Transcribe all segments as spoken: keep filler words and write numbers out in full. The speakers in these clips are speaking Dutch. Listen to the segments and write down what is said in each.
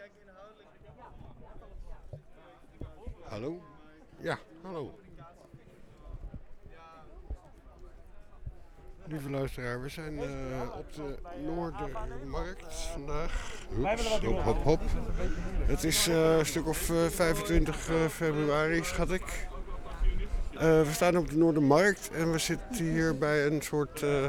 Hallo? Ja, hallo. Lieve luisteraar, we zijn uh, op de Noordermarkt vandaag. Hoeps, hop, hop, hop. Het is uh, een stuk of uh, vijfentwintig februari, schat ik. Uh, we staan op de Noordermarkt en we zitten hier bij een soort uh,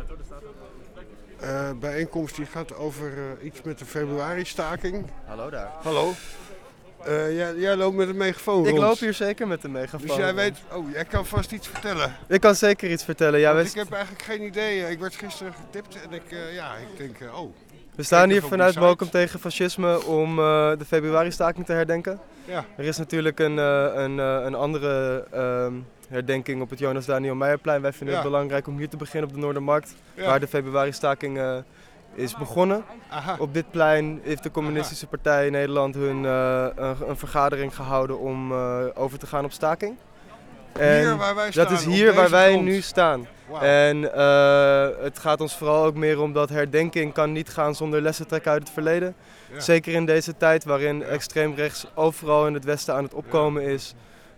uh, bijeenkomst die gaat over uh, iets met de februari-staking. Hallo daar. Hallo. Uh, jij, jij loopt met een megafoon Ik rond. loop hier zeker met een megafoon. Dus jij weet... Oh, jij kan vast iets vertellen. Ik kan zeker iets vertellen. Ja, Want we ik heb eigenlijk geen idee. Ik werd gisteren getipt en ik, uh, ja, ik denk... Uh, oh. We staan hier op vanuit die site. Mokum tegen fascisme om uh, de februari-staking te herdenken. Ja. Er is natuurlijk een, uh, een, uh, een andere uh, herdenking op het Jonas Daniel Meijerplein. Wij vinden Ja. het belangrijk om hier te beginnen op de Noordermarkt, Ja. waar de februari-staking uh, is begonnen. Aha. Op dit plein heeft de Communistische Partij in Nederland hun, uh, een, een vergadering gehouden om uh, over te gaan op staking. En Hier waar wij staan, dat is op hier deze waar wij grond. nu staan. Wauw. En uh, het gaat ons vooral ook meer om dat herdenking kan niet gaan zonder lessen trekken uit het verleden. Ja. Zeker in deze tijd waarin Ja. extreem rechts overal in het Westen aan het opkomen is.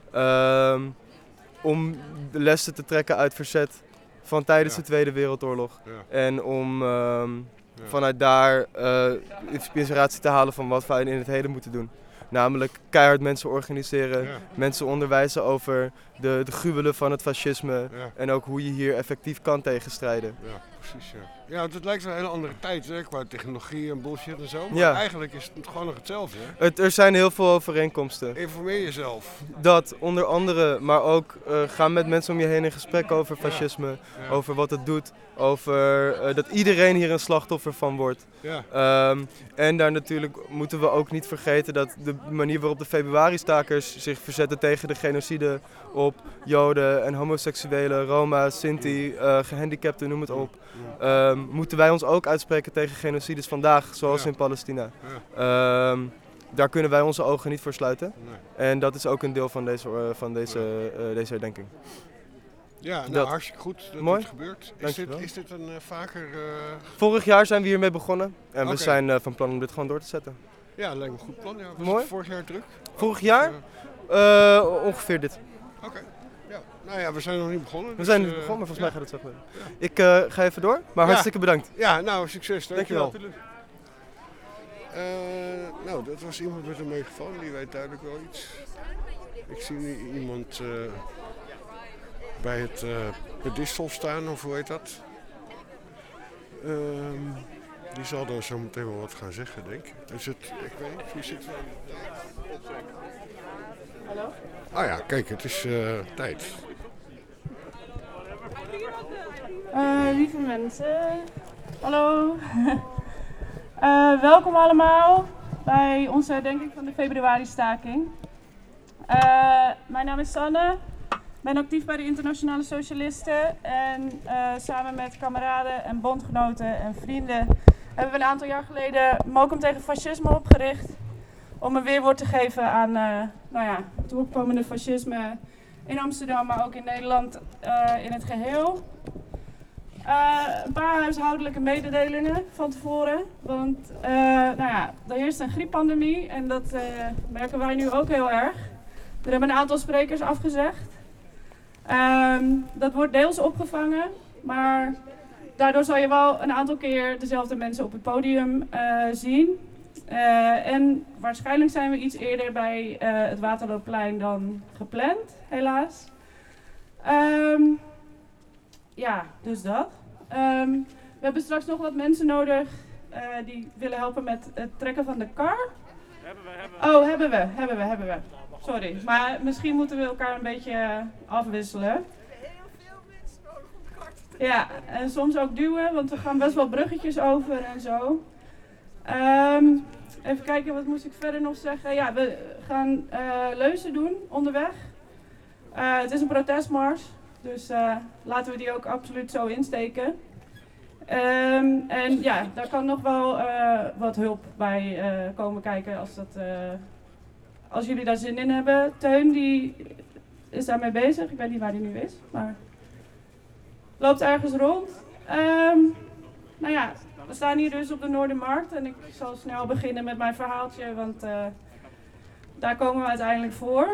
Um, om de lessen te trekken uit verzet van tijdens Ja. de Tweede Wereldoorlog. Ja. En om um, Ja. vanuit daar uh, inspiratie te halen van wat wij in het heden moeten doen. Namelijk keihard mensen organiseren, Ja. mensen onderwijzen over de, de gruwelen van het fascisme Ja. en ook hoe je hier effectief kan tegenstrijden. Ja, precies. Ja. Ja, want het lijkt wel een hele andere tijd, hè, qua technologie en bullshit en zo. Maar Ja. eigenlijk is het gewoon nog hetzelfde. Hè? Het, er zijn heel veel overeenkomsten. Informeer jezelf. Dat onder andere, maar ook uh, ga met mensen om je heen in gesprek over fascisme, Ja. over wat het doet, over uh, dat iedereen hier een slachtoffer van wordt. Ja. Um, en daar natuurlijk moeten we ook niet vergeten dat de manier waarop de februari-stakers zich verzetten tegen de genocide op Joden en homoseksuelen, Roma, Sinti, uh, gehandicapten, noem het op. Um, moeten wij ons ook uitspreken tegen genocides vandaag, zoals Ja. in Palestina. Ja. Um, daar kunnen wij onze ogen niet voor sluiten. Nee. En dat is ook een deel van deze, uh, van deze, uh, deze herdenking. Ja, nou Dat. hartstikke goed dat Mooi. dit gebeurt. Is dit, Dankjewel. is dit een uh, vaker... Uh... Vorig jaar zijn we hiermee begonnen en Oké. we zijn uh, van plan om dit gewoon door te zetten. Ja, lijkt me een goed plan. Ja. Was Mooi. het vorig jaar druk? Vorig jaar? Uh, Uh, ongeveer dit. Oké. Okay. Ja. Nou ja, we zijn nog niet begonnen. We dus, zijn uh, niet begonnen, maar volgens ja. mij gaat het zo gebeuren. Ja. Ik uh, ga even door, maar Ja. hartstikke bedankt. Ja, nou, succes. Dankjewel. Dankjewel. Uh, nou, dat was iemand met een megafoon, die weet duidelijk wel iets. Ik zie nu iemand uh, bij het uh, pedestal staan, of hoe heet dat? Uh, die zal dan zo meteen wel wat gaan zeggen, denk ik. Is het, ik weet niet, wie zit er? Hallo? Ah ja, kijk, het is uh, tijd. Uh, lieve mensen, hallo. uh, welkom allemaal bij onze herdenking van de februari-staking. Uh, mijn naam is Sanne, ik ben actief bij de Internationale Socialisten en uh, samen met kameraden en bondgenoten en vrienden hebben we een aantal jaar geleden Mokum tegen fascisme opgericht om een weerwoord te geven aan uh, nou ja, het opkomende fascisme in Amsterdam, maar ook in Nederland uh, in het geheel. Uh, een paar huishoudelijke mededelingen van tevoren, want uh, nou ja, er heerst een grieppandemie en dat uh, merken wij nu ook heel erg. Er hebben een aantal sprekers afgezegd. Um, dat wordt deels opgevangen, maar daardoor zal je wel een aantal keer dezelfde mensen op het podium uh, zien. Uh, en waarschijnlijk zijn we iets eerder bij uh, het Waterloopplein dan gepland, helaas. Um, ja, dus dat. Um, we hebben straks nog wat mensen nodig uh, die willen helpen met het trekken van de kar. Hebben we, hebben we. Oh, hebben we, hebben we, hebben we. Sorry, maar misschien moeten we elkaar een beetje afwisselen. Ja, en soms ook duwen, want we gaan best wel bruggetjes over en zo. Um, even kijken, wat moest ik verder nog zeggen? Ja, we gaan uh, leuzen doen onderweg. Uh, het is een protestmars, dus uh, laten we die ook absoluut zo insteken. Um, en ja, daar kan nog wel uh, wat hulp bij uh, komen kijken als, dat, uh, als jullie daar zin in hebben. Teun die is daarmee bezig, ik weet niet waar die nu is, maar loopt ergens rond. Um, nou ja, We staan hier dus op de Noordermarkt en ik zal snel beginnen met mijn verhaaltje, want uh, daar komen we uiteindelijk voor.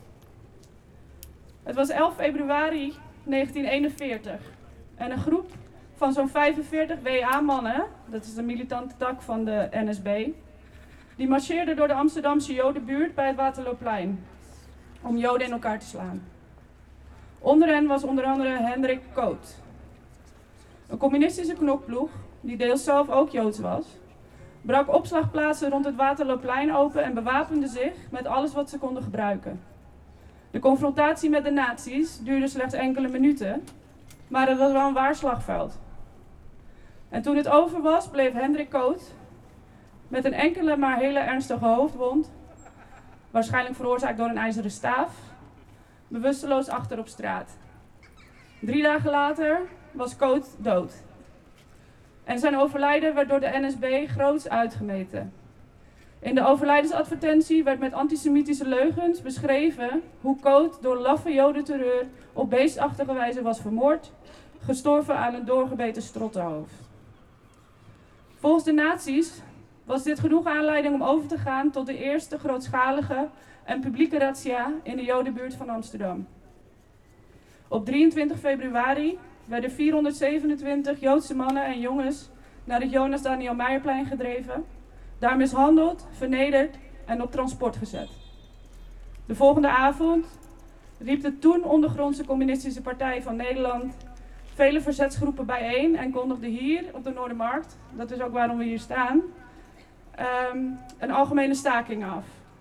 Het was elf februari negentien eenenveertig en een groep van zo'n vijfenveertig W A-mannen, dat is de militante tak van de N S B, die marcheerden door de Amsterdamse Jodenbuurt bij het Waterlooplein om Joden in elkaar te slaan. Onder hen was onder andere Hendrik Koot, een communistische knokploeg, die deels zelf ook Joods was, brak opslagplaatsen rond het Waterlooplein open en bewapende zich met alles wat ze konden gebruiken. De confrontatie met de nazi's duurde slechts enkele minuten, maar het was wel een waar slagveld. En toen het over was, bleef Hendrik Koot met een enkele maar hele ernstige hoofdwond, waarschijnlijk veroorzaakt door een ijzeren staaf, bewusteloos achter op straat. Drie dagen later was Koot dood. En zijn overlijden werd door de N S B groots uitgemeten. In de overlijdensadvertentie werd met antisemitische leugens beschreven hoe Koot door laffe jodenterreur op beestachtige wijze was vermoord, gestorven aan een doorgebeten strottenhoofd. Volgens de nazi's was dit genoeg aanleiding om over te gaan tot de eerste grootschalige en publieke razzia in de Jodenbuurt van Amsterdam. Op drieëntwintig februari werden vierhonderdzevenentwintig Joodse mannen en jongens naar het Jonas Daniel Meijerplein gedreven, daar mishandeld, vernederd en op transport gezet. De volgende avond riep de toen ondergrondse Communistische Partij van Nederland vele verzetsgroepen bijeen en kondigde hier op de Noordermarkt, dat is ook waarom we hier staan, um, een algemene staking af.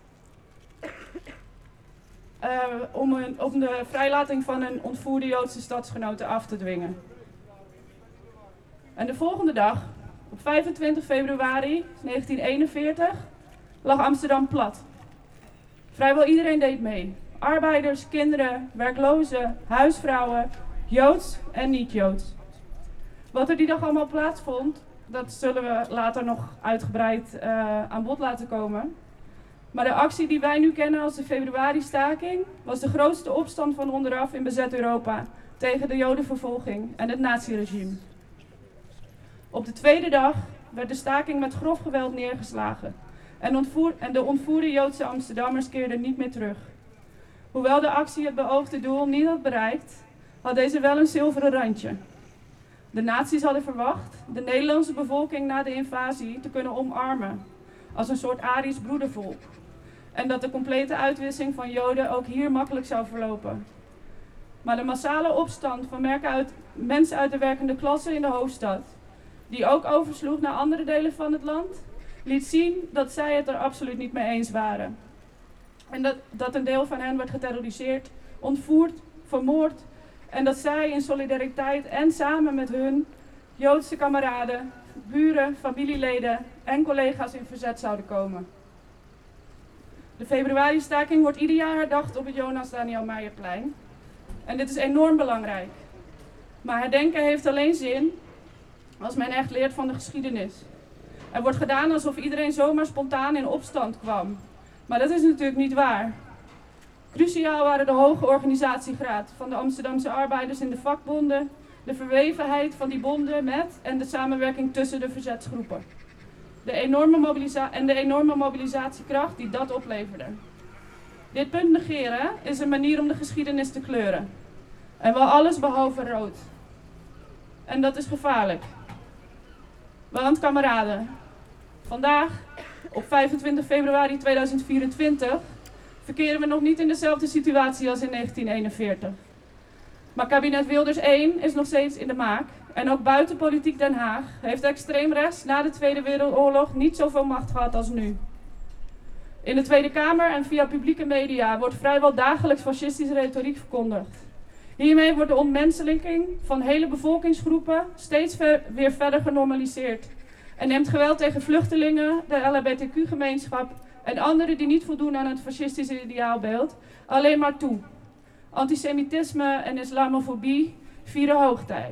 Uh, om, een, om de vrijlating van een ontvoerde Joodse stadsgenoten af te dwingen. En de volgende dag, op vijfentwintig februari negentien eenenveertig, lag Amsterdam plat. Vrijwel iedereen deed mee. Arbeiders, kinderen, werklozen, huisvrouwen, Joods en niet-Joods. Wat er die dag allemaal plaatsvond, dat zullen we later nog uitgebreid uh, aan bod laten komen. Maar de actie die wij nu kennen als de februari-staking was de grootste opstand van onderaf in bezet Europa tegen de Jodenvervolging en het naziregime. Op de tweede dag werd de staking met grof geweld neergeslagen en, ontvoer, en de ontvoerde Joodse Amsterdammers keerden niet meer terug. Hoewel de actie het beoogde doel niet had bereikt, had deze wel een zilveren randje. De nazi's hadden verwacht de Nederlandse bevolking na de invasie te kunnen omarmen als een soort Arisch broedervolk. En dat de complete uitwissing van Joden ook hier makkelijk zou verlopen. Maar de massale opstand van uit, mensen uit de werkende klasse in de hoofdstad, die ook oversloeg naar andere delen van het land, liet zien dat zij het er absoluut niet mee eens waren. En dat, dat een deel van hen werd geterroriseerd, ontvoerd, vermoord en dat zij in solidariteit en samen met hun Joodse kameraden, buren, familieleden en collega's in verzet zouden komen. De februari-staking wordt ieder jaar herdacht op het Jonas Daniel Meijerplein. En dit is enorm belangrijk. Maar herdenken heeft alleen zin als men echt leert van de geschiedenis. Er wordt gedaan alsof iedereen zomaar spontaan in opstand kwam. Maar dat is natuurlijk niet waar. Cruciaal waren de hoge organisatiegraad van de Amsterdamse arbeiders in de vakbonden, de verwevenheid van die bonden met en de samenwerking tussen de verzetsgroepen. De enorme mobilisa- en de enorme mobilisatiekracht die dat opleverde. Dit punt negeren is een manier om de geschiedenis te kleuren. En wel alles behalve rood. En dat is gevaarlijk. Want kameraden, vandaag op vijfentwintig februari tweeduizend vierentwintig verkeren we nog niet in dezelfde situatie als in negentien eenenveertig. Maar kabinet Wilders één is nog steeds in de maak. En ook buiten politiek Den Haag heeft extreemrechts na de Tweede Wereldoorlog niet zoveel macht gehad als nu. In de Tweede Kamer en via publieke media wordt vrijwel dagelijks fascistische retoriek verkondigd. Hiermee wordt de ontmenselijking van hele bevolkingsgroepen steeds ver, weer verder genormaliseerd. En neemt geweld tegen vluchtelingen, de L H B T Q-gemeenschap en anderen die niet voldoen aan het fascistische ideaalbeeld alleen maar toe. Antisemitisme en islamofobie vieren hoogtij.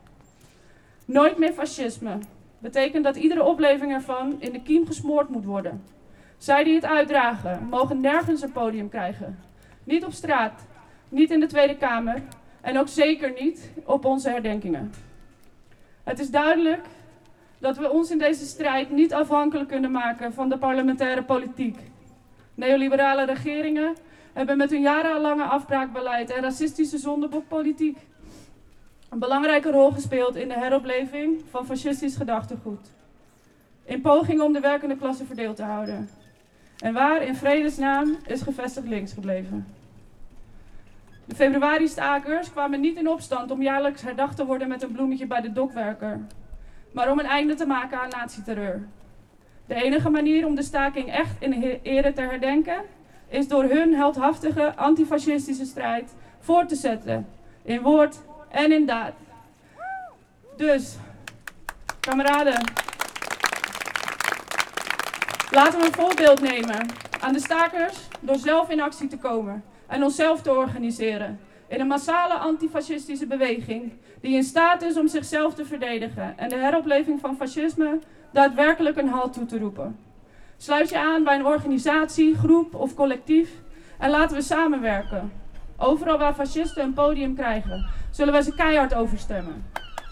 Nooit meer fascisme betekent dat iedere opleving ervan in de kiem gesmoord moet worden. Zij die het uitdragen, mogen nergens een podium krijgen. Niet op straat, niet in de Tweede Kamer en ook zeker niet op onze herdenkingen. Het is duidelijk dat we ons in deze strijd niet afhankelijk kunnen maken van de parlementaire politiek. Neoliberale regeringen hebben met hun jarenlange afbraakbeleid en racistische zondebokpolitiek een belangrijke rol gespeeld in de heropleving van fascistisch gedachtegoed. In pogingen om de werkende klasse verdeeld te houden. En waar in vredesnaam is gevestigd links gebleven. De februari-stakers kwamen niet in opstand om jaarlijks herdacht te worden met een bloemetje bij de dokwerker, maar om een einde te maken aan nazi-terreur. De enige manier om de staking echt in ere te herdenken is door hun heldhaftige antifascistische strijd voort te zetten, in woord en in daad. Dus, kameraden, laten we een voorbeeld nemen aan de stakers door zelf in actie te komen en onszelf te organiseren in een massale antifascistische beweging die in staat is om zichzelf te verdedigen en de heropleving van fascisme daadwerkelijk een halt toe te roepen. Sluit je aan bij een organisatie, groep of collectief en laten we samenwerken. Overal waar fascisten een podium krijgen, zullen we ze keihard overstemmen.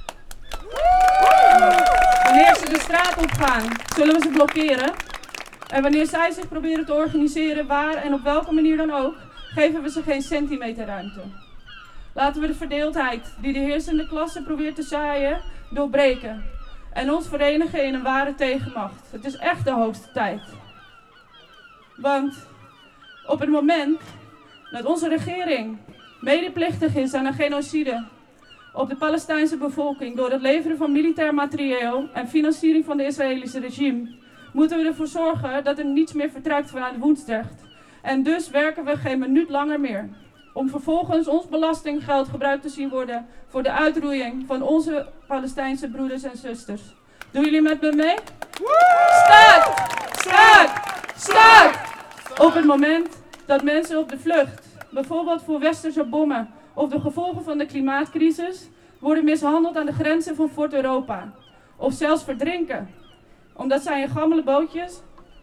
Wanneer ze de straat op gaan, zullen we ze blokkeren. En wanneer zij zich proberen te organiseren, waar en op welke manier dan ook, geven we ze geen centimeter ruimte. Laten we de verdeeldheid die de heersende klasse probeert te zaaien, doorbreken. En ons verenigen in een ware tegenmacht. Het is echt de hoogste tijd. Want op het moment dat onze regering medeplichtig is aan een genocide op de Palestijnse bevolking door het leveren van militair materieel en financiering van het Israëlische regime, moeten we ervoor zorgen dat er niets meer vertrekt vanuit Woensdrecht. En dus werken we geen minuut langer meer. Om vervolgens ons belastinggeld gebruikt te zien worden voor de uitroeiing van onze Palestijnse broeders en zusters. Doen jullie met me mee? Staak! Staak! Staak! Op het moment dat mensen op de vlucht, bijvoorbeeld voor westerse bommen of de gevolgen van de klimaatcrisis, worden mishandeld aan de grenzen van Fort Europa. Of zelfs verdrinken, omdat zij in gammele bootjes...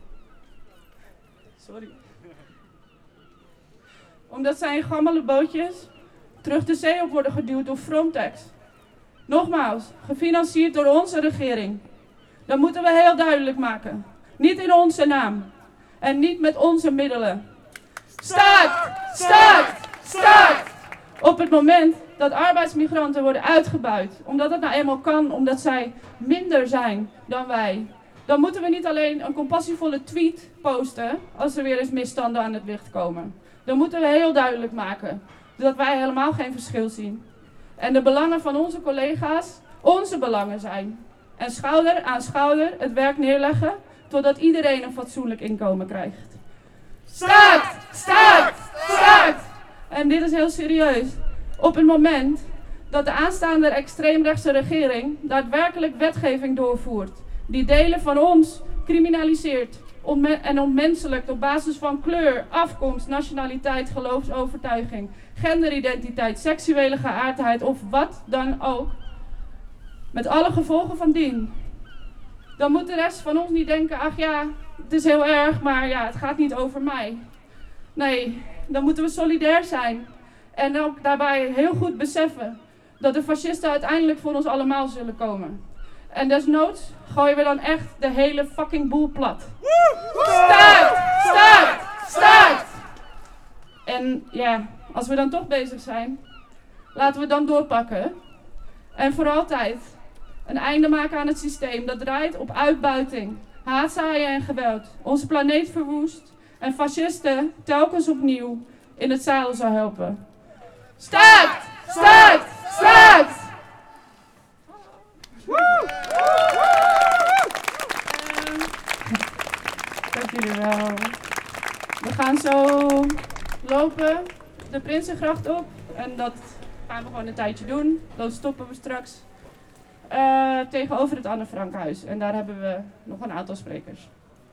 Sorry. Omdat zij in gammele bootjes terug de zee op worden geduwd door Frontex. Nogmaals, gefinancierd door onze regering. Dat moeten we heel duidelijk maken. Niet in onze naam. En niet met onze middelen. Staakt! Staakt! Staakt! Op het moment dat arbeidsmigranten worden uitgebuit, omdat het nou eenmaal kan, omdat zij minder zijn dan wij, dan moeten we niet alleen een compassievolle tweet posten als er weer eens misstanden aan het licht komen. Dan moeten we heel duidelijk maken dat wij helemaal geen verschil zien. En de belangen van onze collega's onze belangen zijn. En schouder aan schouder het werk neerleggen totdat iedereen een fatsoenlijk inkomen krijgt. Staakt! Staakt! Staakt! En dit is heel serieus. Op het moment dat de aanstaande extreemrechtse regering daadwerkelijk wetgeving doorvoert die delen van ons criminaliseert en onmenselijkt op basis van kleur, afkomst, nationaliteit, geloofsovertuiging, genderidentiteit, seksuele geaardheid of wat dan ook, met alle gevolgen van dien, dan moet de rest van ons niet denken, ach ja, het is heel erg, maar ja, het gaat niet over mij. Nee, dan moeten we solidair zijn en ook daarbij heel goed beseffen dat de fascisten uiteindelijk voor ons allemaal zullen komen. En desnoods gooien we dan echt de hele fucking boel plat. Staakt! Staakt! Staakt! En ja, als we dan toch bezig zijn, laten we dan doorpakken. En voor altijd een einde maken aan het systeem dat draait op uitbuiting, haatzaaien en geweld. Onze planeet verwoest en fascisten telkens opnieuw in het zadel zou helpen. Staakt! Staakt! Staakt! Dank jullie wel. We gaan zo lopen de Prinsengracht op en dat gaan we gewoon een tijdje doen. Dan stoppen we straks uh, tegenover het Anne Frankhuis en daar hebben we nog een aantal sprekers.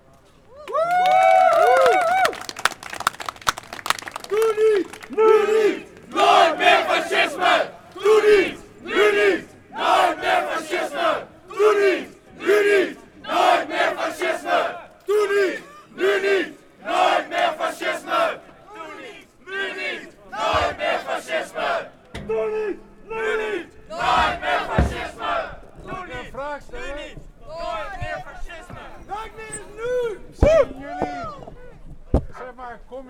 Doe niet! Nu niet! Nooit meer fascisme! Doe niet! Nu niet! Nooit meer fascisme! Doe niet! Nu niet! Nooit meer fascisme! Doe niet! Nu niet! Nooit meer fascisme! Doe niet! Nu niet! Nooit meer fascisme! Doe niet! Nu niet! Nooit meer fascisme! Doe niet! Nu niet!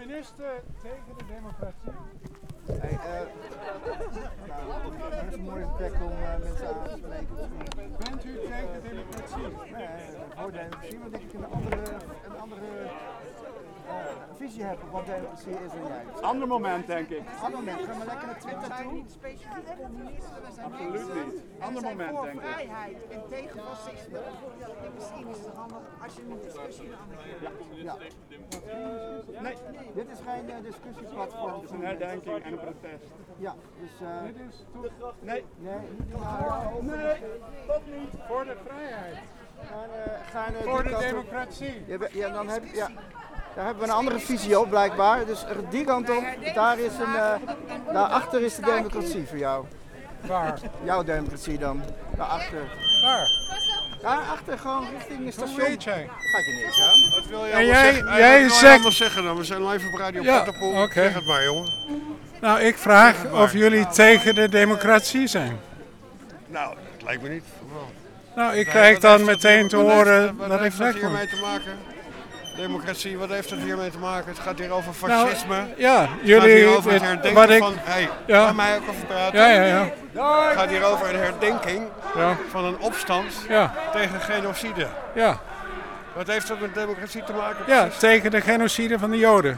Communisten tegen de democratie. Hey, uh, nou, dat is een mooie plek om uh, mensen aan te spreken. Bent u tegen democratie? Nee, voor democratie, want ik een andere, een andere uh, visie heb op wat democratie is en jij. Ander moment, denk ik. Ander moment, gaan we lekker naar Twitter toe? Absoluut niet. Ander moment, denk ik. Vrijheid en tegen fascisme. Misschien is het handig als je een discussie aan het Ja. Nee, dit is geen uh, discussieplatform. het is een herdenking en een protest. Ja, dus... Uh, Dit is toch... Nee, nee, niet nou, nee, dat niet. Voor de vrijheid. Gaan, uh, gaan, uh, Voor die de kant op. democratie. Ja, ja, dan heb, ja, daar hebben we een andere visie op blijkbaar. Dus er- die kant op, daar is een, uh, daarachter is de democratie voor jou. Waar? Jouw democratie dan, daarachter. Waar? Daarachter gewoon richting het Hoe station. weet jij? Ga ik je niks aan. Wat wil je En allemaal jij- zeggen? Hey, jij wat wil je zegt- allemaal zeggen dan? We zijn live op Radio Ja, Patapon. oké. Zeg het maar, jongen. Nou, ik vraag of jullie tegen de democratie zijn. Nou, dat lijkt me niet. Wel. Nou, ik Nee, krijg wat dan heeft dat meteen hier- te wat heeft- horen wat dat ik heeft dat weg hiermee moet. te maken? Democratie, wat heeft dat hiermee te maken? Het gaat hier over fascisme. Nou, ja, het gaat jullie... hier over het dit- herdenken wat ik, van... Hey, ja. laat mij ook even praten. Ja, ja, ja. Het gaat hier over een herdenking Ja. van een opstand Ja. tegen genocide. Ja. Wat heeft dat met democratie te maken? Ja, precies? tegen de genocide van de Joden.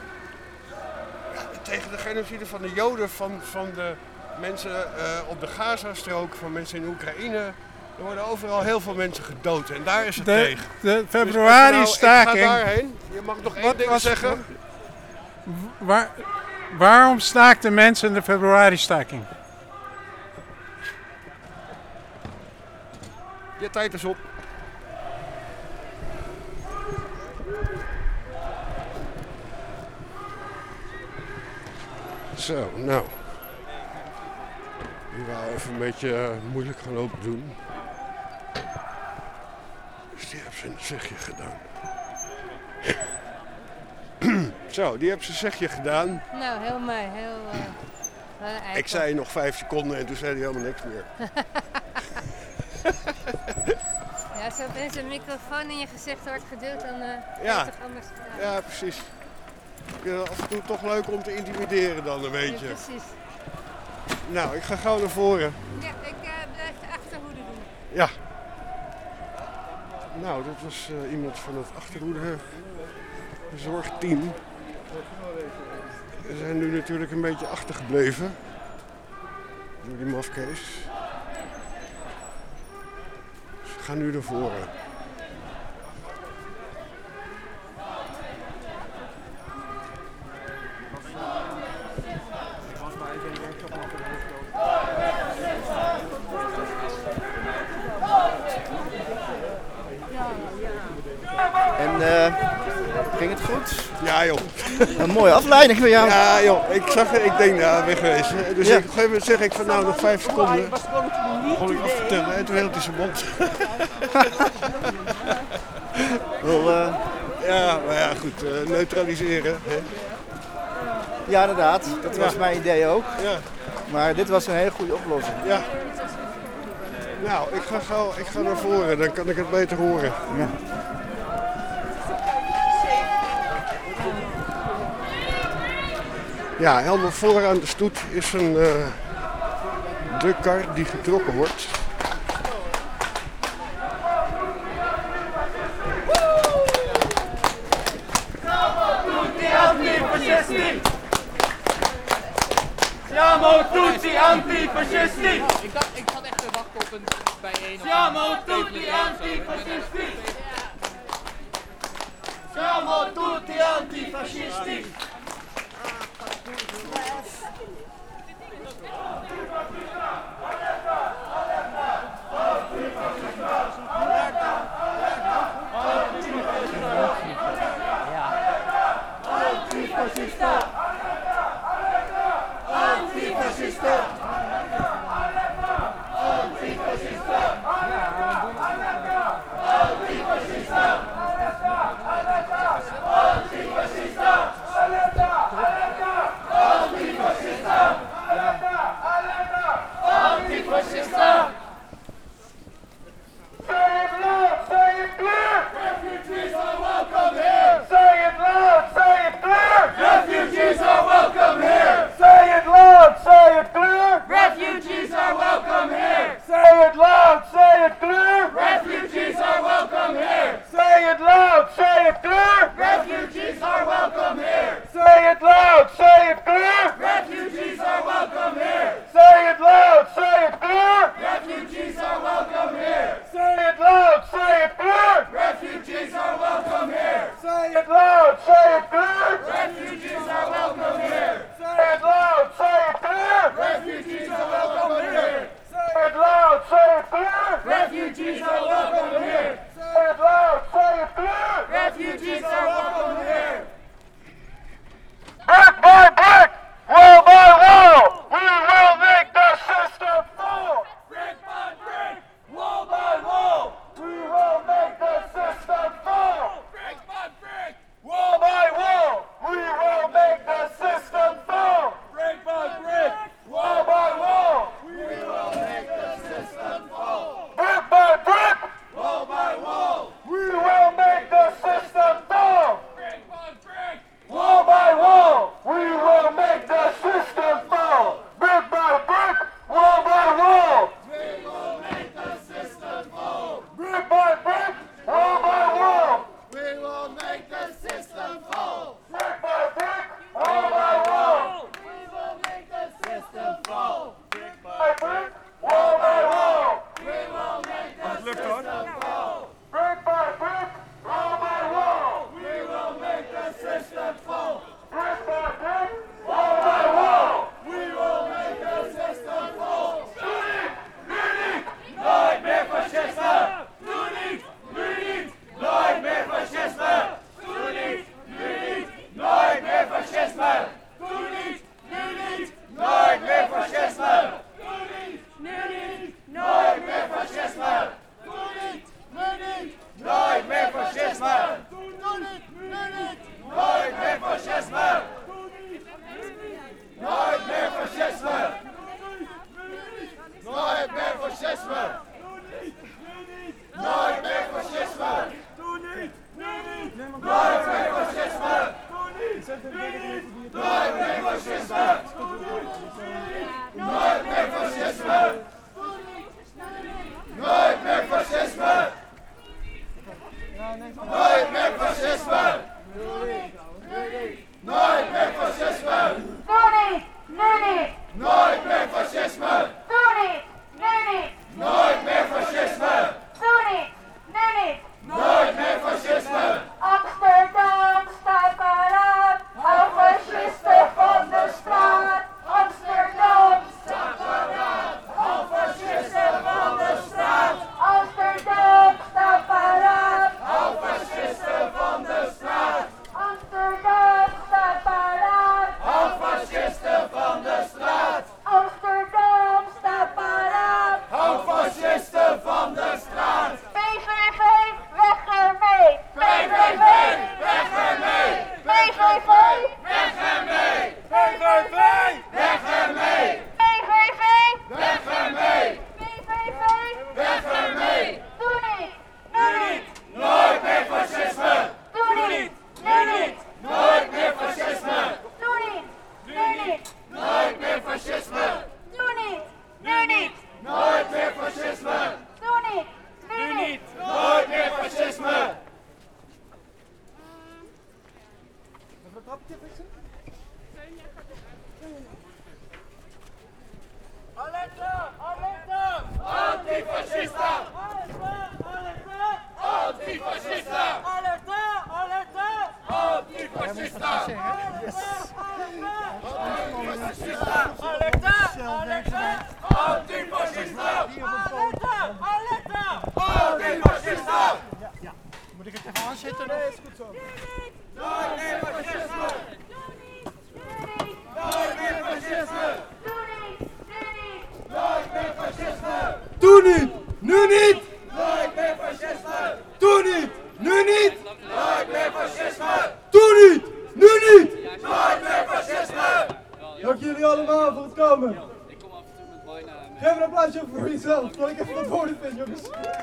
Tegen de genocide van de Joden, van, van de mensen uh, op de Gazastrook, van mensen in Oekraïne. Er worden overal heel veel mensen gedood en daar is het De, tegen. de Dus februari-staking... ik ga daarheen. Je mag nog één Wat ding was- zeggen. Waar, waarom staakten mensen de februari-staking? Je tijd is op. Zo, nou. Die wou even een beetje uh, moeilijk gaan lopen doen. Dus die heeft zijn zegje gedaan. Zo, die heeft zijn zegje gedaan. Nou, heel mooi. Heel, uh, wel een eikel. Ik zei nog vijf seconden en toen zei hij helemaal niks meer. Ja, als er opeens een microfoon in je gezicht wordt geduwd, dan uh, Ja. is het toch anders gedaan. Ja, precies. Ik vind het af en toe toch leuk om te intimideren dan een beetje. Ja, precies. Nou, ik ga gauw naar voren. Ja, ik uh, blijf de achterhoede doen. Ja. Nou, dat was uh, iemand van het achterhoede zorgteam. We zijn nu natuurlijk een beetje achtergebleven. Door die mafkees. Dus we gaan nu naar voren. En uh, ging het goed? Ja joh. Een mooie afleiding voor jou. Ja joh, ik zag het, ik denk nou wegwezen. Dus Ja. ik, op een gegeven moment zeg ik van nou nog vijf seconden. Begon ik af te tellen en toen hield hij zijn mond. Wel, uh, Ja, maar ja goed, uh, neutraliseren. Hè? ja, inderdaad. Dat was Ja. mijn idee ook. Ja, Maar dit was een hele goede oplossing. ja. Nou, ik ga, gauw, ik ga naar voren, dan kan ik het beter horen. Ja. Ja, helemaal vooraan de stoet is een uh, de kar die getrokken wordt. Antifascisti! Siamo tutti antifascisti! Ik dacht, ik zat echt te wachten op een bijeen. Siamo tutti antifascisti! Siamo tutti antifascisti! Antifascista! Antifascista! Antifascista! Antifascista! Antifascista! fascisme! Nooit meer fascisme! Doe niet! Nu niet! Nooit meer fascisme! Doe niet! Nu niet! Nooit meer fascisme! Nooit meer fascisme! Nooit meer fascisme! Nooit meer fascisme! Nooit meer fascisme! Doe niet! Nu niet! Nooit meer fascisme! Doe niet! Nu niet! Nooit meer fascisme! Doe niet! Nu niet! Nooit meer fascisme! Amsterdam staat paraat, hou fascisten van de straat. Amsterdam staat paraat, hou fascisten van de straat. Amsterdam staat paraat, hou fascisten van de straat. Amsterdam staat paraat, hou fascisten van de straat. Amsterdam staat paraat, hou fascisten van de straat. P V V, weg ermee! P V V, weg ermee! P V V, weg ermee! P V V, weg ermee! P V V, weg ermee! P V V, weg ermee! doe niet! Nu niet! Nooit meer fascisme! Doe niet! Nu niet! Nooit meer fascisme! Doe niet! Nu niet! Nooit meer fascisme! Doe niet! Nu niet! Nooit meer fascisme! Doe niet! Nu niet! Nooit meer fascisme! Alerta! Alerta! Antifascista! Antifascista! Alerta! Alerta! Antifascista! Antifascista! Alerta! Antifascista! Alerta! Alerta! Antifascista! Moet ik het even aanzetten? Nee, is goed zo. Nooit meer fascisme! Nooit meer fascisme! Nooit meer fascisme! Doe niet! Nu niet! Nooit meer fascisme! Doe niet! Nu niet! Nooit meer fascisme! Doe niet! Nu niet! Nooit meer fascisme! Dank jullie allemaal voor het komen. Geef een applausje ook voor jezelf, dat ik even wat woorden vind, jongens.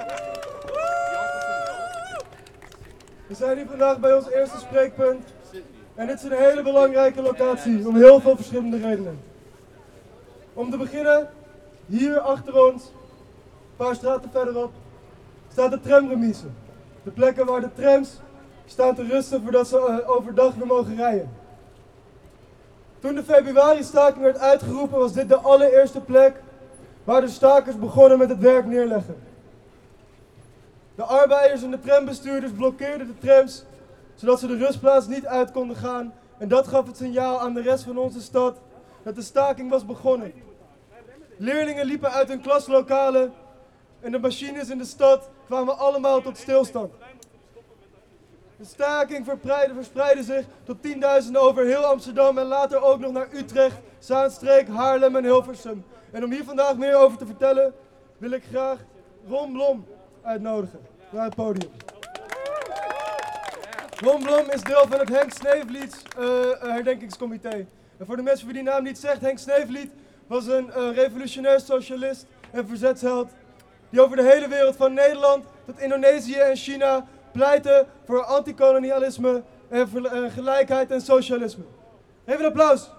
We zijn hier vandaag bij ons eerste spreekpunt. En dit is een hele belangrijke locatie, om heel veel verschillende redenen. Om te beginnen, hier achter ons, een paar straten verderop, staat de tramremise. De plekken waar de trams staan te rusten voordat ze overdag weer mogen rijden. Toen de februari-staking werd uitgeroepen was dit de allereerste plek waar de stakers begonnen met het werk neerleggen. De arbeiders en de trambestuurders blokkeerden de trams zodat ze de rustplaats niet uit konden gaan en dat gaf het signaal aan de rest van onze stad dat de staking was begonnen. Leerlingen liepen uit hun klaslokalen en de machines in de stad kwamen allemaal tot stilstand. De staking verspreidde, verspreidde zich tot tienduizenden over heel Amsterdam en later ook nog naar Utrecht, Zaanstreek, Haarlem en Hilversum. En om hier vandaag meer over te vertellen wil ik graag Ron Blom uitnodigen naar het podium. Ron Blom is deel van het Henk Sneevliet uh, herdenkingscomité. En voor de mensen die die naam niet zegt, Henk Sneevliet was een uh, revolutionair socialist en verzetsheld die over de hele wereld van Nederland tot Indonesië en China pleitte voor antikolonialisme en voor uh, gelijkheid en socialisme. Even een applaus.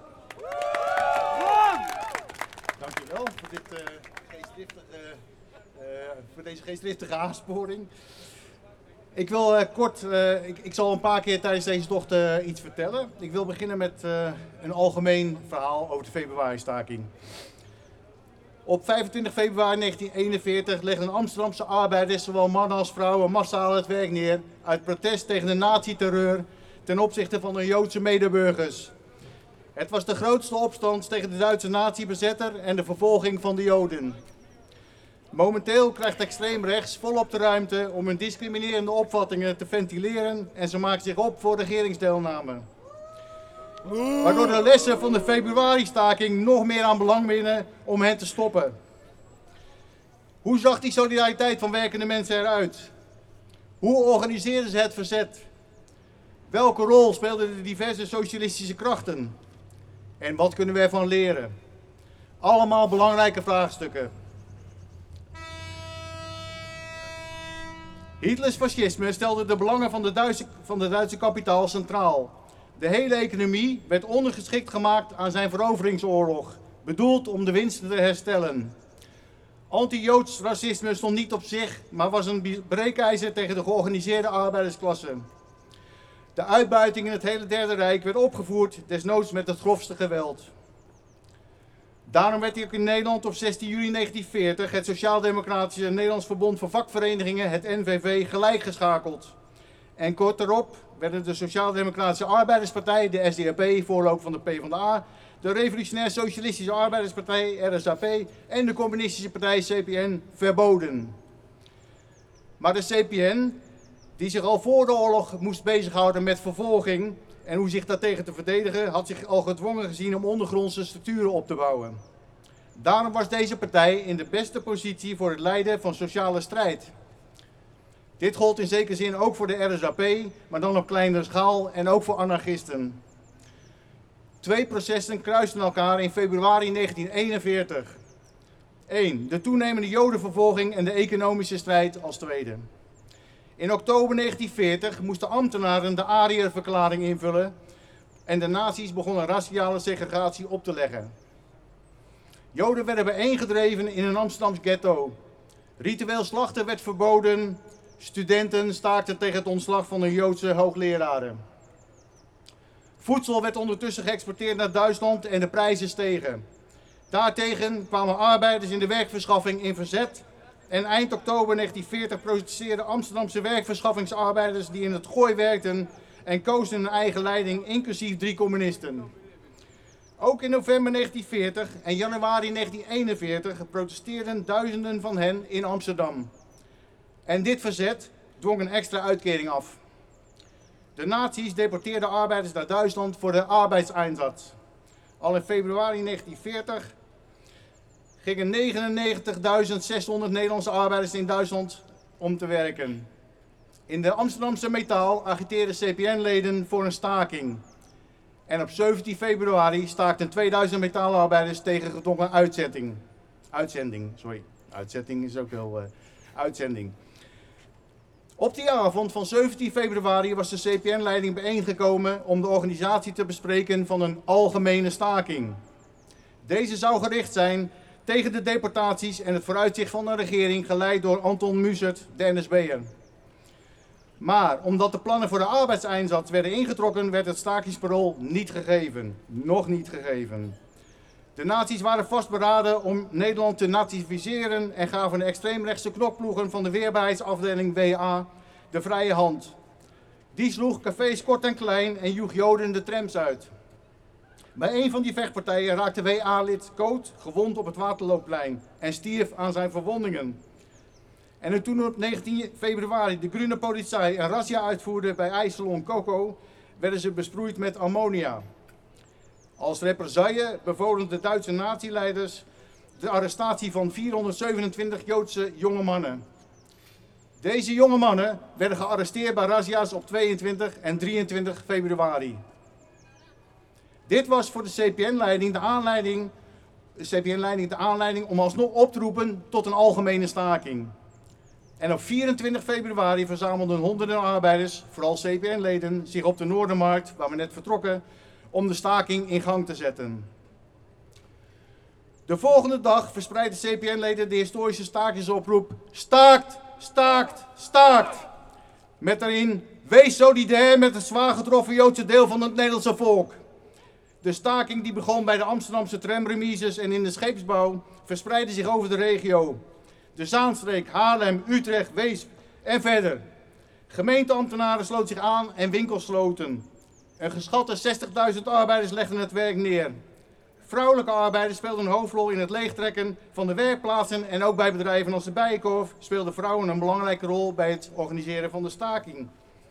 Dankjewel voor, dit, uh, geestdriftige, uh, voor deze geestdriftige aansporing. Ik wil uh, kort, uh, ik, ik zal een paar keer tijdens deze tocht uh, iets vertellen. Ik wil beginnen met uh, een algemeen verhaal over de februari-staking. Op vijfentwintig februari negentien eenenveertig legden Amsterdamse arbeiders, zowel mannen als vrouwen, massaal het werk neer uit protest tegen de nazi-terreur ten opzichte van hun Joodse medeburgers. Het was de grootste opstand tegen de Duitse nazi-bezetter en de vervolging van de Joden. Momenteel krijgt extreem rechts volop de ruimte om hun discriminerende opvattingen te ventileren en ze maken zich op voor regeringsdeelname. Waardoor de lessen van de februari-staking nog meer aan belang winnen om hen te stoppen. Hoe zag die solidariteit van werkende mensen eruit? Hoe organiseerden ze het verzet? Welke rol speelden de diverse socialistische krachten? En wat kunnen we ervan leren? Allemaal belangrijke vraagstukken. Hitlers fascisme stelde de belangen van de Duitse, van de Duitse kapitaal centraal. De hele economie werd ondergeschikt gemaakt aan zijn veroveringsoorlog, bedoeld om de winsten te herstellen. Anti-Joods racisme stond niet op zich, maar was een breekijzer tegen de georganiseerde arbeidersklasse. De uitbuiting in het hele Derde Rijk werd opgevoerd, desnoods met het grofste geweld. Daarom werd ook in Nederland op zestien juli negentien veertig het Sociaal-Democratische Nederlands Verbond voor Vakverenigingen, het N V V, gelijk geschakeld. En kort daarop werden de Sociaal-Democratische Arbeiderspartij, de S D A P, voorloper van de PvdA, de Revolutionair Socialistische Arbeiderspartij, R S A P, en de Communistische Partij, C P N, verboden. Maar de C P N, die zich al voor de oorlog moest bezighouden met vervolging en hoe zich daartegen te verdedigen, had zich al gedwongen gezien om ondergrondse structuren op te bouwen. Daarom was deze partij in de beste positie voor het leiden van sociale strijd. Dit gold in zekere zin ook voor de R S A P, maar dan op kleinere schaal en ook voor anarchisten. Twee processen kruisten elkaar in februari negentien eenenveertig. Eén. De toenemende jodenvervolging en de economische strijd als tweede. In oktober negentien veertig moesten ambtenaren de Ariërverklaring invullen en de nazi's begonnen raciale segregatie op te leggen. Joden werden bijeengedreven in een Amsterdams ghetto. Ritueel slachten werd verboden. Studenten staakten tegen het ontslag van hun Joodse hoogleraren. Voedsel werd ondertussen geëxporteerd naar Duitsland en de prijzen stegen. Daartegen kwamen arbeiders in de werkverschaffing in verzet. En eind oktober negentien veertig protesteerden Amsterdamse werkverschaffingsarbeiders die in het Gooi werkten en kozen hun eigen leiding, inclusief drie communisten. Ook in november negentien veertig en januari negentien eenenveertig protesteerden duizenden van hen in Amsterdam. En dit verzet dwong een extra uitkering af. De nazi's deporteerden arbeiders naar Duitsland voor de arbeidseinsatz. Al in februari negentien veertig gingen negenennegentigduizend zeshonderd Nederlandse arbeiders in Duitsland om te werken. In de Amsterdamse Metaal agiteerden C P N-leden voor een staking. En op zeventien februari staakten tweeduizend metaalarbeiders tegen gedwongen uitzetting. Uitzending, sorry. Uitzetting is ook wel uh, uitzending. Op die avond van zeventien februari was de C P N-leiding bijeengekomen om de organisatie te bespreken van een algemene staking. Deze zou gericht zijn tegen de deportaties en het vooruitzicht van een regering geleid door Anton Mussert, de N S B'er. Maar omdat de plannen voor de arbeidseinsatz werden ingetrokken, werd het stakingsparool niet gegeven. Nog niet gegeven. De nazi's waren vastberaden om Nederland te nazificeren en gaven de extreemrechtse knokploegen van de weerbaarheidsafdeling W A de vrije hand. Die sloeg cafés kort en klein en joeg Joden de trams uit. Bij een van die vechtpartijen raakte W A-lid Koot gewond op het Waterloopplein en stierf aan zijn verwondingen. En toen op negentien februari de Groene Polizei een razzia uitvoerde bij IJsselon Coco, werden ze besproeid met ammonia. Als represaille bevolen de Duitse nazi-leiders de arrestatie van vierhonderdzevenentwintig Joodse jonge mannen. Deze jonge mannen werden gearresteerd bij razzia's op tweeëntwintig en drieëntwintig februari. Dit was voor de C P N-leiding de aanleiding, de C P N-leiding de aanleiding om alsnog op te roepen tot een algemene staking. En op vierentwintig februari verzamelden honderden arbeiders, vooral C P N-leden, zich op de Noordermarkt, waar we net vertrokken, om de staking in gang te zetten. De volgende dag verspreidden C P N-leden de historische stakingsoproep Staakt, staakt, staakt. Met daarin, wees solidair met het zwaar getroffen Joodse deel van het Nederlandse volk. De staking die begon bij de Amsterdamse tramremises en in de scheepsbouw verspreidde zich over de regio. De Zaanstreek, Haarlem, Utrecht, Weesp en verder. Gemeenteambtenaren sloten zich aan en winkels sloten. Een geschatte zestigduizend arbeiders legden het werk neer. Vrouwelijke arbeiders speelden een hoofdrol in het leegtrekken van de werkplaatsen en ook bij bedrijven als de Bijenkorf speelden vrouwen een belangrijke rol bij het organiseren van de staking.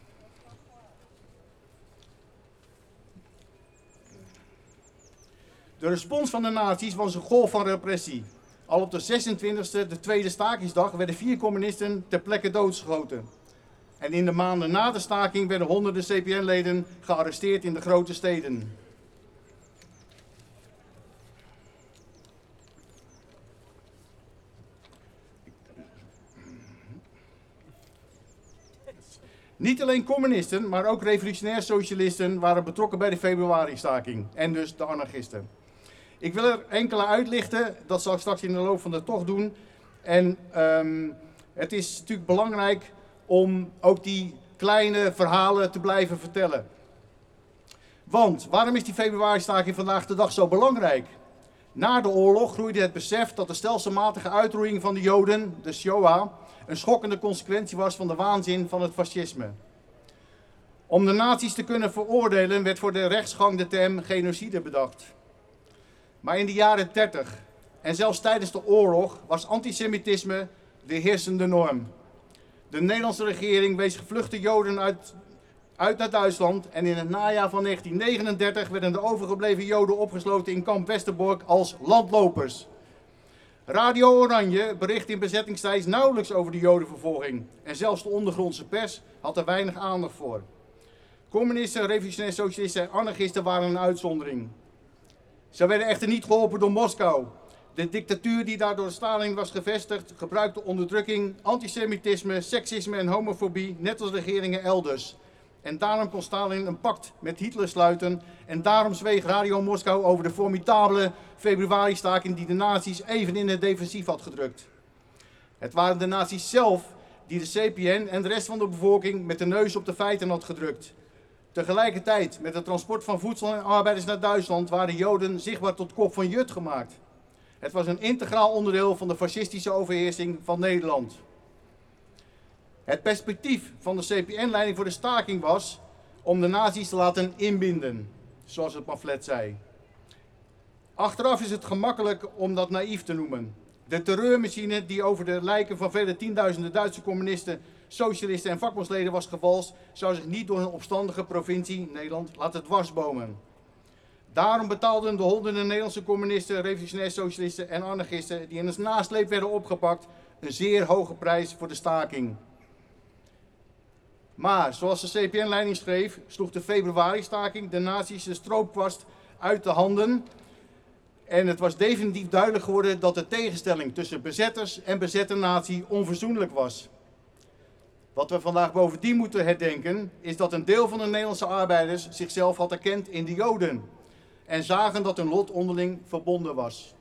De respons van de nazi's was een golf van repressie. Al op de zesentwintigste, de tweede stakingsdag, werden vier communisten ter plekke doodgeschoten. En in de maanden na de staking werden honderden C P N-leden gearresteerd in de grote steden. Niet alleen communisten, maar ook revolutionair socialisten waren betrokken bij de februari-staking. En dus de anarchisten. Ik wil er enkele uitlichten, dat zal ik straks in de loop van de tocht doen. En um, het is natuurlijk belangrijk om ook die kleine verhalen te blijven vertellen. Want, waarom is die februari-staking vandaag de dag zo belangrijk? Na de oorlog groeide het besef dat de stelselmatige uitroeiing van de Joden, de Shoah, een schokkende consequentie was van de waanzin van het fascisme. Om de nazi's te kunnen veroordelen werd voor de rechtsgang de term genocide bedacht. Maar in de jaren dertig en zelfs tijdens de oorlog was antisemitisme de heersende norm. De Nederlandse regering wees gevluchte Joden uit, uit naar Duitsland en in het najaar van negentien negenendertig werden de overgebleven Joden opgesloten in kamp Westerbork als landlopers. Radio Oranje bericht in bezettingstijd nauwelijks over de Jodenvervolging en zelfs de ondergrondse pers had er weinig aandacht voor. Communisten, revolutionaire socialisten en anarchisten waren een uitzondering. Ze werden echter niet geholpen door Moskou. De dictatuur die daar door Stalin was gevestigd gebruikte onderdrukking, antisemitisme, seksisme en homofobie, net als regeringen elders. En daarom kon Stalin een pact met Hitler sluiten en daarom zweeg Radio Moskou over de formidabele februari-staking die de nazi's even in het defensief had gedrukt. Het waren de nazi's zelf die de C P N en de rest van de bevolking met de neus op de feiten had gedrukt. Tegelijkertijd met het transport van voedsel en arbeiders naar Duitsland waren Joden zichtbaar tot kop van Jut gemaakt. Het was een integraal onderdeel van de fascistische overheersing van Nederland. Het perspectief van de C P N-leiding voor de staking was om de nazi's te laten inbinden, zoals het pamflet zei. Achteraf is het gemakkelijk om dat naïef te noemen. De terreurmachine die over de lijken van vele tienduizenden Duitse communisten, socialisten en vakbondsleden was gevalst, zou zich niet door een opstandige provincie, Nederland, laten dwarsbomen. Daarom betaalden de honderden Nederlandse communisten, revolutionaire socialisten en anarchisten die in een nasleep werden opgepakt, een zeer hoge prijs voor de staking. Maar, zoals de C P N-leiding schreef, sloeg de februari-staking de nazi's de stroopkwast uit de handen. En het was definitief duidelijk geworden dat de tegenstelling tussen bezetters en bezette natie onverzoenlijk was. Wat we vandaag bovendien moeten herdenken, is dat een deel van de Nederlandse arbeiders zichzelf had erkend in de Joden. En zagen dat hun lot onderling verbonden was.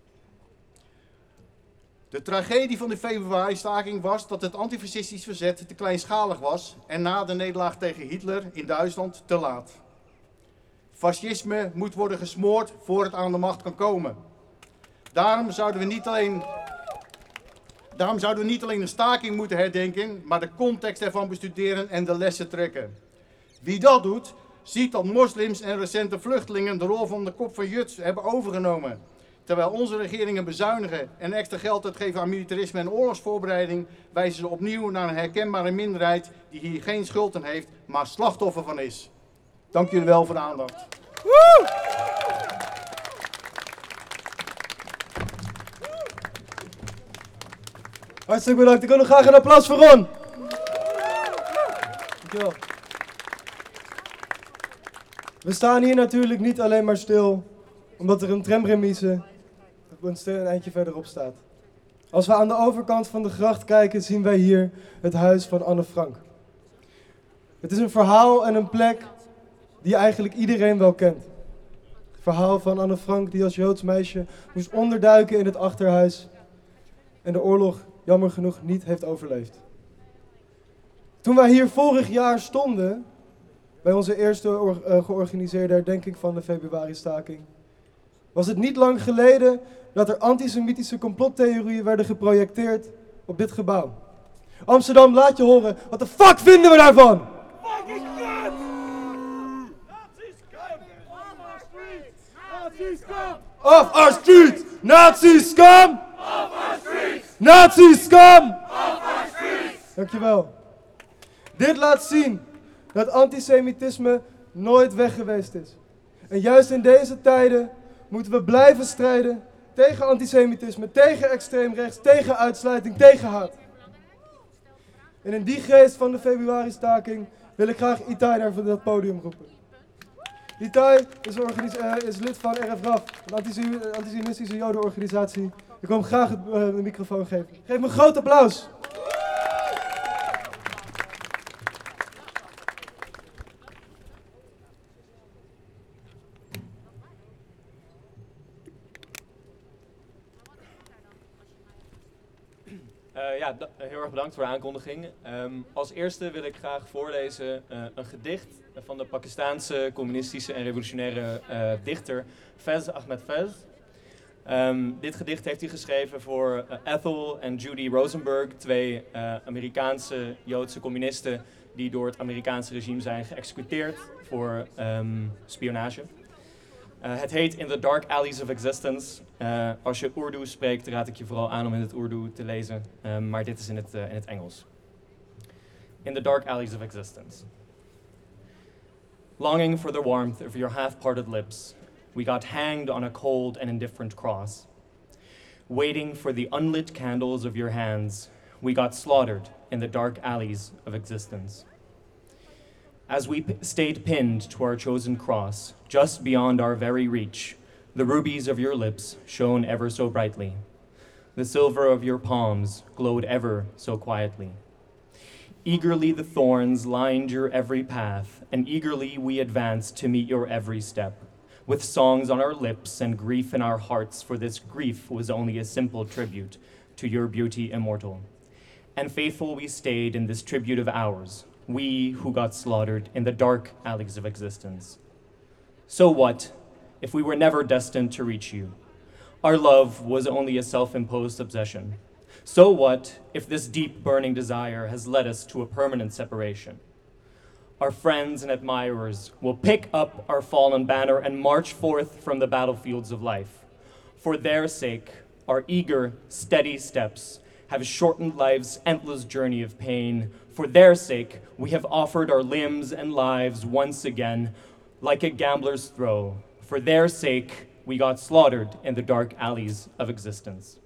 De tragedie van de februari-staking was dat het antifascistisch verzet te kleinschalig was en na de nederlaag tegen Hitler in Duitsland te laat. Fascisme moet worden gesmoord voor het aan de macht kan komen. Daarom zouden we niet alleen, daarom zouden we niet alleen een staking moeten herdenken, maar de context ervan bestuderen en de lessen trekken. Wie dat doet, ziet dat moslims en recente vluchtelingen de rol van de kop van Jut hebben overgenomen. Terwijl onze regeringen bezuinigen en extra geld uitgeven aan militarisme en oorlogsvoorbereiding, wijzen ze opnieuw naar een herkenbare minderheid die hier geen schuld aan heeft, maar slachtoffer van is. Dank jullie wel voor de aandacht. Woe! Hartstikke bedankt. Ik wil nog graag een applaus voor Ron. Dankjewel. We staan hier natuurlijk niet alleen maar stil, omdat er een tramremise een eindje verderop staat. Als we aan de overkant van de gracht kijken, zien wij hier het huis van Anne Frank. Het is een verhaal en een plek die eigenlijk iedereen wel kent. Het verhaal van Anne Frank die als Joods meisje moest onderduiken in het achterhuis en de oorlog jammer genoeg niet heeft overleefd. Toen wij hier vorig jaar stonden, bij onze eerste uh, georganiseerde herdenking van de februari-staking, was het niet lang geleden dat er antisemitische complottheorieën werden geprojecteerd op dit gebouw. Amsterdam, laat je horen, wat de fuck vinden we daarvan? Fucking kut! Nazis come! Off our streets! Nazis come! Off our streets! Nazis come! Off our streets! Nazis come! Off our streets! Dankjewel. Dit laat zien dat antisemitisme nooit weg geweest is. En juist in deze tijden moeten we blijven strijden tegen antisemitisme, tegen extreem rechts, tegen uitsluiting, tegen haat. En in die geest van de februari-staking wil ik graag Itai naar dat podium roepen. Itai is, uh, is lid van R F R A F, een antisemitische jodenorganisatie. Ik wil hem graag het, uh, de microfoon geven. Geef me een groot applaus. Uh, ja, d- heel erg bedankt voor de aankondiging. Um, als eerste wil ik graag voorlezen uh, een gedicht van de Pakistaanse communistische en revolutionaire uh, dichter Faiz Ahmed Faiz. Um, dit gedicht heeft hij geschreven voor uh, Ethel en Judy Rosenberg, twee uh, Amerikaanse Joodse communisten die door het Amerikaanse regime zijn geëxecuteerd voor um, spionage. Uh, het heet In the Dark Alleys of Existence. Uh, als je Urdu spreekt, raad ik je vooral aan om in het Urdu te lezen, um, maar dit is in het, uh, in het Engels. In the Dark Alleys of Existence. Longing for the warmth of your half-parted lips, we got hanged on a cold and indifferent cross. Waiting for the unlit candles of your hands, we got slaughtered in the dark alleys of existence. As we p- stayed pinned to our chosen cross, just beyond our very reach, the rubies of your lips shone ever so brightly. The silver of your palms glowed ever so quietly. Eagerly the thorns lined your every path, and eagerly we advanced to meet your every step, with songs on our lips and grief in our hearts, for this grief was only a simple tribute to your beauty immortal. And faithful we stayed in this tribute of ours, we who got slaughtered in the dark alleys of existence. So what, if we were never destined to reach you? Our love was only a self-imposed obsession. So what, if this deep burning desire has led us to a permanent separation? Our friends and admirers will pick up our fallen banner and march forth from the battlefields of life. For their sake, our eager, steady steps have shortened life's endless journey of pain. For their sake, we have offered our limbs and lives once again, like a gambler's throw. For their sake, we got slaughtered in the dark alleys of existence.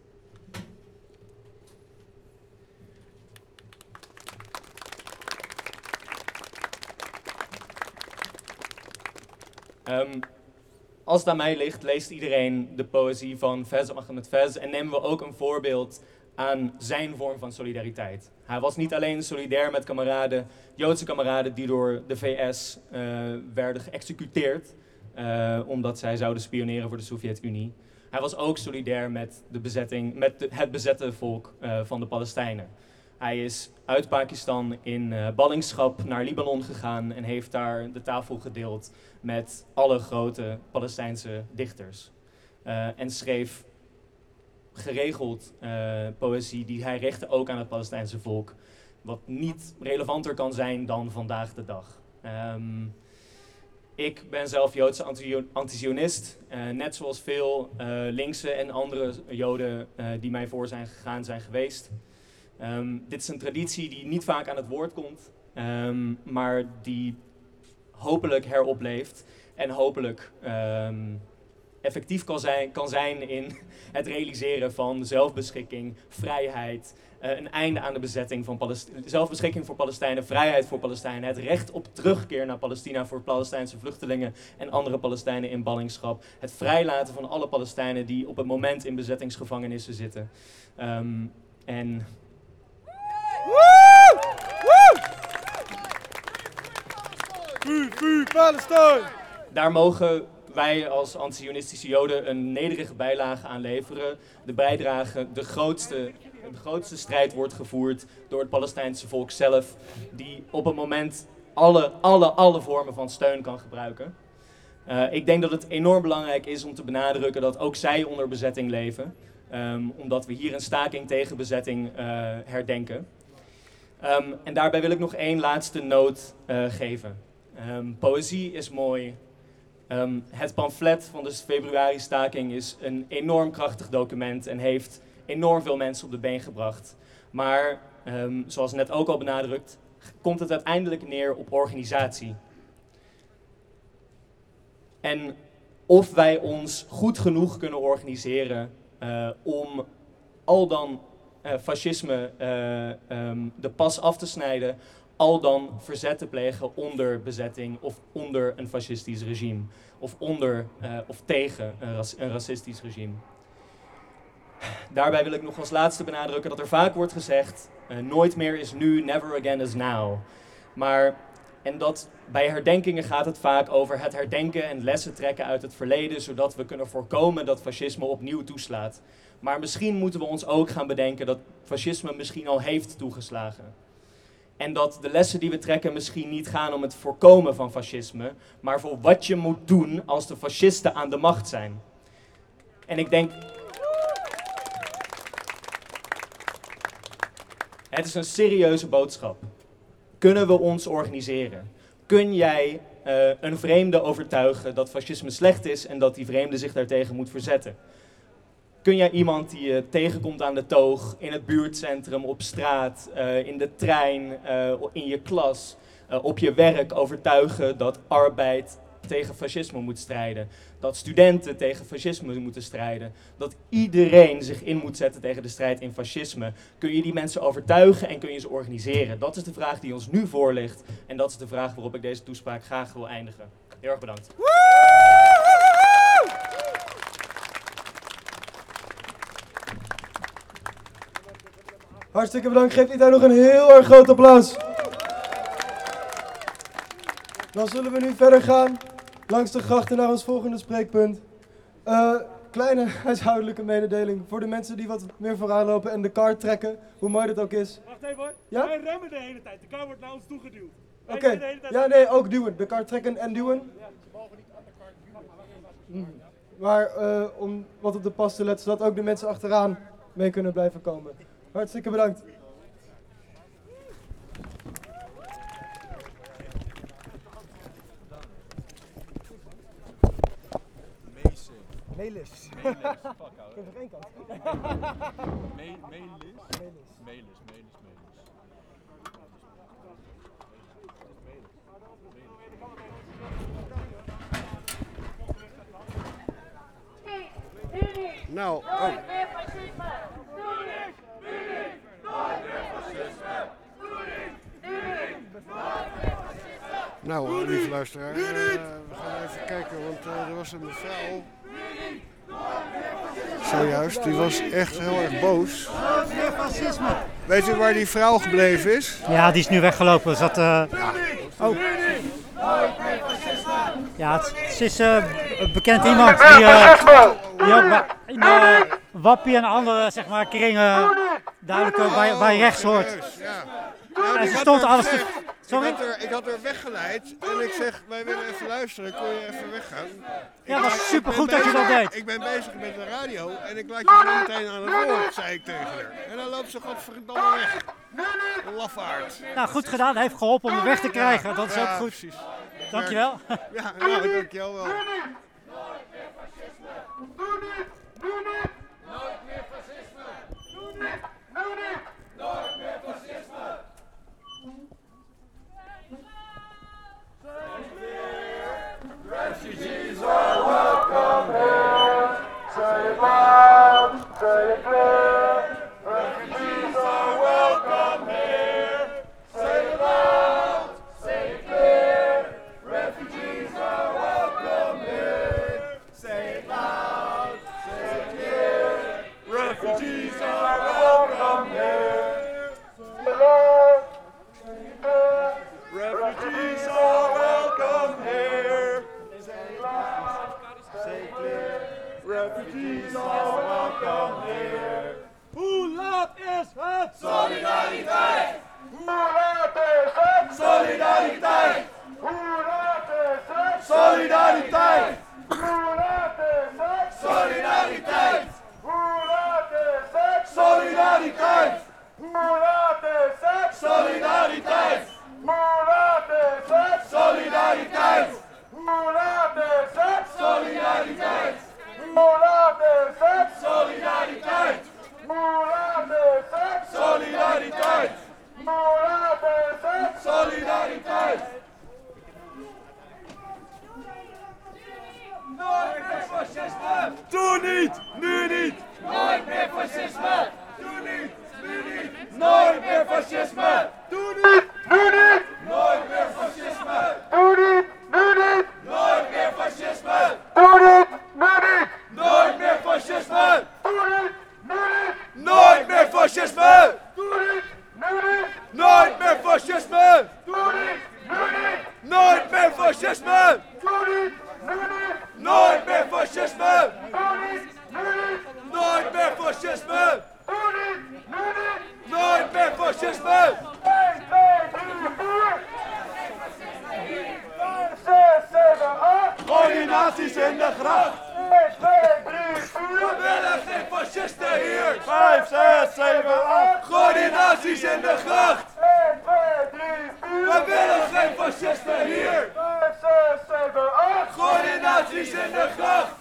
Um, als het aan mij ligt, leest iedereen de poëzie van Faiz Ahmed Faiz en nemen we ook een voorbeeld aan zijn vorm van solidariteit. Hij was niet alleen solidair met kameraden, Joodse kameraden die door de V S uh, werden geëxecuteerd uh, omdat zij zouden spioneren voor de Sovjet-Unie. Hij was ook solidair met, de bezetting, met de, het bezette volk uh, van de Palestijnen. Hij is uit Pakistan in uh, ballingschap naar Libanon gegaan en heeft daar de tafel gedeeld met alle grote Palestijnse dichters. Uh, en schreef geregeld uh, poëzie die hij richtte ook aan het Palestijnse volk. Wat niet relevanter kan zijn dan vandaag de dag. Um, ik ben zelf Joodse anti- antisionist. Uh, net zoals veel uh, linkse en andere Joden uh, die mij voor zijn gegaan zijn geweest. Um, dit is een traditie die niet vaak aan het woord komt, um, maar die hopelijk heropleeft en hopelijk um, effectief kan zijn, kan zijn in het realiseren van zelfbeschikking, vrijheid, uh, een einde aan de bezetting van Palestijnen, zelfbeschikking voor Palestijnen, vrijheid voor Palestijnen, het recht op terugkeer naar Palestina voor Palestijnse vluchtelingen en andere Palestijnen in ballingschap, het vrijlaten van alle Palestijnen die op het moment in bezettingsgevangenissen zitten. Um, en... Woe! Woe! Free, free Palestine! Daar mogen wij als anti-sionistische Joden een nederige bijlage aan leveren. De bijdrage, de grootste, de grootste strijd wordt gevoerd door het Palestijnse volk zelf, die op het moment alle, alle, alle vormen van steun kan gebruiken. Uh, ik denk dat het enorm belangrijk is om te benadrukken dat ook zij onder bezetting leven, um, omdat we hier een staking tegen bezetting uh, herdenken. Um, en daarbij wil ik nog één laatste noot uh, geven. Um, poëzie is mooi. Um, het pamflet van de februari-staking is een enorm krachtig document en heeft enorm veel mensen op de been gebracht. Maar, um, zoals net ook al benadrukt, komt het uiteindelijk neer op organisatie. En of wij ons goed genoeg kunnen organiseren uh, om al dan uh, fascisme uh, um, de pas af te snijden, al dan verzet te plegen onder bezetting of onder een fascistisch regime. Of onder uh, of tegen een, ras- een racistisch regime. Daarbij wil ik nog als laatste benadrukken dat er vaak wordt gezegd, uh, nooit meer is nu, never again is now. Maar En dat bij herdenkingen gaat het vaak over het herdenken en lessen trekken uit het verleden, zodat we kunnen voorkomen dat fascisme opnieuw toeslaat. Maar misschien moeten we ons ook gaan bedenken dat fascisme misschien al heeft toegeslagen. En dat de lessen die we trekken misschien niet gaan om het voorkomen van fascisme, maar voor wat je moet doen als de fascisten aan de macht zijn. En ik denk... Het is een serieuze boodschap. Kunnen we ons organiseren? Kun jij uh, een vreemde overtuigen dat fascisme slecht is en dat die vreemde zich daartegen moet verzetten? Kun jij iemand die je tegenkomt aan de toog, in het buurtcentrum, op straat, uh, in de trein, uh, in je klas, uh, op je werk overtuigen dat arbeid tegen fascisme moet strijden? Dat studenten tegen fascisme moeten strijden? Dat iedereen zich in moet zetten tegen de strijd in fascisme? Kun je die mensen overtuigen en kun je ze organiseren? Dat is de vraag die ons nu voor ligt. En dat is de vraag waarop ik deze toespraak graag wil eindigen. Heel erg bedankt. Hartstikke bedankt. Geef iedereen nog een heel erg groot applaus. Dan zullen we nu verder gaan langs de grachten naar ons volgende spreekpunt. Uh, kleine huishoudelijke mededeling voor de mensen die wat meer vooraan lopen en de kar trekken, hoe mooi dat ook is. Wacht even hoor. Ja? Wij remmen de hele tijd. De kar wordt naar ons toegeduwd. Oké. Okay. Ja, nee, ook duwen. De kar trekken en duwen. Ja, ze mogen niet aan de kar duwen. Mm. Maar uh, om wat op de pas te letten, zodat ook de mensen achteraan mee kunnen blijven komen. Hartstikke bedankt. Melis. Melis, fuck out. Ik heb nog één kant. Melis? Melis. Melis, Melis, Melis. Nou, oh. Nou, lieve luisteraar, uh, we gaan even kijken, want uh, er was een mevrouw, zojuist, die was echt heel erg boos. Weet u waar die vrouw gebleven is? Ja, die is nu weggelopen. Zat, uh... oh. Ja, het, het is uh, een bekend iemand die, uh, die ook in uh, Wappie en andere zeg maar, kringen duidelijk uh, bij, bij rechts hoort. Nou, en ze stond alles te... Sorry? Ik had, er, ik had er weggeleid en ik zeg, wij willen even luisteren, kon je even weggaan? Ja, dat was supergoed dat je dat deed. Ik ben bezig met de radio en ik laat je zo meteen aan het woord, zei ik tegen haar. En dan loopt ze godverdomme weg. Lafaard. Nou, goed gedaan. Hij heeft geholpen om hem weg te krijgen. Ja, dat is ja, ook goed. Precies. Dankjewel. Ja, nou, dankjewel wel. Nooit meer fascisme. Doe niet. Doe niet. Nooit meer fascisme. Doe niet. Doe niet. Nooit meer fascisme. Refugees are welcome here. Say it loud, say it clear. Refugees are welcome here. Say it loud, say it clear. Refugees are welcome here. Say it loud, say it clear. Refugees are welcome here. Say it loud, say it clear. Refugees are welcome here. Say loud, say clear. Refugees are welcome here. Hoe laat is het? Solidariteit! Hoe laat is het? Solidariteit! Hoe laat is het? Solidariteit! Hoe laat is het? Solidariteit! Hoe laat is het? Solidariteit! Hoe laat is het? Solidariteit! Hoe laat is het? Solidariteit! Hoe laat is het? Solidariteit! Hoe laat is het? Solidariteit! Hoe laat is het? Solidariteit! Hoe laat is het? Solidariteit! fascisme! Nooit meer fascisme! Nooit meer fascisme! Nooit meer fascisme! Gooi die nazi's in de gracht! We willen geen fascisten hier! vijf, zes, zeven, acht! Gooi die nazi's in de gracht! We willen geen fascisten hier! vijf, zes, zeven, acht! Gooi die nazi's in de gracht!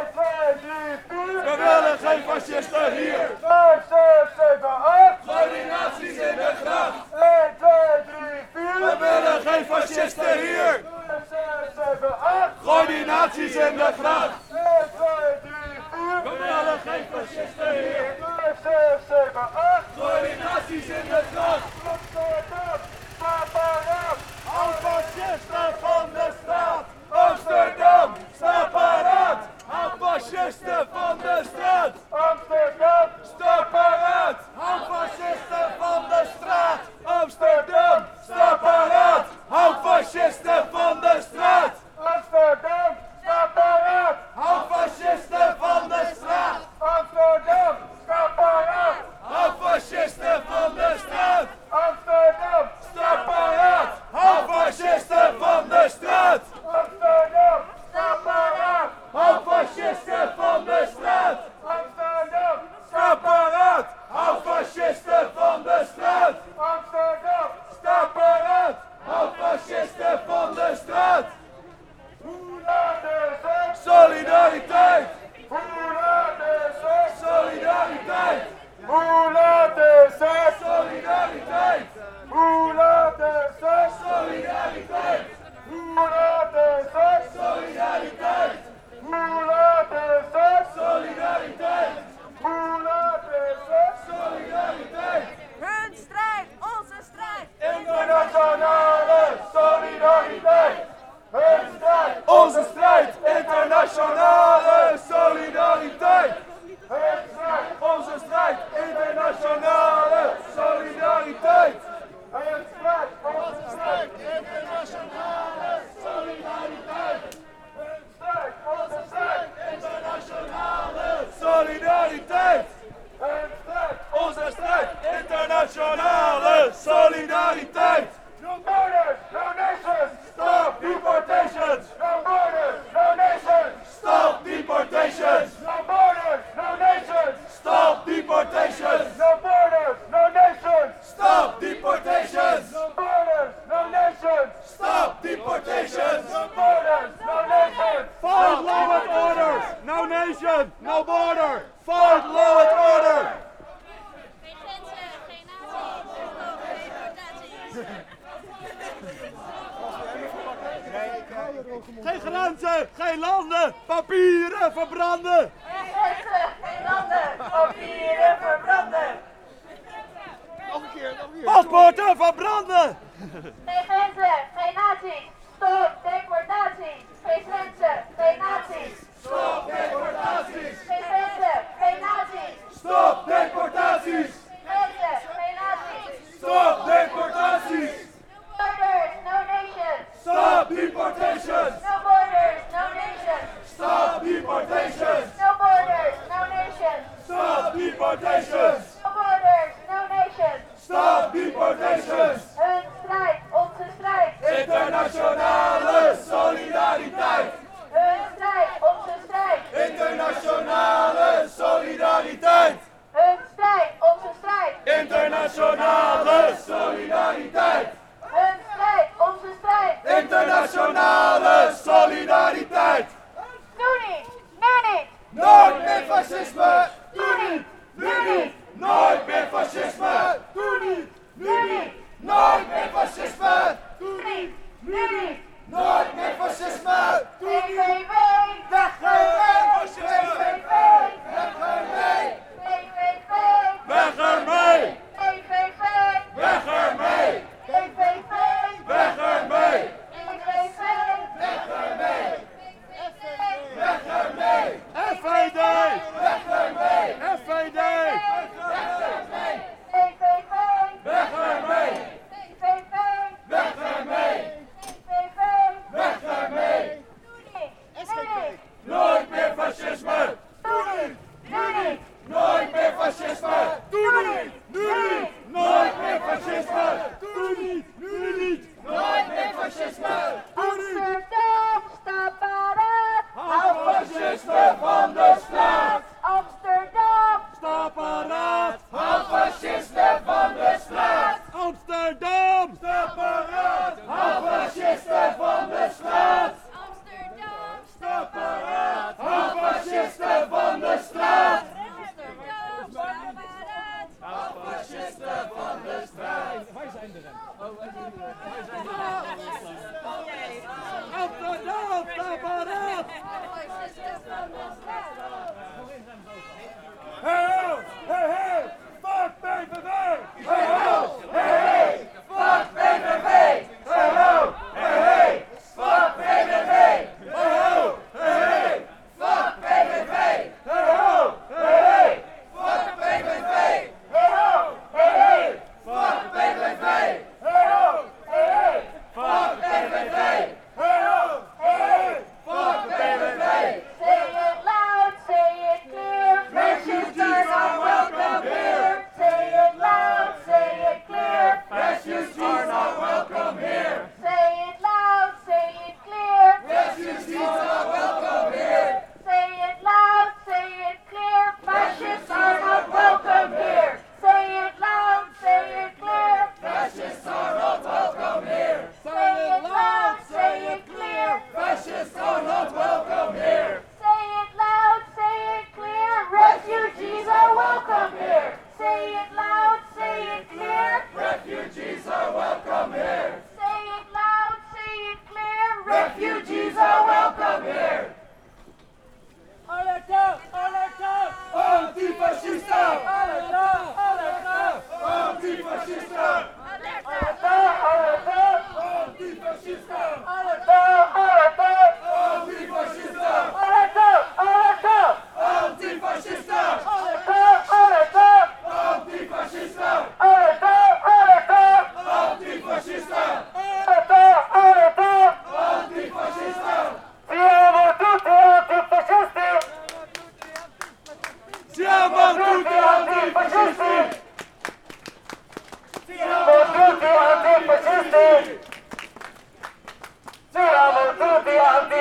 We willen geen fascisten hier! vijf, zes, zeven, acht! Gooi die nazi's in de gracht! een, twee, drie, vier! We willen geen fascisten hier! vijf, zes, zeven, acht! Gooi die nazi's in de gracht! een, twee, drie, vier! We willen geen fascisten hier! vijf, zes, zeven, acht! Gooi die nazi's in de gracht! Amsterdam, sta paraat! Hou fascisten van de straat! Amsterdam, sta paraat! Hou fascisten van de straat! Amsterdam, sta paraat! Hou fascisten van de straat! Amsterdam, sta paraat! Hou fascisten van de straat! Amsterdam, sta paraat! Hou fascisten van de straat! Amsterdam, sta paraat! Hou fascisten van de straat! Amsterdam, sta paraat! Hou fascisten van de straat! Amsterdam, sta paraat! Hou fascisten van de straat! Amsterdam, sta paraat! Hou fascisten van de straat! Amsterdam, sta paraat! Hou fascisten van de straat! Hoe laat is het? Solidariteit! Hoe laat is het? Solidariteit! Hoe laat is het? Solidariteit! Hoe laat is het? Solidariteit! Hoe laat is het? Solidariteit! Hoe laat is het? Solidariteit! Hoe laat is het? Solidariteit! Hun strijd, onze strijd! Internationale solidariteit! Hun strijd, onze strijd! Internationale solidariteit! Hun strijd, onze strijd! Internationale solidariteit! Hun strijd, onze strijd! Internationale solidariteit! Hun strijd, onze strijd! Internationale solidariteit! Hun strijd, onze strijd! Internationale solidariteit! No borders, no nations! Stop deportations! No borders, no nations! Stop deportations! No borders, no nations! Stop deportations! No borders, no nations! Stop deportations! No borders, no nations! Stop deportations! No borders, no nations! Fight law and order! No nation, no border! Fight law and order! Geen grenzen, geen landen, papieren verbranden! Geen grenzen, geen landen, papieren verbranden! Nog een keer, nog een keer! Paspoorten verbranden! Geen grenzen, geen nazi's, stop deportatie! Geen grenzen, geen nazi's! Stop deportaties! Geen grenzen, geen nazi's! Stop deportaties! Grenzen, geen nazi's! Stop deportaties! Borders, no nations! Stop deportations! No borders, no nations! Stop deportations! No borders, no nations! Stop deportations! No borders, no nations! Stop deportations! Hun strijd, onze strijd! Internationale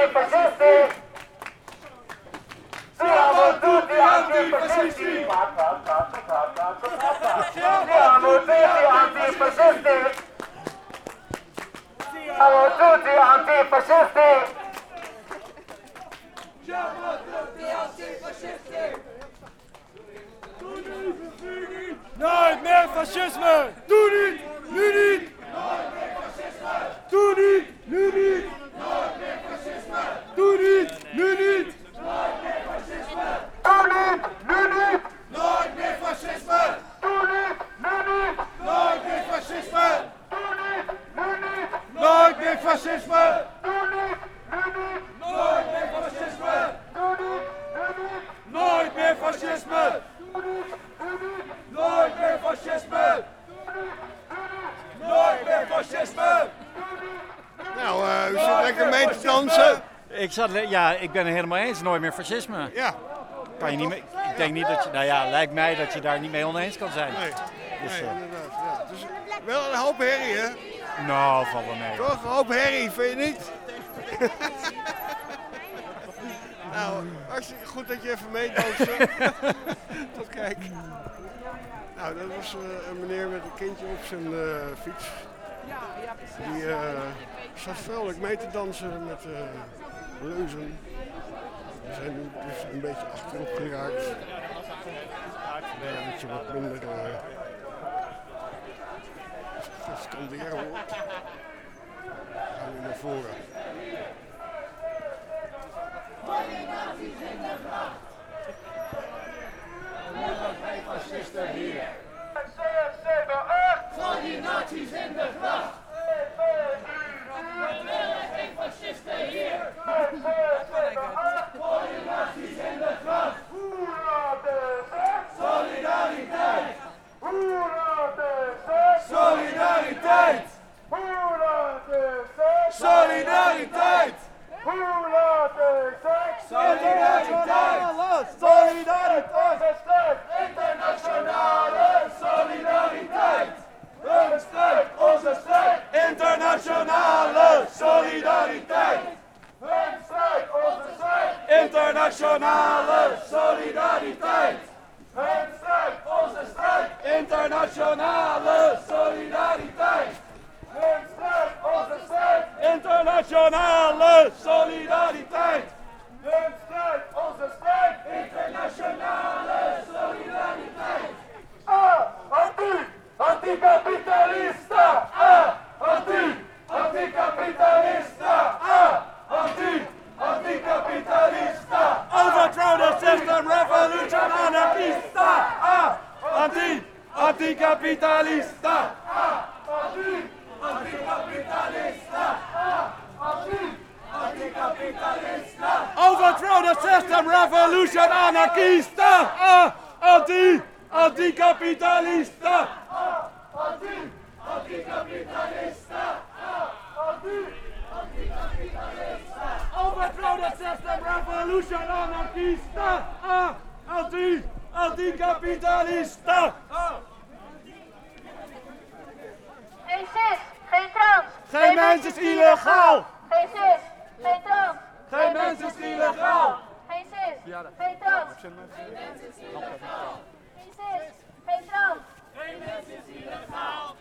antifascisti! Siamo tutti antifascisti! Siamo tutti antifascisti! Siamo tutti antifascisti! Siamo tutti antifascisti! Nooit meer fascisme! Doe niet! Nu niet! Nooit meer fascisme! Doe niet! Nu niet! Nooit meer fascisme! Doe niet! Nu niet! Nooit meer fascisme! Doe niet! Nu niet! Nooit meer fascisme! Doe niet! Nu niet! Nooit meer fascisme! Doe niet! Nu niet! Nooit meer fascisme! Doe niet! Nu niet! Nooit meer fascisme! Doe niet! Nu niet! Nooit meer fascisme! Doe niet! Nu niet! Nooit meer fascisme! Nooit meer fascisme! Nou, uh, u zit lekker mee te dansen. Ik, zat, ja, ik ben het helemaal eens. Nooit meer fascisme. Ja. Kan je niet mee, ik denk niet dat je, nou ja, lijkt mij dat je daar niet mee oneens kan zijn. Nee, Dus, nee uh, inderdaad. Ja. Dus wel een hoop herrie, hè? nou, valt wel mee. Toch? Een hoop herrie, vind je niet? Nou, hartstikke goed dat je even meedanste. Tot kijk. Nou, dat was uh, een meneer met een kindje op zijn uh, fiets. Die uh, zat vrolijk mee te dansen met uh, leuzen. We zijn nu dus een beetje achterop geraakt. Ja, dat je wat minder uh, scanderen hoort. Gaan we naar voren. Geen fascisten hier. Gooi die nazi's in de gracht. We willen geen fascisten hier. Gooi die nazi's in de gracht. Solidariteit. Solidariteit! Solidariteit! Solidariteit! Solidariteit! Internationale solidariteit! Hun strijd, onze strijd! Internationale solidariteit! Hun strijd, onze strijd! Internationale solidariteit! Hun strijd, onze strijd! Internationale solidariteit! Hun strijd, onze strijd! Internationale solidariteit! Hun strijd, onze strijd! Internationale solidariteit! Ah, anti, anticapitalista! Ah, anti, anticapitalista! Ah, anti, anticapitalista! Overthrow the system, revolution anarchista! Ah, anti, anticapitalista! Ah, anti, anticapitalista! Ah, anti, anticapitalista! Overthrow the system, revolution anarchista! Ah, anti, anticapitalista! Ah, anti, anticapitalista! Ah, anti, anticapitalista! Overthrow the system, revolution anarchista! Ah, anti, anticapitalista! Ah. Geen cis, geen trans. Geen mens is illegaal! Geen cis, geen trans. Geen mens is illegaal! Geen cis, geen trans. Geen cis, geen trans. Geen mens is illegaal!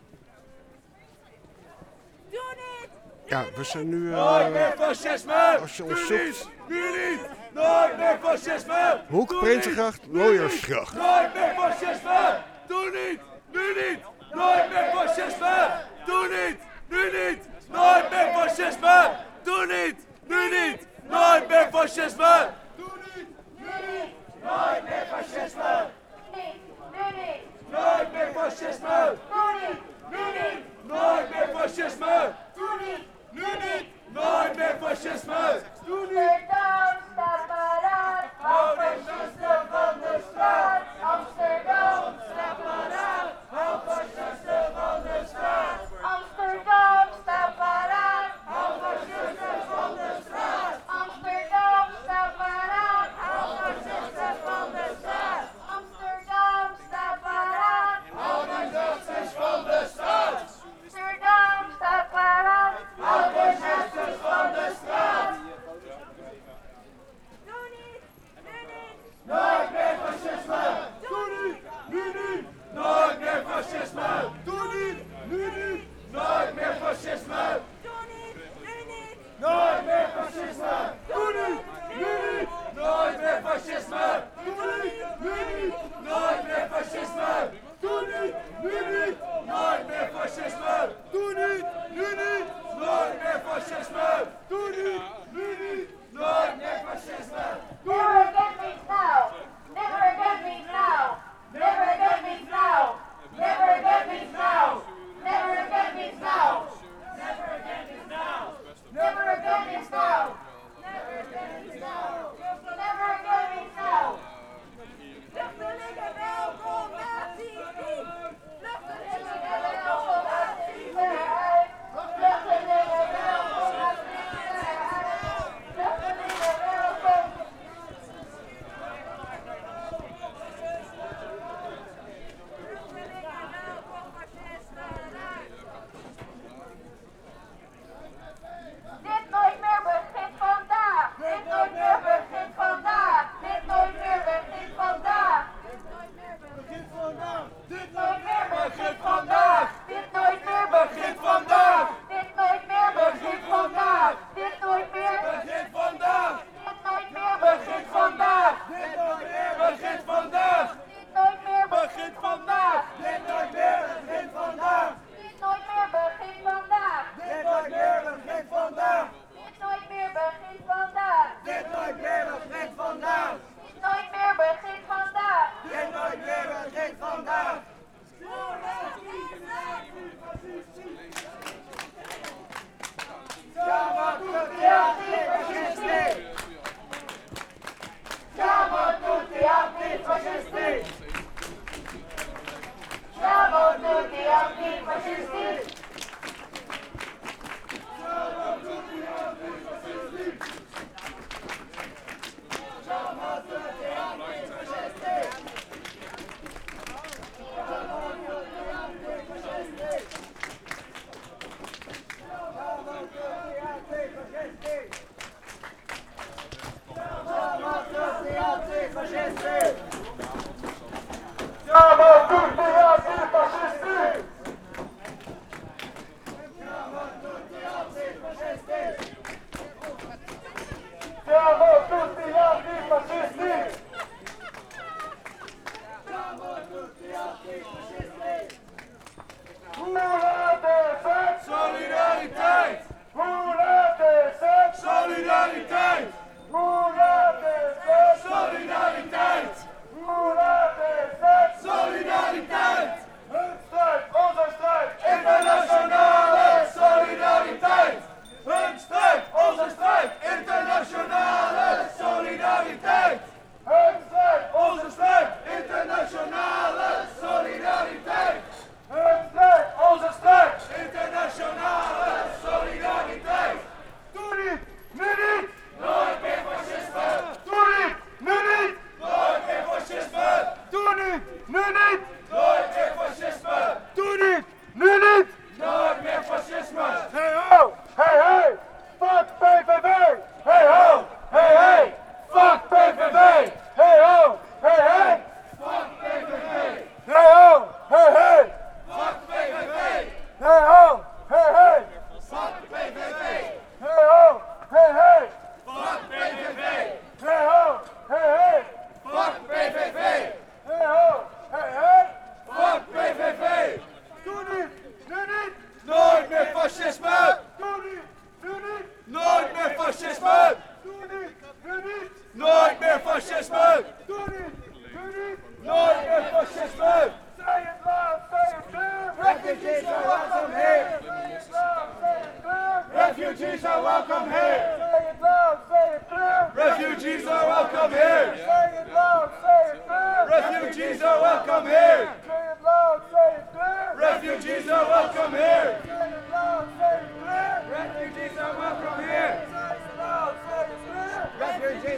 Doe niet! Ja, we zijn nu... Uh, Nooit meer fascisme! als je Nu ons niet! zoekt, Nu niet! Nooit meer fascisme! Hoek, Doe Prinsengracht, niet! Nu Looiersgracht. niet! Nooit meer fascisme! Doe niet! Nu niet! Nooit meer fascisme! Doe niet! Nu niet! Nooit meer fascisme! Doe niet! Nu niet! Nooit meer fascisme! Doe niet! Nu niet! Nooit meer fascisme! Niet, nu niet. Nooit meer fascisme! Doe niet, Nu niet! Nooit meer fascisme! doe niet. Nu niet! Nooit meer fascisme! Doe niet! Amsterdam staat paraat. Hou fascisten van de straat. Amsterdam staat paraat. Hou fascisten van de straat. Amsterdam staat paraat. Hou fascisten van de straat. Amsterdam staat paraat. Hou fascisten van de straat. Amsterdam staat paraat. Hou die nazi's van de straat! Amsterdam staat paraat. Hou fascisten van de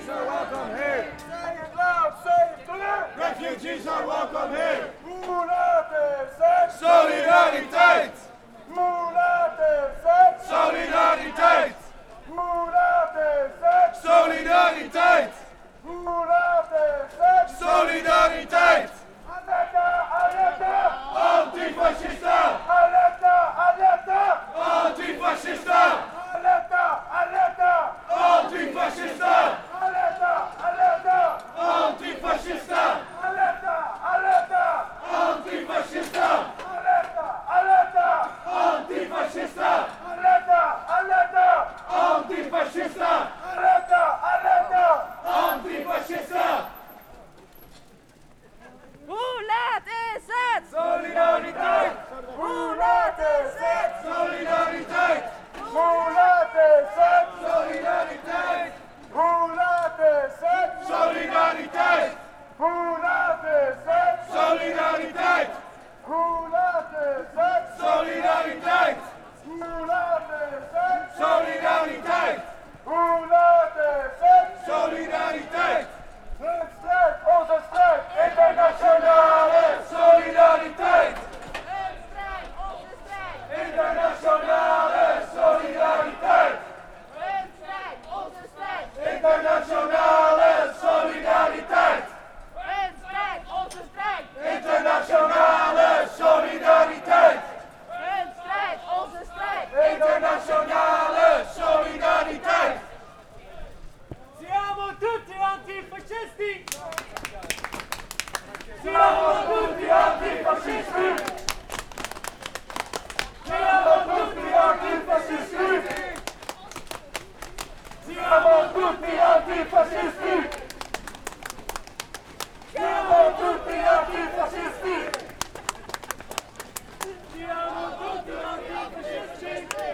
Refugees are welcome here. Say it loud, say it clear. Refugees are welcome here. Hoe laat is het? Solidariteit. Hoe laat is het? Solidariteit. Hoe laat is het? Solidariteit. Hoe laat is het? Solidariteit. Alerta, alerta. Antifascista. Alerta, alerta. Antifascista. Alerta, alerta. Antifascista. Alerta, alerta. Antifascista. Alerta, alerta. Antifascista. Alerta, alerta. Antifascista. Alerta, alerta. Antifascista. Alerta, alerta. Antifascista. Hoe laat is het? Solidariteit. Hoe laat is het? Solidariteit. Hoe laat is het? Solidariteit. Hoe laat is het? Solidariteit. Hoe laat is het? Solidariteit. Hoe laat is het? Solidariteit. Hoe laat is het? Solidariteit. Hoe laat is het? Solidariteit. Hun strijd, onze strijd, internationale solidariteit. Hun strijd, onze strijd, internationale solidariteit. Hun strijd, onze strijd, internationale solidariteit. Hun strijd, onze strijd, internationale solidariteit. Hun strijd, onze strijd, internationale solidariteit. Siamo tutti antifascisti! Siamo tutti antifascisti! Siamo tutti antifascisti! Siamo tutti antifascisti! Siamo tutti antifascisti! Siamo tutti antifascisti!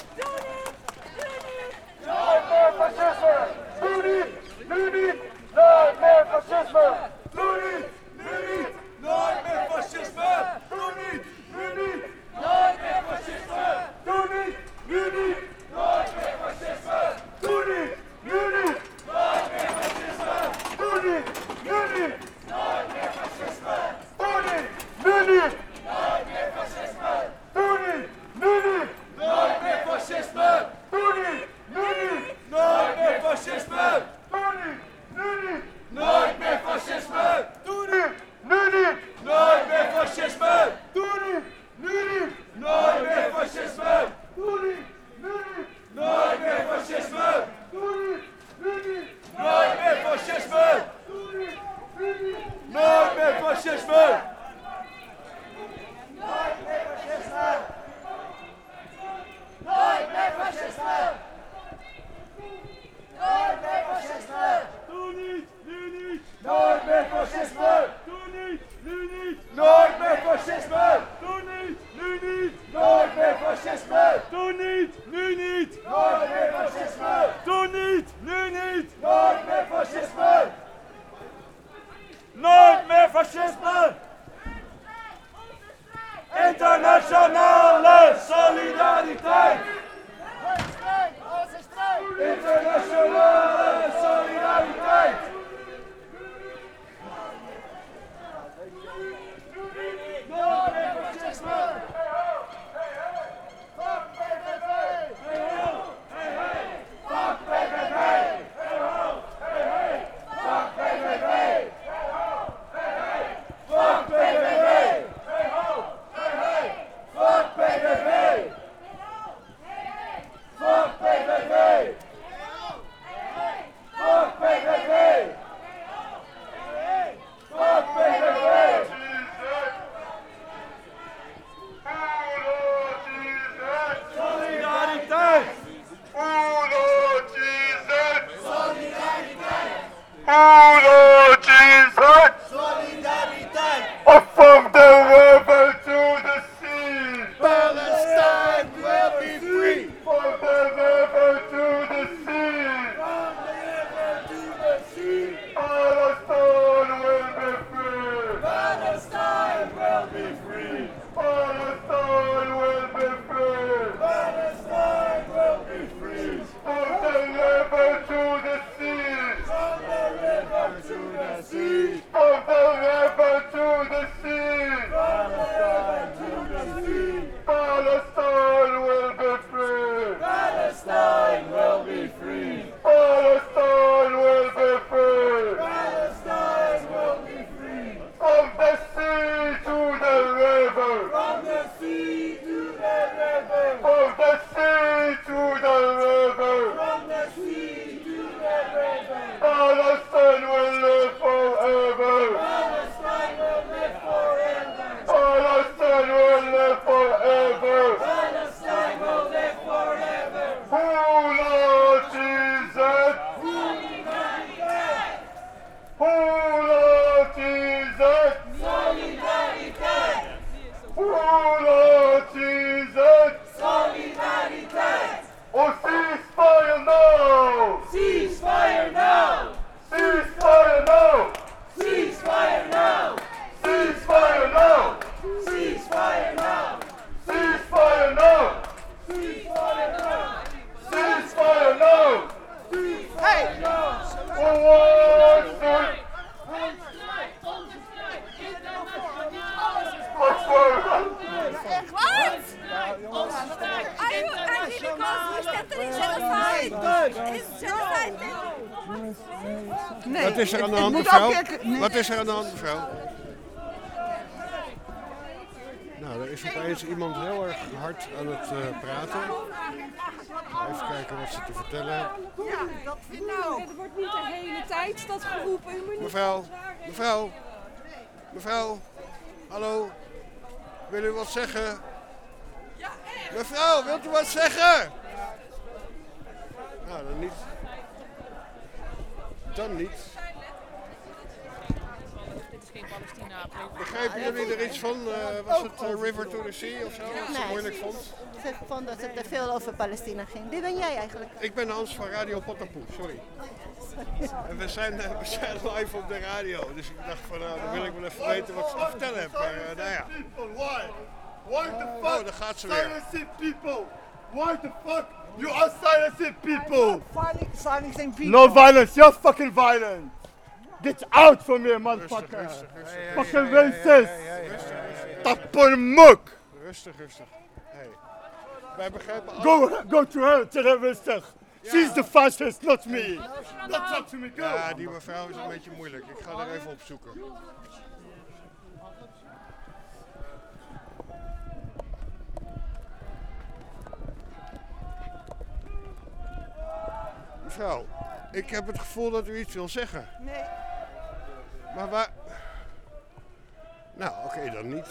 Nooit meer fascisme! Doe niet! Nu niet! Nooit meer fascisme! Doe niet! Nu niet! Nooit meer fascisme! Doe niet! Nu niet! Nooit meer fascisme! Doe niet! Nu niet! Nooit meer fascisme! Doe niet! Nu niet! Nooit meer fascisme! Doe niet! Nu niet! Nooit meer fascisme! Doe niet! Nu niet! Nooit meer fascisme! Doe niet! Nu niet! Nooit meer fascisme! Doe niet! Nu niet! Nooit meer fascisme! Doe niet! Nu niet! Nooit meer fascisme! Doe niet! Nu niet! Nooit meer fascisme! Doe niet! Nu niet! Nooit meer fascisme! Doe niet! Nu niet! Nooit meer fascisme! Doe niet! Nu niet! Nooit meer fascisme! Doe niet! Nu niet! Nooit meer fascisme! Nooit meer fascisme! Nooit meer fascisme! Nooit meer fascisme! Doe niet, nu niet! Nooit meer fascisme! Doe niet, nu niet! Nooit meer fascisme! Doe niet, nu niet! Nooit meer fascisme! Doe niet, nu niet! Nooit meer fascisme! Doe niet, nu niet! Nooit meer fascisme! Nooit meer fascisme! Internationale solidariteit! Internationale solidariteit! Nooit meer fascisme! Fuck P V V! Hey ho! Hey hey! Fuck P V V! Hey ho! Hey hey! Fuck P V V! Hey ho! Hey hey! Fuck P V V! Hey ho! Hey hey! Fuck P V V! Fuck P V V! Fuck P V V! Fuck P V V! Solidariteit! Solidariteit! Solidariteit! Of from the river to the sea! Palestine will be free! From the river to the sea! From the river to the sea! Palestine will be free! Palestine will be free! Palestine will be free! Palestine will be free! From the river to the sea! serieus. Nee, Wat is er aan de het- hand, het moet mevrouw? ook echt- nee. Wat is er aan de hand, mevrouw? Nou, er is opeens iemand heel erg hard aan het uh, praten. Even kijken wat ze te vertellen hebben. Ja, dat vind ik ook. Er wordt niet de hele tijd dat geroepen. U moet niet Mevrouw, mevrouw, mevrouw, hallo, wil u wat zeggen? Mevrouw, wilt u wat zeggen? Nou, dan niet. Dan niet. Dit is geen Palestina. Begrijpen jullie er iets van? Uh, was het uh, River to the Sea of zo? Wat ze Nee. moeilijk vond? Ze vond dat het te veel over Palestina ging. Wie ben jij eigenlijk? Ik ben Hans van Radio Pottapoe, sorry. En we zijn, uh, we zijn live op de radio, dus ik dacht van nou, dan wil ik wel even weten wat ze te vertellen hebben. Maar uh, nou ja. Why? Why the Oh, fuck daar gaat ze weer. silencing people? Why the fuck you are silencing people? Silencing people. No violence, you're fucking violent. Get out from here, motherfucker. Fucking racist. Tappermuk. Rustig, rustig. Hey. Wij begrijpen Go, go to her, terroristig. She's the fascist, not me. Not talk to me, go. Ja, die mevrouw is een beetje moeilijk. Ik ga er even op zoeken. Mevrouw, ik heb het gevoel dat u iets wil zeggen. Nee. Maar waar... Nou, oké, dan niet.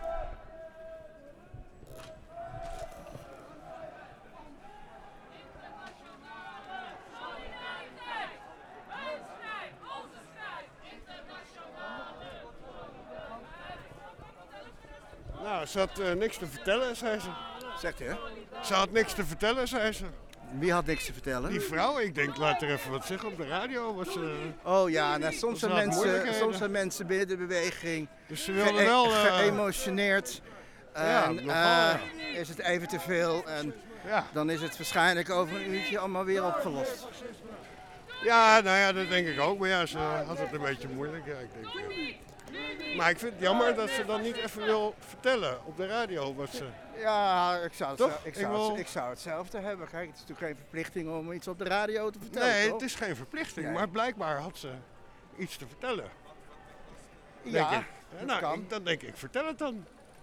Nou, ze had uh, niks te vertellen, zei ze. Zegt u, hè? Ze had niks te vertellen, zei ze. Wie had niks te vertellen? Die vrouw, ik denk, laat er even wat zeggen op de radio. Was, uh, Oh ja, nou, soms, ze zijn had mensen, moeilijkheden. soms zijn mensen binnen de beweging Dus ze wilden ge- wel, uh, geëmotioneerd. Ja, En nogal, eh, ja. is het even te veel en Ja. dan is het waarschijnlijk over een uurtje allemaal weer opgelost. Ja, nou ja, dat denk ik ook. Maar ja, ze had het een beetje moeilijk. Ja, ik denk, ja. Maar ik vind het jammer dat ze dan niet even wil vertellen op de radio wat ze... Ja, ik zou, het, Toch? zelf- ik, Ik zou wil- het, ik zou hetzelfde hebben. Kijk, het is natuurlijk geen verplichting om iets op de radio te vertellen. Nee, toch? het is geen verplichting. Nee. Maar blijkbaar had ze iets te vertellen. Ja, denk ik. dat Nou, kan. ik- dan denk ik, vertel het dan.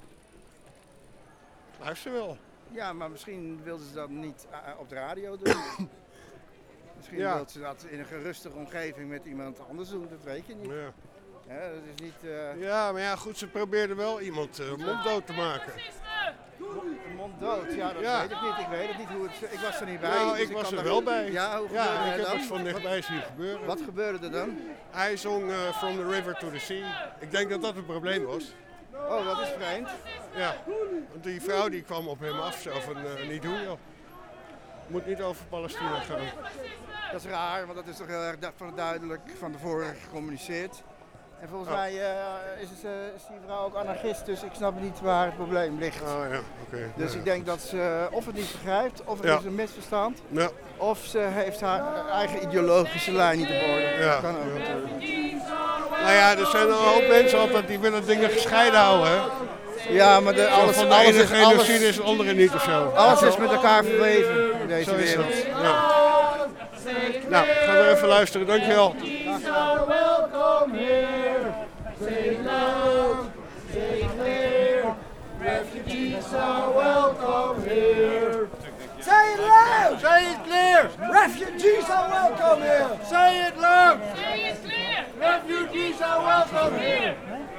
Luister wel. Ja, maar misschien wilden ze dat niet uh, op de radio doen. Misschien Ja. wilden ze dat in een gerustige omgeving met iemand anders doen, dat weet je niet. Ja. Ja, dat is niet... eh, Ja, maar ja, goed, ze probeerden wel iemand uh, monddood te maken. Monddood, ja, dat Ja. weet ik niet. Ik weet het niet hoe het... Ik was er niet bij. Nou, dus ik was kan er daar- wel bij. Ja, hoe Ja, gebeurde ik het heb dan? het van dichtbij zien gebeuren. Wat gebeurde er dan? Hij zong uh, From the River to the Sea. Ik denk dat dat het probleem was. Oh, dat is vreemd. Ja, want die vrouw die kwam op hem af, zo van uh, niet doen joh. Moet niet over Palestina gaan. Dat is raar, want dat is toch heel erg du- duidelijk van tevoren gecommuniceerd. En volgens Oh. mij uh, is, het, uh, is die vrouw ook anarchist, dus ik snap niet waar het probleem ligt. Oh ja, oké. Dus Ja, ik ja. denk dat ze of het niet begrijpt, of er Ja. is een misverstand, Ja. of ze heeft haar eigen ideologische lijn niet op orde. Ja. Dat kan ook natuurlijk. Nou ja, er zijn een hoop mensen altijd die willen dingen gescheiden houden. Hè? Ja, maar de, Zo alles, van de alles ene is alles, genocide is de andere niet of zo. alles is met elkaar verweven in deze Zo is wereld. het. Ja. Nou, gaan we even luisteren, dankjewel. Refugees are welcome here. Say it loud, say it clear. Refugees are welcome here. Say it loud! Say it clear. Refugees are welcome here! Say it loud. Say it clear! Refugees are welcome here.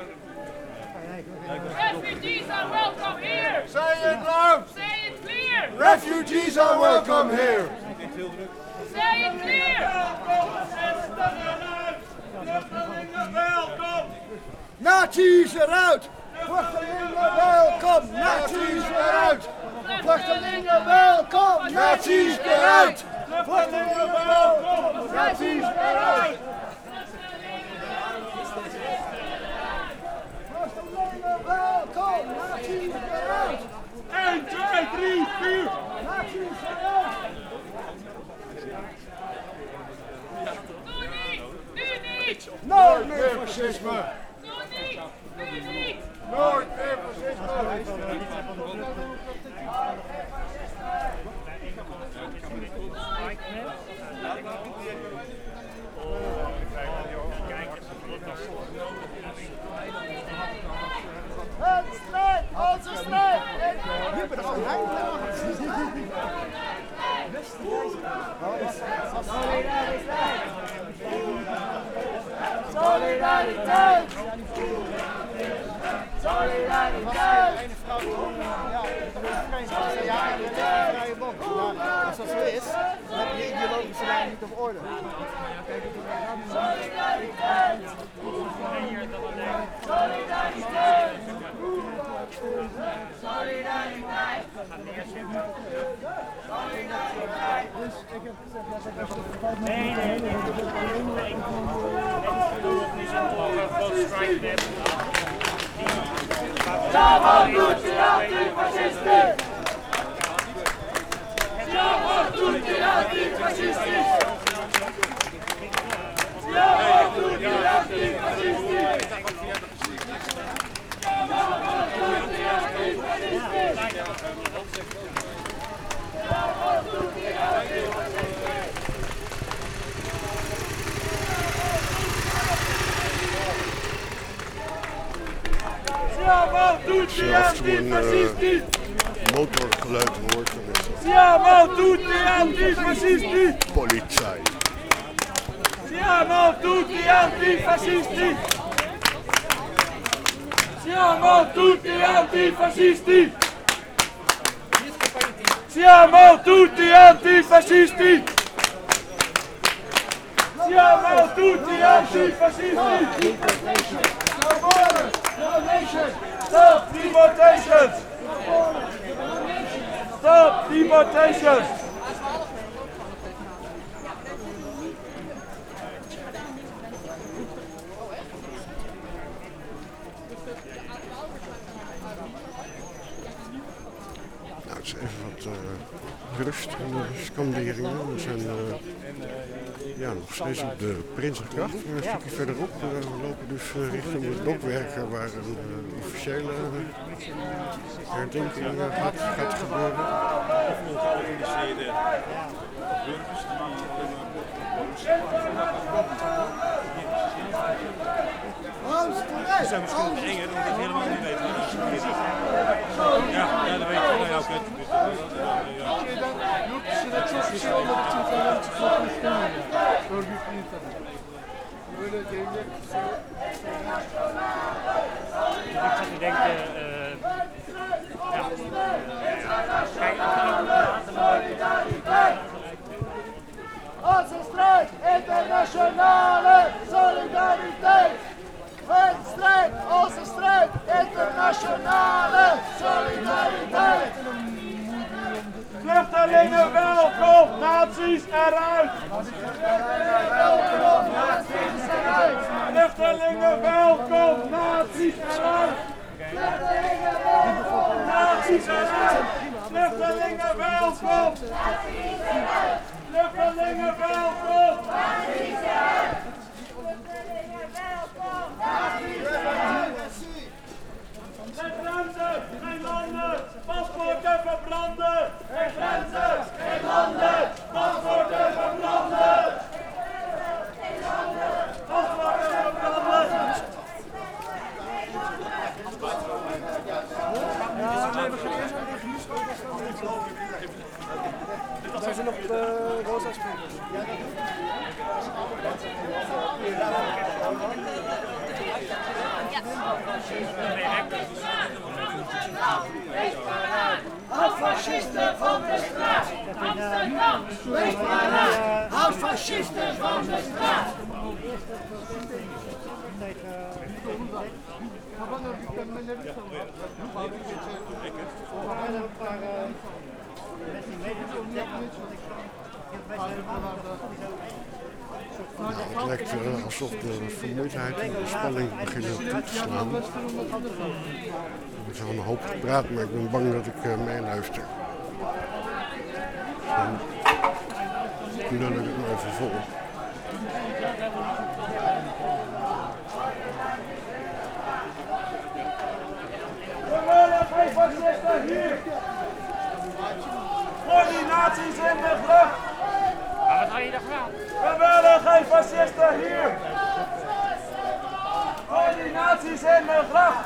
Refugees are welcome here! Say it loud. Say it clear! Refugees are welcome here. Say it clear! Nazis eruit! Vluchtelingen welkom! Nazis eruit! Vluchtelingen welkom! Nazis eruit! Vluchtelingen welkom! Nazis eruit! Vluchtelingen welkom! Nazis eruit! één, twee, drie, vier. Nazis eruit! Nu niet! Nooit meer fascisme! Doe niet! Nu niet! Nooit meer fascisme. Nooit meer! Het strijd, onze strijd! Solidariteit! Solidariteit! Als dat zo is, dan heb je de ideologische lijn niet op orde. Solidariteit! Solidariteit! Solidariteit! Nee, nee, nee. Ja, wat doet die antifascisten? Ja, wat doet die antifascisten? Ja, wat doet die antifascisten? Ja, wat doet die antifascisten? Motorgeluid hoort, dan is dat Ja, wat doet die antifascisten? politie. Ja, wat doet die antifascisten? Ja, wat doet die antifascisten? Ja, wat doet die antifascisten? Ja, wat doet die antifascisten? No borders, no nation. Stop deportations. Stop deportations. Nou, het is even wat uh, rust en uh, scanderingen. We zijn uh, ja, nog steeds op de Prinsengracht. Een stukje verderop. Uh, we lopen dus uh, richting de dokwerken waar een uh, officiële uh, herdenking uh, gaat, gaat gebeuren. Georganiseerde burgers die zijn misschien te eng, omdat ik het helemaal niet weet. Ja, ja, dat weet je. Nou ja, oké. Ik zat te denken, uh, ja, kijk, Onze strijd, internationale solidariteit. Een strijd, onze strijd, internationale solidariteit. Vluchtelingen welkom, nazi's eruit. Vluchtelingen welkom, nazi's eruit. Nazi's eruit. Vluchtelingen welkom. Vluchtelingen welkom. Geen grenzen, geen landen, paspoorten verbranden. Geen grenzen, geen landen, paspoorten verbranden. Paspoorten verbranden. Zijn ze nog op de roze spelen? Houd fascisten van de straat! Amsterdam, wees paraat! Houd fascisten van de straat! Nou, het lijkt uh, alsof de vermoeidheid en de spanning beginnen toe te slaan. Er is al een hoop gepraat, maar ik ben bang dat ik uh, meeluister. Nu lul ik het maar even vol. We willen geen fascisten hier! Voor die nazi's in de vlucht! We willen geen fascisten hier! Gooi die nazi's in de gracht!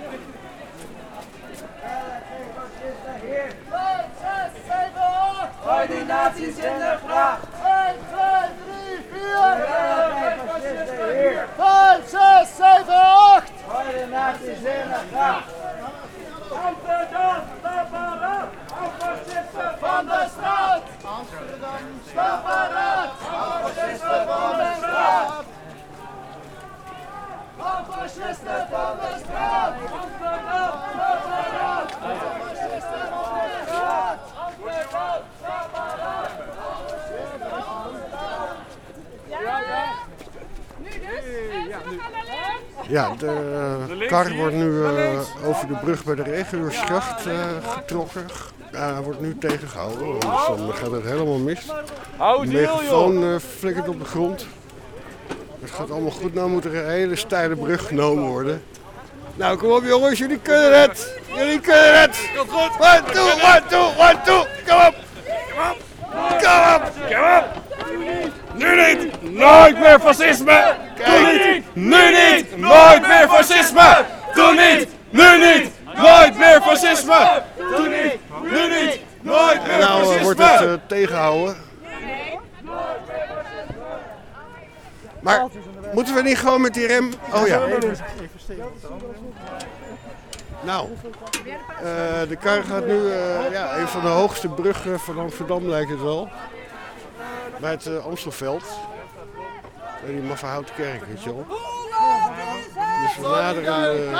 Gooi die nazi's in de gracht! één, twee, drie, vier! vijf, zes, zeven, acht! Gooi die nazi's in de gracht! Amsterdam, sta paraat! Fascisten van de straat! Amsterdam, sta paraat! Fascisten van de straat! Fascisten van de straat! Amsterdam, sta paraat! Fascisten van de straat! Amsterdam, sta paraat! Ja, ja. Nu dus? En we gaan naar links. Ja, de kar wordt nu uh, over de brug bij de Regenhuursgracht uh, getrokken. Ja, hij wordt nu tegengehouden, anders dan gaat het helemaal mis. De megafoon uh, flikkert op de grond. Het gaat allemaal goed, nou moet er een hele steile brug genomen worden. Nou, kom op jongens, jullie kunnen het! Jullie kunnen het! Komt goed! One, two, one, two, one, two! Kom op! Kom op! Kom op! Nu niet! Nooit meer fascisme! Doe niet! Nu niet! Nooit meer fascisme! Doe niet! Nu niet! Nooit meer fascisme! Doe niet! Nu niet! Nooit meer En nou uh, fascisme! wordt het uh, tegengehouden. Maar moeten we niet gewoon met die rem... Oh ja. Nou, uh, de kar gaat nu uh, ja, een van de hoogste bruggen van Amsterdam lijkt het wel. Bij het uh, Amstelveld. Bij die Mafferhouten kerk, weet je wel. Dus we naderen... Uh,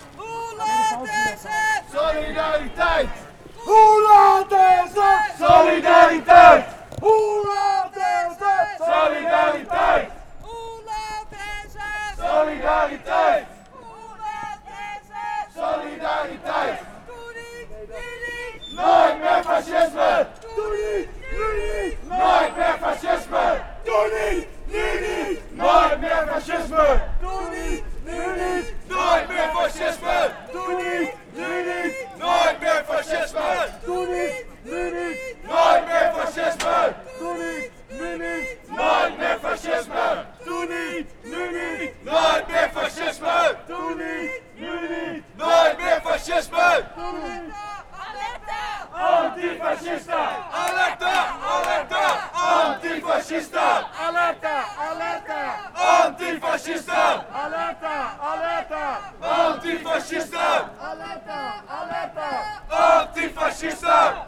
Solidariteit! Hoe laat is het? Solidariteit! Hoe laat is het? Solidariteit! Hoe laat is het? Solidariteit! Hoe laat is het? Solidariteit! Doe niet, nu niet! Nooit meer fascisme! Doe niet, nu niet! Nooit meer fascisme! Doe niet, nu niet! Nooit meer fascisme! Doe niet, nu niet! Nooit meer fascisme! Doe niet, nu niet! Nooit meer fascisme! Doe niet, nu niet! Nooit meer fascisme! Doe niet, nu niet! Nooit meer fascisme! Doe niet, nu niet! Nooit meer fascisme! Doe niet, nu niet! Nooit meer fascisme! Doe niet! Antifascista! Alerta! Alerta! Antifascista! Alerta! Alerta! Antifascista! Alerta! Alerta! Antifascista! Alerta! Alerta! Antifascista!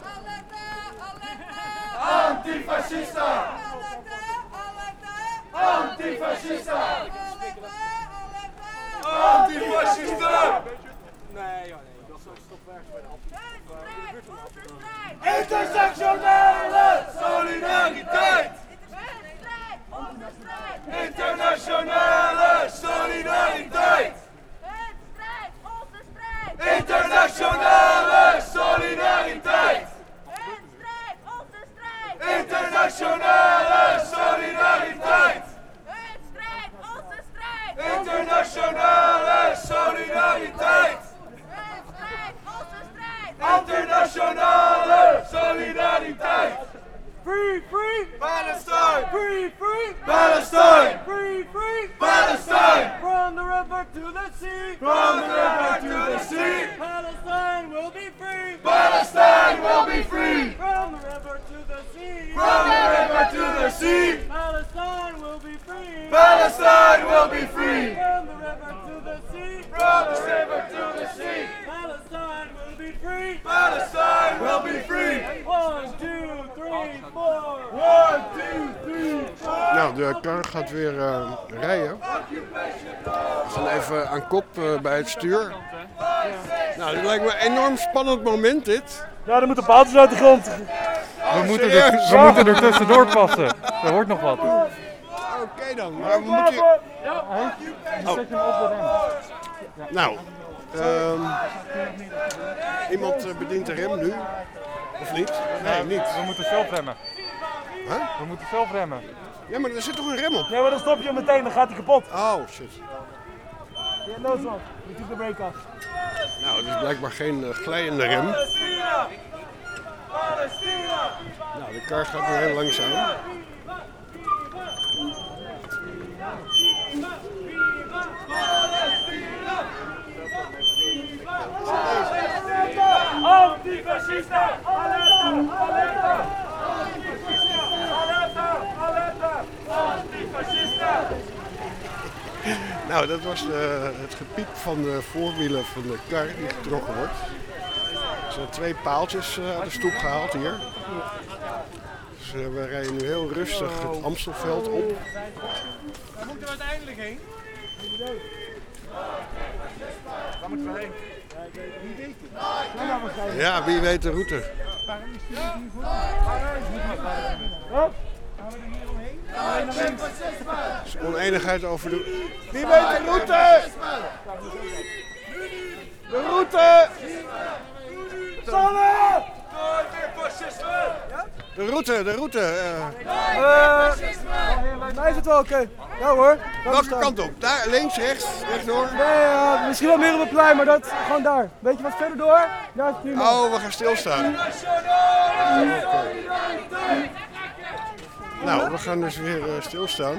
Antifascista! Antifascista! Antifascista! Nee, joh, nee, dat is zo stopwerk bij de Intersectionele solidariteit! Internationale solidariteit! Internationale solidariteit! Internationale solidariteit! Internationale solidariteit! Internationale solidariteit! Free, free! Palestine! Free, free! Palestine! Free, free! Palestine! From the river to the sea! From the river to the sea! Palestine will be free! Palestine will be free! From the river to the sea! From the river to the sea! Palestine will be free! Palestine will be free! From the river to the sea! From the river to the sea! Palestine will be free! Palestine will be free! One, two, three, four! One, two, three, four! Nou, de kar gaat weer uh, rijden. We gaan even aan kop uh, bij het stuur. Nou, dit lijkt me een enorm spannend moment dit. Ja, er moeten paaltjes uit de grond. We moeten er, we moeten er tussendoor passen. Er hoort nog wat. Oké okay dan, maar we moeten... Ja, oh. Zet hem op de rem. Ja. Nou, um, iemand uh, bedient de rem nu. Of niet? Nee, Ja, niet. We moeten zelf remmen. Huh? We moeten zelf remmen. Ja, maar er zit toch een rem op? Ja, maar dan stop je hem meteen, dan gaat hij kapot. Oh, shit. Ja, noodstand. Je doet de brake af. Nou, het is blijkbaar geen uh, glijdende rem. Palestina! Palestina! Nou, de kar gaat weer heel langzaam. Nou, dat was de, het gepiep van de voorwielen van de kar die getrokken wordt. Er zijn twee paaltjes uh, uit de stoep gehaald hier. Dus uh, we rijden nu heel rustig het Amstelveld op. Waar moeten we uiteindelijk heen? Waar moeten we heen? Wie weet het? Ja, wie weet de route. Waarom is die hier voor? Wat? Gaan we er hier omheen? Alleen naar links. Er is oneenigheid over de... Wie weet de route? De route! Samen! Nooit meer fascisme! De route, de route. Uh. Uh, bij mij is het wel oké. Okay. Ja hoor. Welke kant op? Daar, links, rechts, rechtdoor? Nee, uh, misschien wel meer op het plein, maar dat gewoon daar. Weet je wat verder door? Daar is prima. Oh, we gaan stilstaan. Nou, we gaan dus weer uh, stilstaan.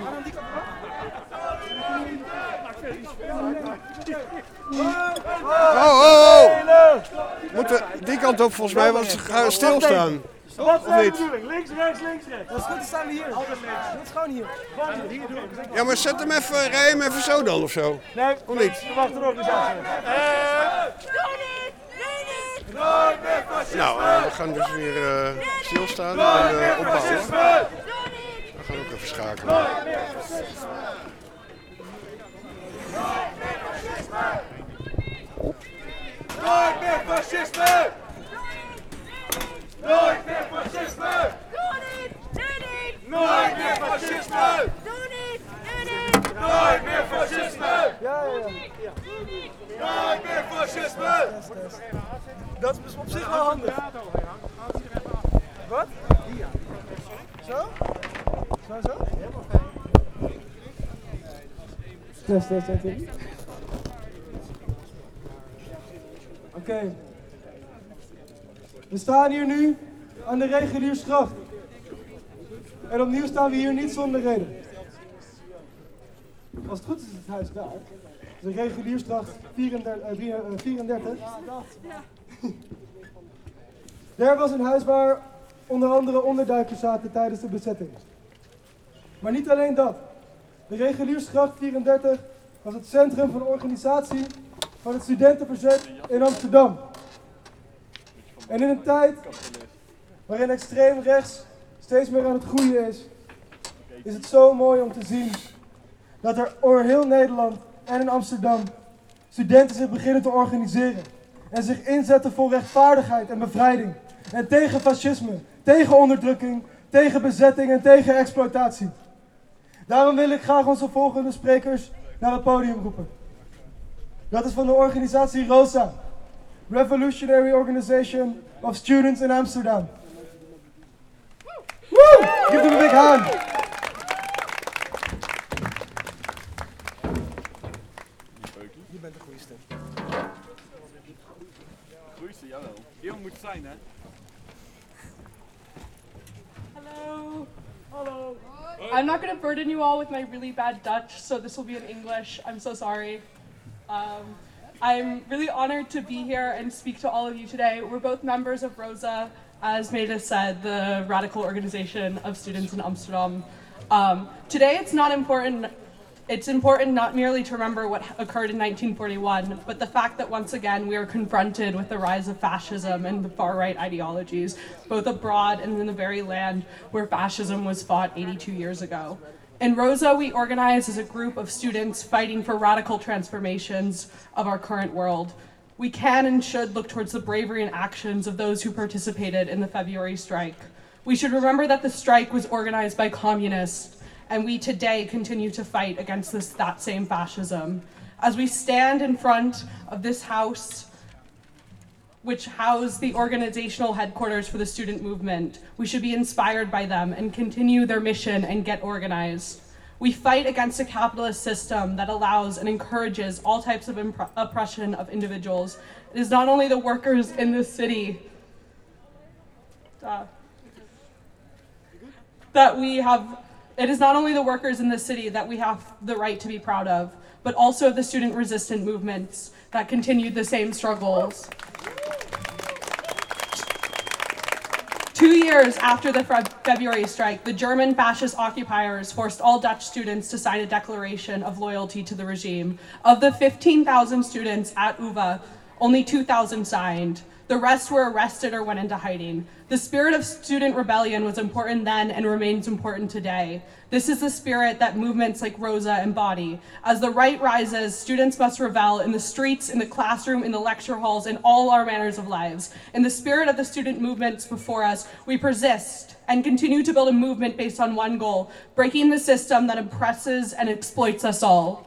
Oh, oh, oh! Moeten die kant op volgens mij, want ze gaan stilstaan. Wat is de bedoeling? Links, rechts, links, rechts. Dat is goed, dan staan we hier. Altijd links. Dat is gewoon hier. Gewoon hier doen. Ja, maar zet hem even, rij hem even zo dan of zo. Nee, of niet? We wachten de organisatie. Nooit meer fascisme! Nou, uh, we gaan dus weer uh, stilstaan en uh, opbouwen. We gaan ook even schakelen. Nooit meer fascisme! Nooit meer fascisme! Nooit meer fascisme! Doe niet! Doe niet! Nooit meer fascisme! Doe niet! Doe niet! Nooit meer fascisme! Ja, ja, ja. Nooit meer fascisme! Dat is op zich wel handig. Wat? Zo? Zo, zo? Test, test, test. Oké. We staan hier nu aan de Reguliersgracht. En opnieuw staan we hier niet zonder reden. Als het goed is, is het huis daar. De Reguliersgracht vierendertig. Daar was een huis waar onder andere onderduikers zaten tijdens de bezetting. Maar niet alleen dat. De Reguliersgracht vierendertig was het centrum van de organisatie van het studentenverzet in Amsterdam. En in een tijd waarin extreem rechts steeds meer aan het groeien is, is het zo mooi om te zien dat er over heel Nederland en in Amsterdam studenten zich beginnen te organiseren en zich inzetten voor rechtvaardigheid en bevrijding en tegen fascisme, tegen onderdrukking, tegen bezetting en tegen exploitatie. Daarom wil ik graag onze volgende sprekers naar het podium roepen. Dat is van de organisatie ROSA, Revolutionary Organization of Students in Amsterdam. Woo! Give them a big hand. Je bent de goeiste. Goeiste, jawel. Heel moet het zijn, hè? Hello. Hello. I'm not going to burden you all with my really bad Dutch, so this will be in English. I'm so sorry. Um, I'm really honored to be here and speak to all of you today. We're both members of ROSA, as Maida said, the radical organization of students in Amsterdam. Um, today it's not important, it's important not merely to remember what occurred in nineteen forty-one, but the fact that once again we are confronted with the rise of fascism and the far-right ideologies, both abroad and in the very land where fascism was fought eighty-two years ago. In ROSA, we organize as a group of students fighting for radical transformations of our current world. We can and should look towards the bravery and actions of those who participated in the February strike. We should remember that the strike was organized by communists, and we today continue to fight against this, that same fascism. As we stand in front of this house, which house the organizational headquarters for the student movement, we should be inspired by them and continue their mission and get organized. We fight against a capitalist system that allows and encourages all types of imp- oppression of individuals. It is not only the workers in this city uh, that we have, it is not only the workers in this city that we have the right to be proud of, but also the student resistant movements that continued the same struggles. Two years after the Fe- February strike, the German fascist occupiers forced all Dutch students to sign a declaration of loyalty to the regime. Of the fifteen thousand students at U V A, only two thousand signed. The rest were arrested or went into hiding. The spirit of student rebellion was important then and remains important today. This is the spirit that movements like Rosa embody. As the right rises, students must rebel in the streets, in the classroom, in the lecture halls, in all our manners of lives. In the spirit of the student movements before us, we persist and continue to build a movement based on one goal, breaking the system that oppresses and exploits us all.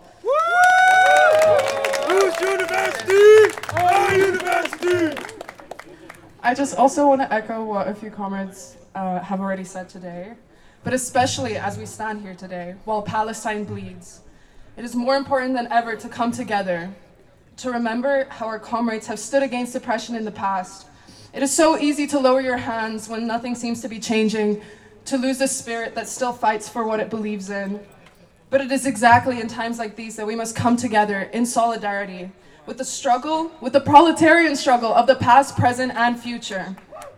Who's university? Our university! I just also want to echo what a few comrades uh, have already said today, but especially as we stand here today, while Palestine bleeds. It is more important than ever to come together, to remember how our comrades have stood against oppression in the past. It is so easy to lower your hands when nothing seems to be changing, to lose the spirit that still fights for what it believes in. But it is exactly in times like these that we must come together in solidarity with the struggle, with the proletarian struggle of the past, present, and future.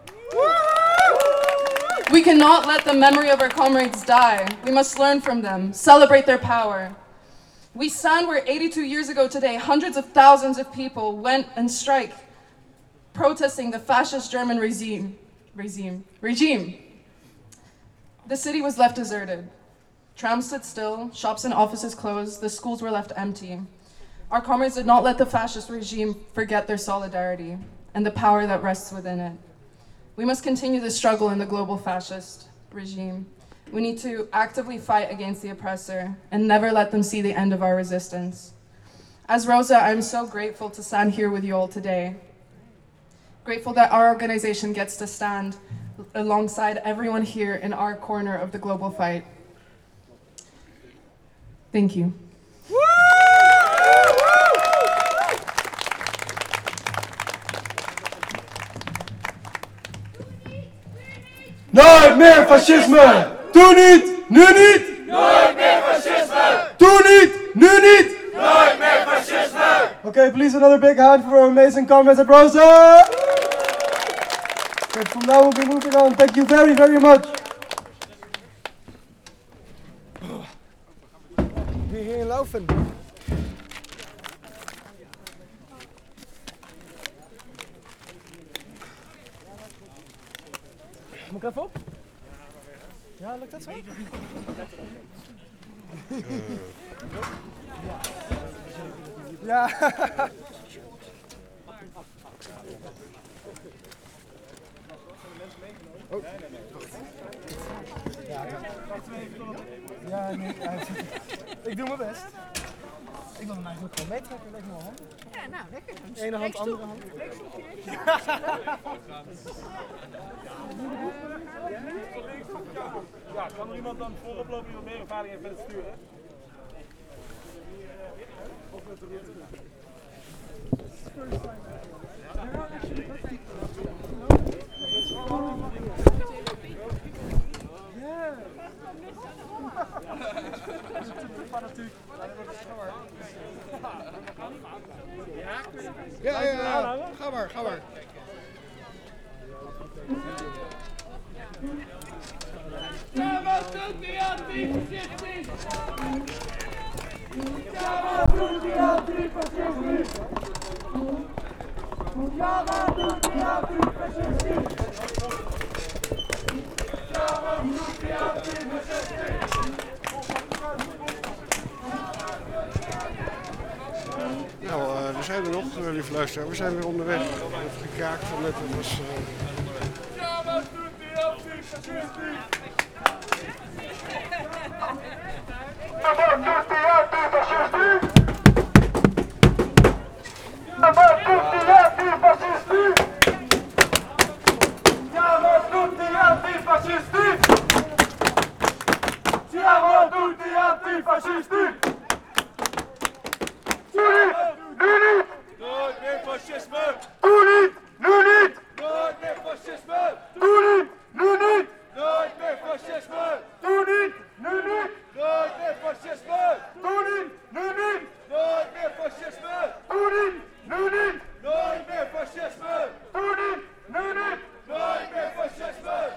We cannot let the memory of our comrades die. We must learn from them, celebrate their power. We stand where eighty-two years ago today, hundreds of thousands of people went and strike, protesting the fascist German regime. Regime. Regime. The city was left deserted. Trams stood still, shops and offices closed, the schools were left empty. Our comrades did not let the fascist regime forget their solidarity and the power that rests within it. We must continue the struggle in the global fascist regime. We need to actively fight against the oppressor and never let them see the end of our resistance. As Rosa, I'm so grateful to stand here with you all today. Grateful that our organization gets to stand alongside everyone here in our corner of the global fight. Thank you. Nooit meer fascisme! Doe niet! Nu niet! Nooit meer fascisme! Doe niet! Nu niet! Nooit meer fascisme! Okay, please another big hand for our amazing comrades at Rosa! Okay, from now we'll be moving on. Thank you very, very much. Weer hier in Laufen. Moet ik even op? Ja, lukt dat zo? Ja. Oh. Ja, nee. Ik doe mijn best. Ik wil hem eigenlijk gewoon meetrekken, lijkt me wel handig. Ja, nou, lekker. Ene hand, andere hand. Ja, kan er iemand dan voorop lopen die wat meer ervaring heeft met het sturen? Of met de route? Ja, ja, ja. Ga maar, ga maar. Ja, wat doet die antifascistisch? Ja, wat doet die antifascistisch? Ja, wat doet die antifascistisch? Ja, wat doet die antifascistisch? Nou, uh, we zijn er nog, uh, lieve luisteraar. We zijn weer onderweg. Even gekraakt van net. Het was... Uh... Ja, wat doet die antifascistisch? Ja, wat doet die antifascistisch? Ja, wat doet die antifascistisch? Ja, wat doet die antifascistisch? Ja, wat doet die antifascistisch? Doe niet! Nu niet! Nooit meer fascisme! Doe niet! Nu niet! Nooit meer fascisme! Doe niet! Nu niet! Nooit meer fascisme! Doe niet! Nu niet! Nooit meer fascisme! Doe niet! Nu niet! Nooit meer fascisme! Doe niet! Nu niet! Nooit meer fascisme! Doe niet! Nu niet! Nooit meer fascisme!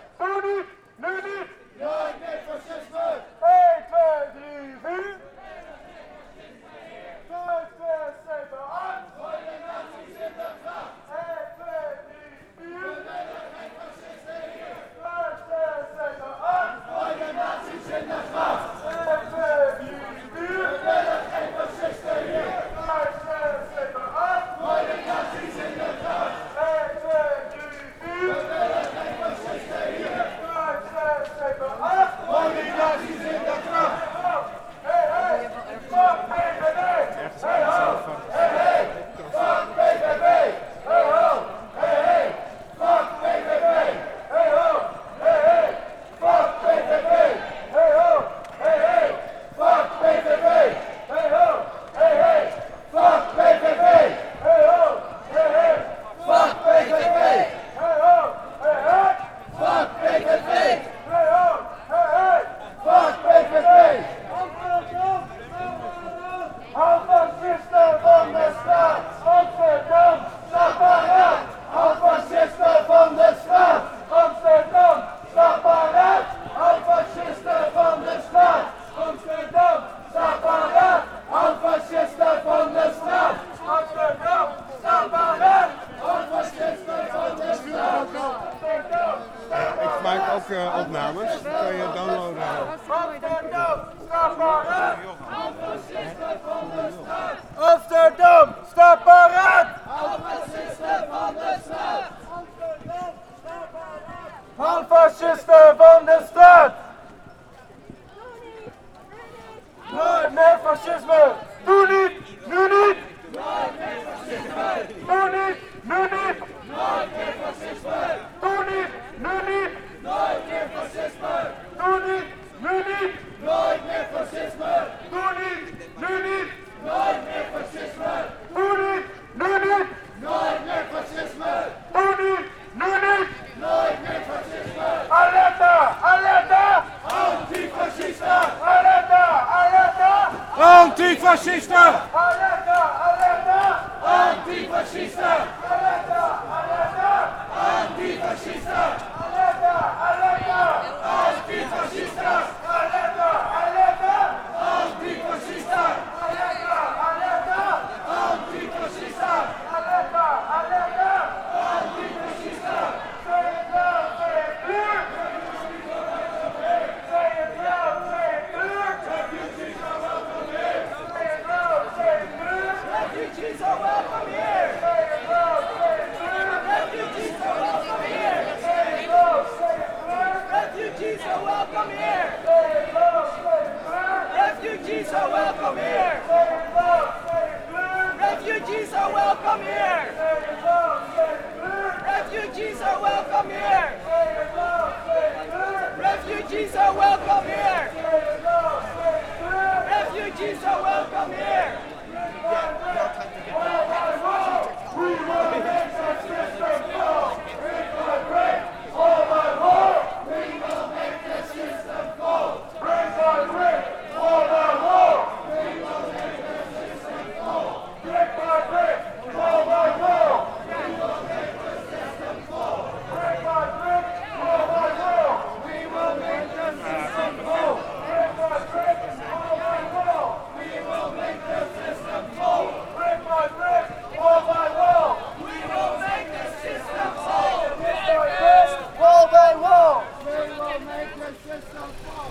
Amsterdam, sta paraat! Haal fascisten van de straat! Amsterdam, sta paraat! Haal fascisten van de straat! Amsterdam, sta paraat! Haal fascisten van de straat! Nooit meer fascisme! Doe niet! Nu niet! Nooit meer fascisme! Doe niet! Nu niet! Nooit meer fascisme! Doe niet! Nu niet! Nooit meer fascisme! Doe niet! Nu niet! Nooit meer fascisme! Doe niet! Nu niet! Nooit meer fascisme! Doe niet! Nu niet! Nooit meer fascisme! Doe niet! Nu niet! Nooit meer fascisme! Alerta! Alerta! Antifascista! Alerta! Alerta! Antifascista! Alerta! Alerta! Antifascista! Alerta! Alerta! Antifascista! Alerta! Alerta! Antifascista! Alerta! Alerta! Antifascista! Alerta! Alerta! Antifascista! Alerta! Alerta! Antifascista! Say it loud, say it clear! Say it loud, say it clear! Refugees are welcome here! Say it loud, say it clear! Refugees are welcome here! Say it loud, say it clear! Refugees are welcome here! Say it loud, say it clear! Refugees are welcome here! Say it loud, say it clear! Refugees are welcome here! Say it loud, say it clear! Refugees are welcome here! Say it loud, say it clear! Refugees are welcome here! Say it loud, say it clear! Refugees are welcome here! Say it loud, say it clear! Refugees are welcome here! We will make the system fall! Brick by brick, wall by wall! We will make the system fall! Brick by brick, wall by wall! We will make the system fall! Brick by brick, wall by wall! We will make the system fall! Brick by brick, wall by wall! We will make the system fall! Brick by brick, wall by wall! We will make the system fall! Brick by brick, wall by wall! We will make the system fall! Brick by brick, wall by wall! We will make the system fall!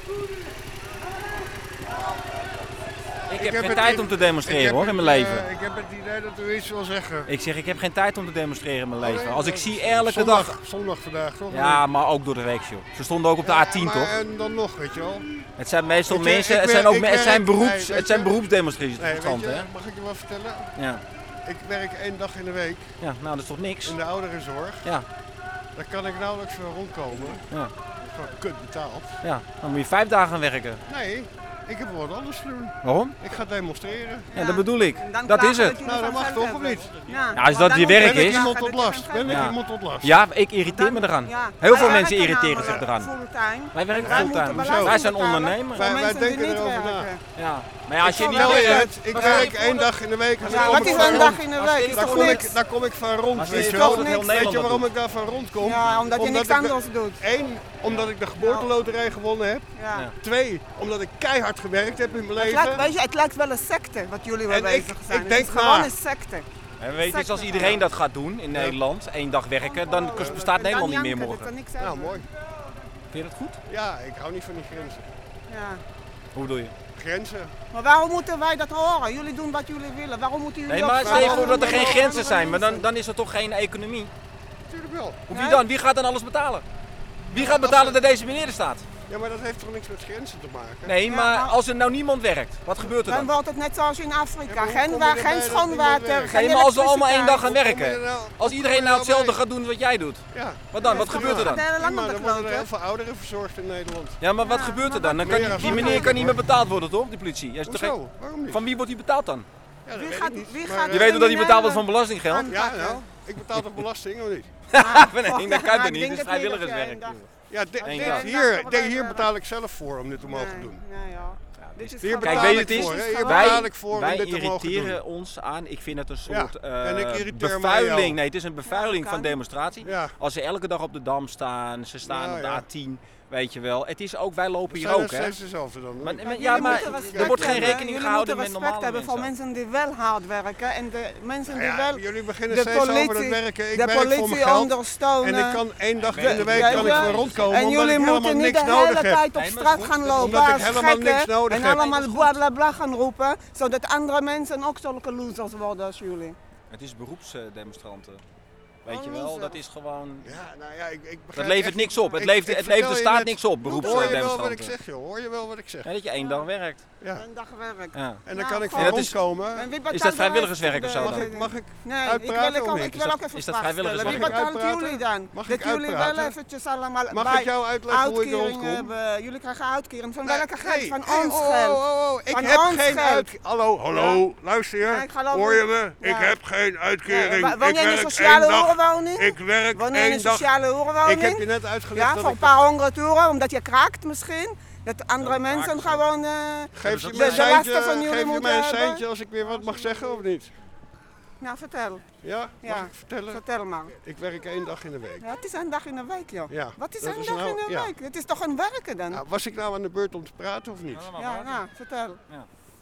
Ik heb geen tijd om te demonstreren hoor, in mijn leven. Uh, ik heb het idee dat u iets wil zeggen. Ik zeg, ik heb geen tijd om te demonstreren in mijn leven. nee, Als ik nee. zie elke Zondag, dag... Zondag vandaag, toch? Ja, maar ook door de week, joh. Ze stonden ook op de Ja, A tien, maar toch? En dan nog, weet je wel. Het zijn meestal Weet je, mensen, ik het werk- zijn, ook, ik me- het zijn, werk- beroeps, nee, weet het zijn je- beroepsdemonstranten, Nee, weet je, hè? mag ik je wat vertellen? Ja. Ik werk één dag in de week. Ja, nou dat is toch niks? In de ouderenzorg. Ja. Daar kan ik nauwelijks voor rondkomen. Ja. Gewoon kut betaald. Ja, dan moet je vijf dagen gaan werken. Nee, ik heb wel wat anders te doen. Waarom? Ik ga demonstreren. Ja, dat bedoel ik. Dan Dat klagen is het. dat jullie Nou, dat van mag geld toch, of hebben. niet? Ja, als dat je werk Ben ik is... iemand tot last? Ben ik Ja. iemand tot last? Ja, ik irriteer me eraan. Ja. Heel veel Wij mensen werken irriteren zich namelijk eraan. fulltime. Wij werken Wij fulltime. moeten belasting Wij zijn betalen ondernemers. Wij, voor wij mensen die denken niet erover na. werken. Ja, maar ja, als je Ik niet vertel je werkt... het, ik werk één dag in de week. en Ja, dan kom wat ik is van een dag rond. in de week? Is Daar toch kom niks? ik, daar kom ik van rond, Als je weet je het wel. toch heel Weet Nederland je dat waarom doet? ik daar van rondkom? Ja, omdat je niks ik anders de- doet. Eén, omdat ik de geboorteloterij gewonnen heb. Ja. Ja. Twee, omdat ik keihard gewerkt heb in mijn Het leven. lijkt, weet je, het lijkt wel een secte wat jullie wel En ik- bezig zijn. ik denk het is gewoon na. een secte. En weet je, dus als iedereen dat gaat doen in Nederland, één dag werken, dan bestaat Nederland niet meer morgen. Nou, mooi. Vind je dat goed? Ja, ik hou niet van die grenzen. Ja. Hoe bedoel je? Grenzen. Maar waarom moeten wij dat horen? Jullie doen wat jullie willen. Waarom moeten jullie Nee, ook maar stel je vragen voor dat er om- geen grenzen zijn, maar dan, dan is er toch geen economie? Natuurlijk wel. Wie dan? Wie gaat dan alles betalen? Wie gaat betalen dat deze meneer er staat? Ja, maar dat heeft toch niks met grenzen te maken? Nee, Ja, maar maar- als er nou niemand werkt, wat gebeurt er Dan dan? wordt het net zoals in Afrika. Ja, maar hoe geen kom wa- je erbij geen dat niemand schoonwater, werkt? geen Nee, maar als we allemaal één dag gaan elektriciteit. werken, nou- als iedereen nou hetzelfde gaat doen wat jij doet, Ja. wat dan? Wat gebeurt er dan? Het hele land Maar op de dan worden er kloten. heel veel ouderen verzorgd in Nederland. Ja, maar wat gebeurt er dan? Dan kan die, die meneer kan niet meer betaald worden, toch? Die politie. Ja, is toch Hoezo? geen- Waarom niet? Van wie wordt hij betaald dan? Ja, dat Wie weet gaat- ik niet. wie Maar, gaat eh, Je weet toch dat hij betaald wordt van belastinggeld? Ja, nou, ik betaal toch belasting of niet? Nee, dat kan Maar toch ik niet? denk Het is het niet dat jij vrijwilligerswerk. een dag- Ja, dit, Eén dit dag. hier, dit hier betaal ik zelf voor om dit te mogen Nee, doen. nee, ja. Dit is Hier gewoon- Kijk, betaal weet je ik het voor, is? hè? Hier Wij, betaal ik voor wij om dit te mogen irriteren doen. ons aan. Ik vind het een Ja, soort eh, en ik irriteer mij bevuiling. jou. Nee, het is een bevuiling Ja, van kan. demonstratie. Ja. Als ze elke dag op de Dam staan, ze staan Ja, op de ja. A tien. Weet je wel. Het is ook, wij lopen hier Zijn ook, er hè. steeds dezelfde dan? Maar, maar- Jullie ja, maar moeten respect er wordt geen hebben. rekening Jullie gehouden met moeten normale respect hebben mensen. voor mensen die wel hard werken en de mensen die Nou ja, wel jullie beginnen de steeds over politie, het werken. Ik de werk voor mijn politie geld. ondersteunen. En ik kan één dag Ja, in de week ja, kan ik ja. gewoon rondkomen En omdat jullie ik helemaal moeten niet niks de nodig hele heb. tijd op straat gaan lopen Omdat ik als helemaal gekken niks nodig en heb. allemaal bla bla bla gaan roepen, zodat andere mensen ook zulke losers worden als jullie. Het is beroepsdemonstranten. Weet je wel, dat is gewoon... Ja, nou ja, ik, ik dat levert echt, niks op. Het ik- levert, ik het levert vertel de je staat net- niks op, Hoor je wel beroepsdemonstranten. wat ik zeg, joh? Hoor je wel wat ik zeg? Ja, dat je één dag werkt. Ja. Een dag werk. Ja. En dan Nou, kan ik gewoon- van En dat is- rondkomen. En wie Is betaalt dat de vrijwilligerswerk rest of van zo de- dan? Mag ik Nee, ik uitpraten wil, of ook, niet? ik Is wil dat- ook even is dat vragen stellen. vrijwilligerswerk? Wie Mag ik betaalt uitpraten? jullie dan? Mag dat ik jullie wel uitpraten? eventjes allemaal Mag bij ik jou uitleggen hoe ik er uitkering rondkom? hebben. Jullie krijgen uitkering. Van Nee, welke geld? nee, Van nee, ons oh, geld. oh, oh, oh, ik Van heb ons geen geld. uitkering. Hallo, hallo, Ja. luister je? Ja, ik geloof Hoor je het. me? Ik Ja. heb geen uitkering. Ja, woon ik jij in een werk sociale één dag. huurwoning? Ik werk Woon jij in één een dag. sociale huurwoning? Ik heb je net uitgelegd Ja, dat voor ik... een paar honderd euro, omdat je kraakt misschien. Dat andere mensen gewoon uh, Geef je de, mij een de lasten seintje, van jullie geef je moeten mij een hebben. seintje als ik weer wat mag zeggen of niet? Nou, vertel. Ja? Mag Ja, ik vertellen? vertel maar. Ik werk één dag in de week. Ja, het is een dag in de week, joh. Ja, Wat is dat een is dag nou- in de ja. week? Het is toch een werken dan? Nou, was ik nou aan de beurt om te praten of niet? Ja, nou, vertel. Ja.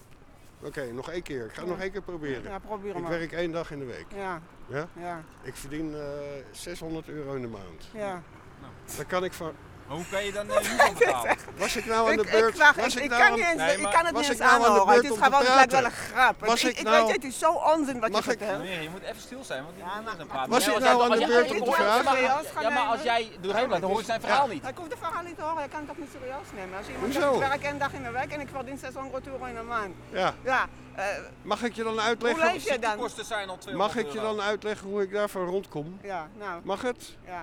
Oké, nog één keer. Ik ga het nog één keer proberen. Ja, probeer ik maar. werk één dag in de week. Ja. Ja? Ja. Ik verdien eh, zeshonderd euro in de maand. Ja. Dan kan ik van... Maar hoe kan je dan uh, hiervan betalen? Was ik nou aan de Ik- beurt? Ik, vraag, was ik, ik nou kan aan- niet eens, Nee, ik maar kan het was niet ik eens nou aan de aanhoren. Het beurt is om te gewoon, het lijkt wel praten? een grap. Was ik, ik ik nou- weet het, het is zo onzin wat je Mag ik- vertelt. Meneer, je moet even stil zijn, want Ja, maar- dan praten Was we. ik Nee, nou als aan de jij- beurt als om jij- te ik hoor- vragen? Ja, maar- Ja, maar als jij doorheen blijft, dan hoor je zijn verhaal niet. Hij komt de verhaal niet horen, je kan het toch niet serieus nemen. Als iemand Hoezo? zegt, ik werk één dag in de week en ik verdien zeshonderd euro in een maand. Ja. Ja, eh, Mag ik je dan hoe uitleggen? leef je dan? Kosten zijn al Mag tweehonderd ik je euro. dan uitleggen hoe ik daarvan rondkom? Ja, nou. Mag het? Ja.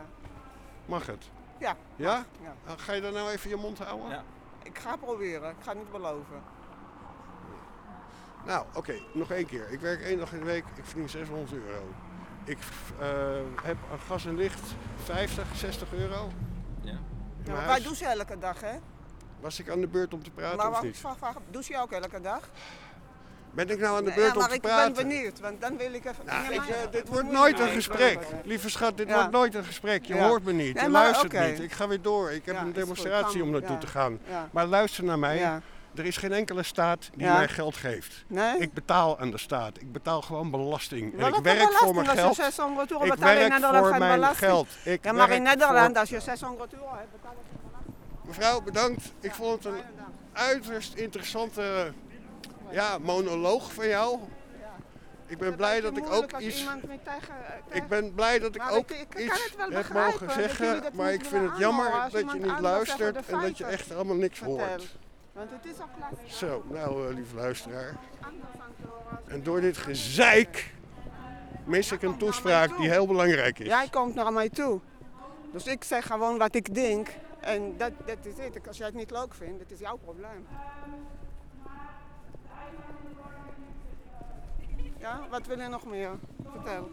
Mag het? Ja. Ja? Ja. Ah, Ga je dan nou even je mond houden? Ja. Ik ga proberen, ik ga het niet beloven. Nou, oké, nog één keer. Ik werk één dag in de week, ik verdien zeshonderd euro. Ik eh, heb aan gas en licht vijftig, zestig euro. Ja. In Ja, mijn maar huis. wij douchen elke dag, hè? Was ik aan de beurt om te praten Maar of wacht, niet? vraag, vraag, douche je ook elke dag? Ben ik nou aan de Nee, beurt ja, om maar te ik praten? ben benieuwd, want dan wil ik even... Nou, Nee, ik, maar- eh, dit wat wordt moet nooit je- een gesprek. Lieve schat, dit Ja. wordt nooit een gesprek. Je Ja. hoort me niet. Nee, je maar luistert oké. niet. Ik ga weer door. Ik heb Ja, een is goed. demonstratie Kan. om naartoe Ja. te gaan. Ja. Maar luister naar mij. Ja. Er is geen enkele staat die Ja. mij geld geeft. Nee? Ik betaal aan de staat. Ik betaal gewoon belasting. En Welke ik werk belasting? voor mijn Als je geld. zeshonderd euro Ik betaalt in werk Nederland voor geen mijn belasting. geld. Ik Ja, maar in werk Nederland, voor- als je zeshonderd euro hebt, betaal je geen belasting. Mevrouw, bedankt. Ik vond het een uiterst interessante ja, monoloog van jou. Ik ben blij dat ik ook als iets... iemand me tegen, eh, Ik ben blij dat ik Maar ook ik- ik kan iets het wel heb begrijpen mogen dat jullie zeggen, dat maar niet ik vind willen het jammer aanhoren als dat je iemand niet anders luistert even de en dat je feiten echt allemaal niks vertelt. hoort. Want het is al klaar. Zo, nou uh, lieve luisteraar. En door dit gezeik mis ik een toespraak die heel belangrijk is. Jij komt naar mij toe. Dus ik zeg gewoon wat ik denk. En dat, dat is het. Als jij het niet leuk vindt, dat is jouw probleem. Ja, wat wil je nog meer? Vertel.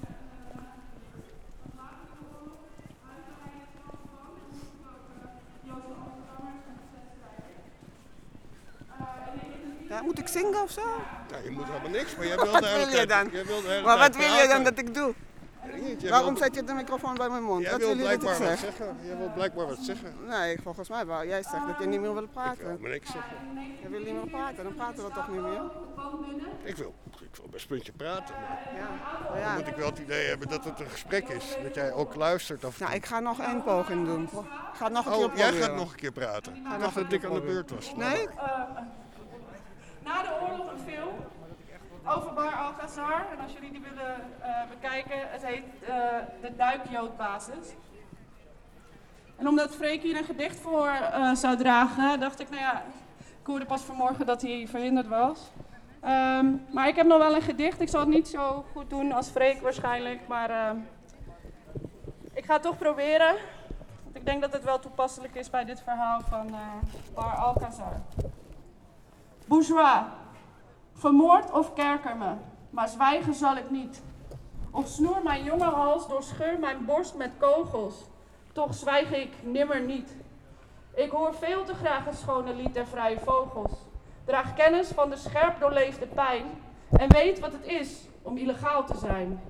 Ja, moet ik zingen of zo? Nou, je moet helemaal niks, maar jij wil Wat de hele wil je tijd- dan? jij wil de hele Maar tijd wat wil je dan praten. dat ik doe? Weet niet, jij Waarom wil- zet je de microfoon bij mijn mond? Jij Wat wil wil je dat ik blijkbaar wat zeg? zeggen. Jij wil blijkbaar wat zeggen. Nee, volgens mij wel. Jij zegt dat je niet meer wil praten. Ik wil maar niks zeggen. Je wil niet meer praten, dan praten we toch niet meer? Ik wil, ik wil best met je praten, maar Ja. dan ja. moet ik wel het idee hebben dat het een gesprek is. Dat jij ook luistert af en Nou, toe. ik ga nog één poging doen. Ik ga het nog een keer Oh, proberen. jij gaat nog een keer praten. Ik nog dacht een dat ik keer aan de proberen. beurt was. Nee? Na de oorlog een film over Bar Alcazar. En als jullie die willen eh, bekijken, het heet eh, De Duikjoodbasis. En omdat Freek hier een gedicht voor eh, zou dragen, dacht ik, nou ja, ik hoorde pas vanmorgen dat hij verhinderd was. Ehm, maar ik heb nog wel een gedicht. Ik zal het niet zo goed doen als Freek waarschijnlijk, maar ehm, ik ga het toch proberen. Want ik denk dat het wel toepasselijk is bij dit verhaal van eh, Bar Alcazar. Bourgeois, vermoord of kerker me, maar zwijgen zal ik niet. Of snoer mijn jonge hals, doorscheur mijn borst met kogels, toch zwijg ik nimmer niet. Ik hoor veel te graag het schone lied der vrije vogels, draag kennis van de scherp doorleefde pijn en weet wat het is om illegaal te zijn.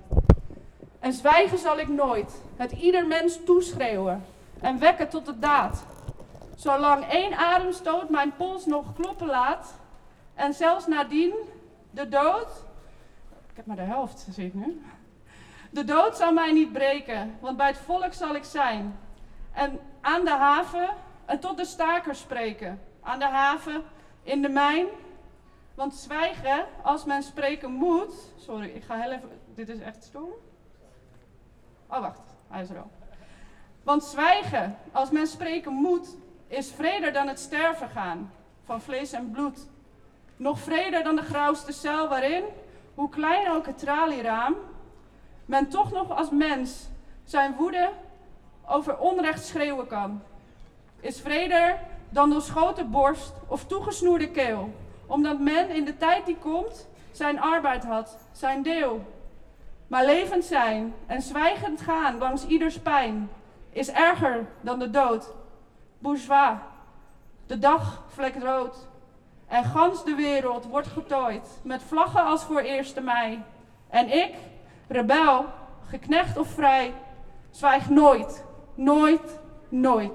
En zwijgen zal ik nooit, het ieder mens toeschreeuwen en wekken tot de daad. Zolang één ademstoot mijn pols nog kloppen laat en zelfs nadien de dood, ik heb maar de helft, zie ik nu. De dood zal mij niet breken, want bij het volk zal ik zijn. En aan de haven en tot de stakers spreken. Aan de haven, in de mijn. Want zwijgen als men spreken moet. Sorry, ik ga heel even. Dit is echt stom. Oh, wacht, hij is er al. Want zwijgen als men spreken moet, is vreder dan het sterven gaan van vlees en bloed. Nog vreder dan de grauwste cel waarin, hoe klein ook het tralieraam, men toch nog als mens zijn woede over onrecht schreeuwen kan. Is vreder dan doorschoten borst of toegesnoerde keel, omdat men in de tijd die komt zijn arbeid had, zijn deel. Maar levend zijn en zwijgend gaan langs ieders pijn is erger dan de dood. Bourgeois, de dag vlekt rood en gans de wereld wordt getooid met vlaggen als voor eerste mei. En ik, rebel, geknecht of vrij, zwijg nooit, nooit, nooit.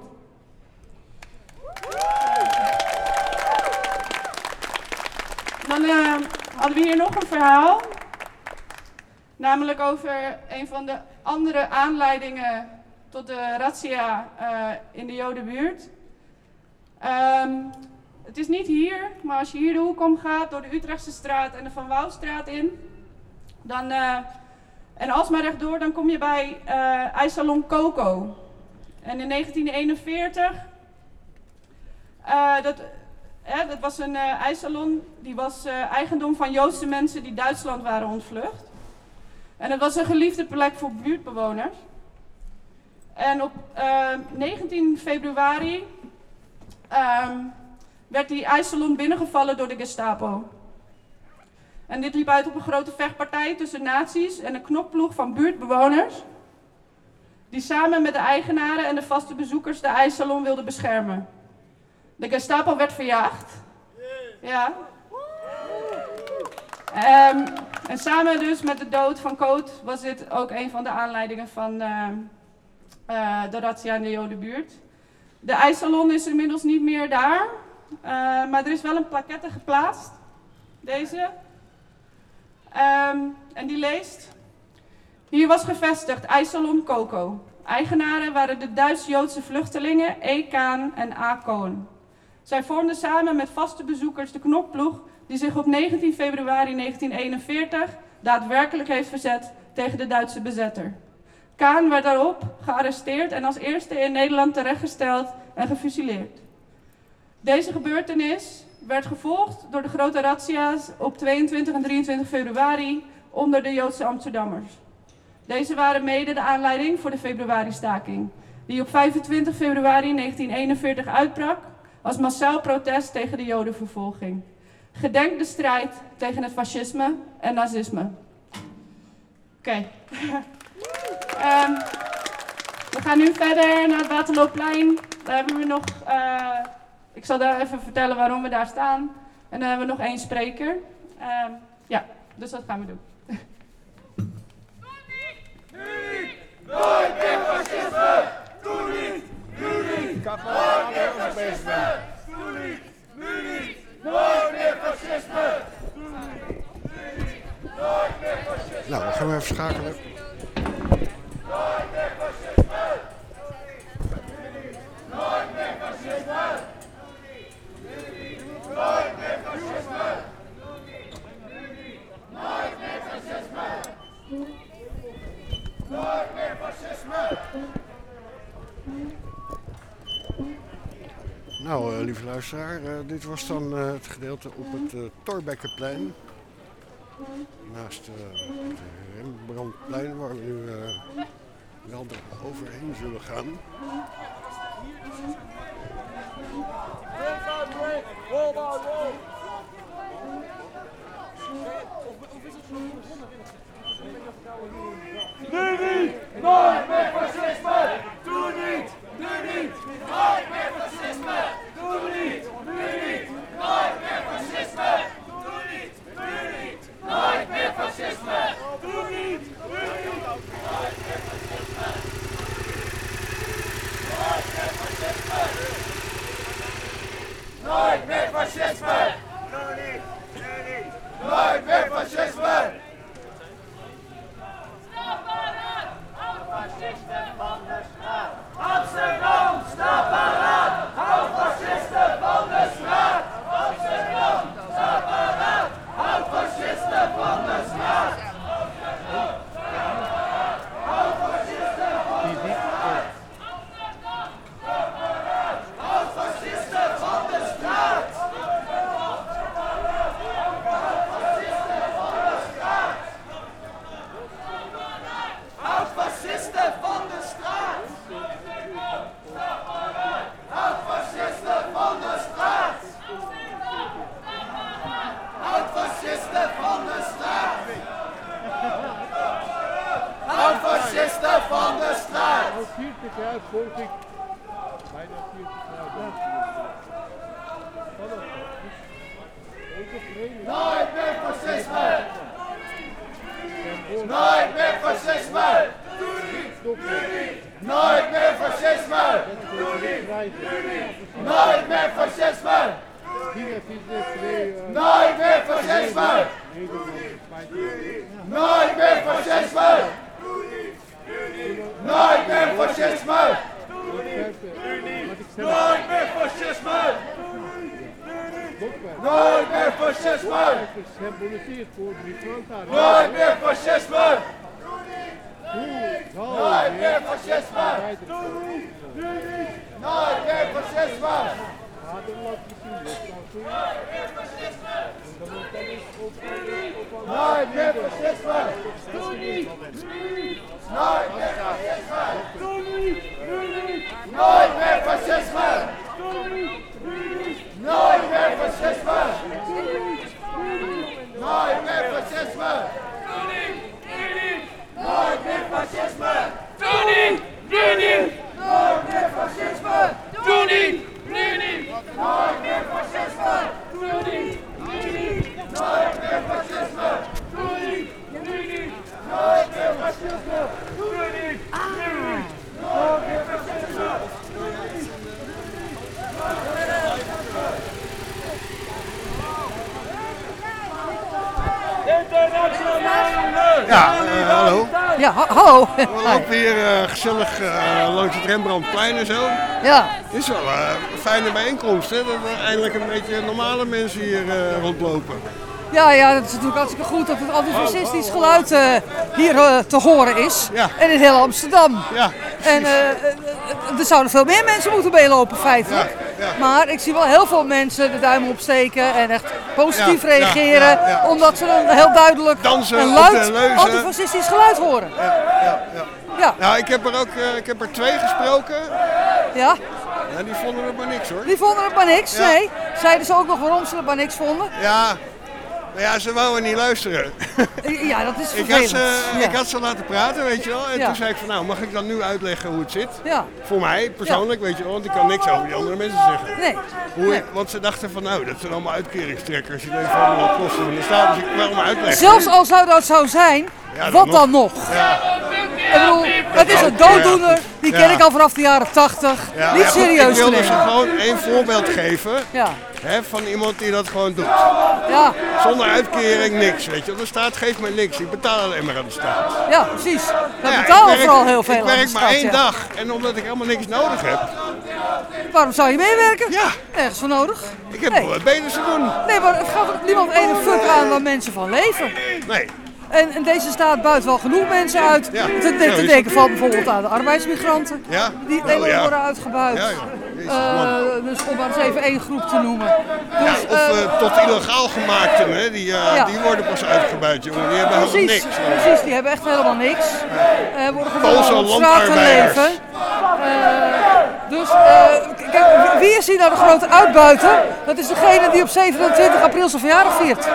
Dan uh, hadden we hier nog een verhaal, namelijk over een van de andere aanleidingen tot de razzia uh, in de Jodenbuurt. Um, het is niet hier, maar als je hier de hoek omgaat door de Utrechtse straat en de Van Wouwstraat in, dan, uh, en alsmaar rechtdoor, dan kom je bij uh, ijssalon Coco. En in negentien eenenveertig, uh, dat, uh, dat was een uh, ijssalon, die was uh, eigendom van Joodse mensen die Duitsland waren ontvlucht. En het was een geliefde plek voor buurtbewoners. En op uh, negentien februari um, werd die ijssalon binnengevallen door de Gestapo. En dit liep uit op een grote vechtpartij tussen nazi's en een knokploeg van buurtbewoners, die samen met de eigenaren en de vaste bezoekers de ijssalon wilden beschermen. De Gestapo werd verjaagd. Ja. Um, en samen dus met de dood van Koot was dit ook een van de aanleidingen van uh, uh, de razzia in de Jodenbuurt. De ijssalon is inmiddels niet meer daar, uh, maar er is wel een plaquette geplaatst. Deze. Um, en die leest: hier was gevestigd ijssalon Coco. Eigenaren waren de Duits-Joodse vluchtelingen E. Kaan en A. Cohen. Zij vormden samen met vaste bezoekers de knokploeg die zich op negentien februari negentien eenenveertig daadwerkelijk heeft verzet tegen de Duitse bezetter. Kaan werd daarop gearresteerd en als eerste in Nederland terechtgesteld en gefusilleerd. Deze gebeurtenis werd gevolgd door de grote razzia's op tweeëntwintig en drieëntwintig februari onder de Joodse Amsterdammers. Deze waren mede de aanleiding voor de februari-staking, die op vijfentwintig februari negentien eenenveertig uitbrak als massaal protest tegen de Jodenvervolging. Gedenk de strijd tegen het fascisme en nazisme. Oké. Okay. um, we gaan nu verder naar het Waterloopplein. Daar hebben we nog, uh, ik zal daar even vertellen waarom we daar staan. En dan hebben we nog één spreker. Um, ja, dus dat gaan we doen. Nooit meer fascisme! Doe niet! Nu niet! Nooit meer fascisme! Doe niet! Nu niet! Nooit meer fascisme! Nooit meer fascisme! Nou, we gaan even schakelen. Nooit meer fascisme! Nooit meer fascisme! Nooit meer fascisme! Nooit meer fascisme! Nooit meer fascisme! Nou, uh, lieve luisteraar, uh, dit was dan uh, het gedeelte op het uh, Thorbeckenplein. Naast uh, het Rembrandtplein, waar we nu uh, wel overheen zullen gaan. Nu niet! Nooit meer fascisme! Doe niet! Nu niet! Nooit meer fascisme! Doe niet! Nu niet! Nooit meer fascisme! Doe niet! Nu niet! Nooit meer fascisme! Doe niet! Nu niet! Nooit meer fascisme! Nooit meer fascisme! van de straat! Hou fascisten van de straat! vierzig jaar volg ik. Bijna vierzig jaar. Nooit meer fascisme! Nooit meer fascisme! Nooit meer fascisme! Nooit meer fascisme! Nooit meer fascisme! Nooit meer fascisme! Nooit meer fascisme! Nooit meer fascisme! Nooit meer fascisme! Nooit meer fascisme! Nooit meer fascisme! Nooit meer fascisme! Nooit meer fascisme! Nooit meer fascisme! Nooit meer fascisme! Nooit meer fascisme! Nooit meer fascisme! Nooit meer fascisme! Doe niet! Nu niet! Nooit meer fascisme! Doe niet! Nu niet! Nooit meer fascisme! Doe niet! Nu niet! Nooit meer fascisme! Doe niet! Nu niet! Nooit meer fascisme! Doe niet! Nu niet! Nooit meer fascisme! Ja, uh, hallo. Ja, ha hallo. We lopen hier uh, gezellig uh, langs het Rembrandtplein en zo. Ja. Het is wel uh, een fijne bijeenkomst, hè, dat er eindelijk een beetje normale mensen hier uh, rondlopen. Ja, ja, dat is natuurlijk hartstikke goed dat het antifascistisch geluid uh, hier uh, te horen is. Ja. En in heel Amsterdam. Ja, en uh, uh, er zouden veel meer mensen moeten meelopen, feitelijk. Ja, ja. Maar ik zie wel heel veel mensen de duim opsteken en echt positief Ja, reageren. ja, ja, ja. Omdat ze dan heel duidelijk Dansen en op luid de leuzen. antifascistisch geluid horen. Ja, ja, ja. Ja. Nou, ik heb er ook uh, ik heb er twee gesproken. Ja. Ja, die vonden het maar niks hoor. Die vonden het maar niks, Ja. nee. Zeiden ze ook nog waarom ze het maar niks vonden? Ja. Nou ja, ze wouden niet luisteren. Ja, dat is ik vervelend. had, ze, Ja. ik had ze laten praten, weet je wel. En Ja. toen zei ik van, nou, mag ik dan nu uitleggen hoe het zit? Ja. Voor mij, persoonlijk, weet je wel. Want ik kan niks over die andere mensen zeggen. Nee. Hoe Nee. ik, want ze dachten van, nou, dat zijn allemaal uitkeringstrekkers. Die leven allemaal op kosten van de staat. Dus ik wil hem uitleggen. Zelfs al zou dat zo zijn, Ja, dan wat nog. dan nog? Ja. Ik bedoel, het is een dooddoener, die ken Ja. ik al vanaf de jaren tachtig. Ja, Niet maar goed, serieus ik te wilde ze nemen. gewoon één voorbeeld geven. Ja. Hè, van iemand die dat gewoon doet. Ja. Zonder uitkering niks, weet je. De staat geeft mij niks. Ik betaal alleen maar aan de staat. Ja, precies. We Nou ja, betalen ik werk- vooral heel veel Ik aan de werk maar staat, één ja. dag. En omdat ik helemaal niks nodig heb. Waarom zou je meewerken? Ja. Nergens voor nodig. Ik heb Nee. wel wat beters te doen. Nee, maar het gaat ook niemand ene fuck aan waar mensen van leven. Nee. En, en deze staat buit wel genoeg mensen uit. Ja, te, zo te is denken het. van bijvoorbeeld aan de arbeidsmigranten. Ja. Die Oh, enorm ja. worden uitgebuit. Ja, ja. Jezus, Eh, man. dus om maar eens even één groep te noemen. Dus, Ja, of eh, uh, tot illegaal gemaakten, hè. Die, uh, Ja. die worden pas uitgebuit, jongen. Die hebben helemaal precies, niks. precies, die hebben echt helemaal niks. Eh worden Poolse gewoon op straat te landarbeiders. leven. Eh, dus eh, kijk, wie is hier nou de grote uitbuiter? Dat is degene die op zevenentwintig april zijn verjaardag viert.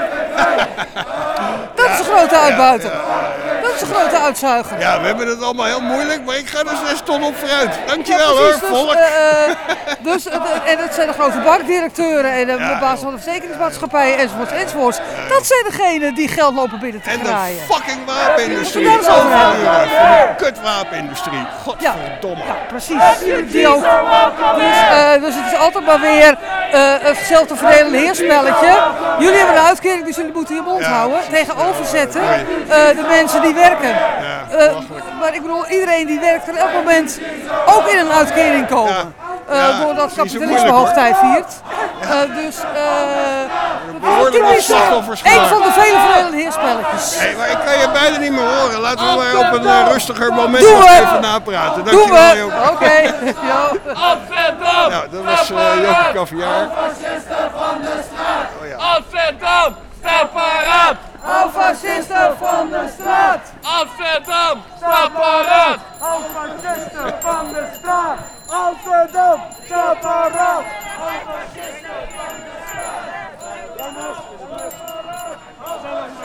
Dat is de grote uitbuiter. Dat is de grote uitzuiger. Ja, we hebben het allemaal heel moeilijk, maar ik ga er zes ton op vooruit. Dankjewel Ja, hoor, precies, dus, volk. eh, eh, dus, eh, en dat zijn de grote bankdirecteuren en de Ja, baas van de verzekeringsmaatschappijen enzovoorts enzovoorts. Dat zijn degenen die geld lopen binnen te En de graaien. fucking wapenindustrie. Daar is het over hebben. Overuren van die kutwapenindustrie. Godverdomme. Ja, precies. Die ook. Dus, eh, dus het is altijd maar weer eh hetzelfde verdelende heerspelletje. Jullie hebben een uitkering, dus jullie moeten je mond houden. Tegenover zetten eh, de mensen die werken. Eh, maar ik bedoel, iedereen die werkt kan op elk moment ook in een uitkering komen. Eh, Ja, doordat het is niet zo kapitalisme moeilijk, hoor. hoogtij viert. Eh, dus eh dat is behoorlijk een wat typisch, slachtoffers een gemaakt. van de vele verdelende heerspelletjes. Hey, maar ik kan je bijna niet meer horen. Laten we maar op een uh, rustiger moment Doen nog we. even napraten. Doen Dankjewel, we. Joop. Oké. Jo. Amsterdam! Nou, dat was uh, Joop Caviar. Fascisten van de straat! Amsterdam, sta paraat! Hou fascisten van de straat! Amsterdam, sta paraat! Hou fascisten van de straat! Amsterdam, sta paraat! Hou fascisten van de straat!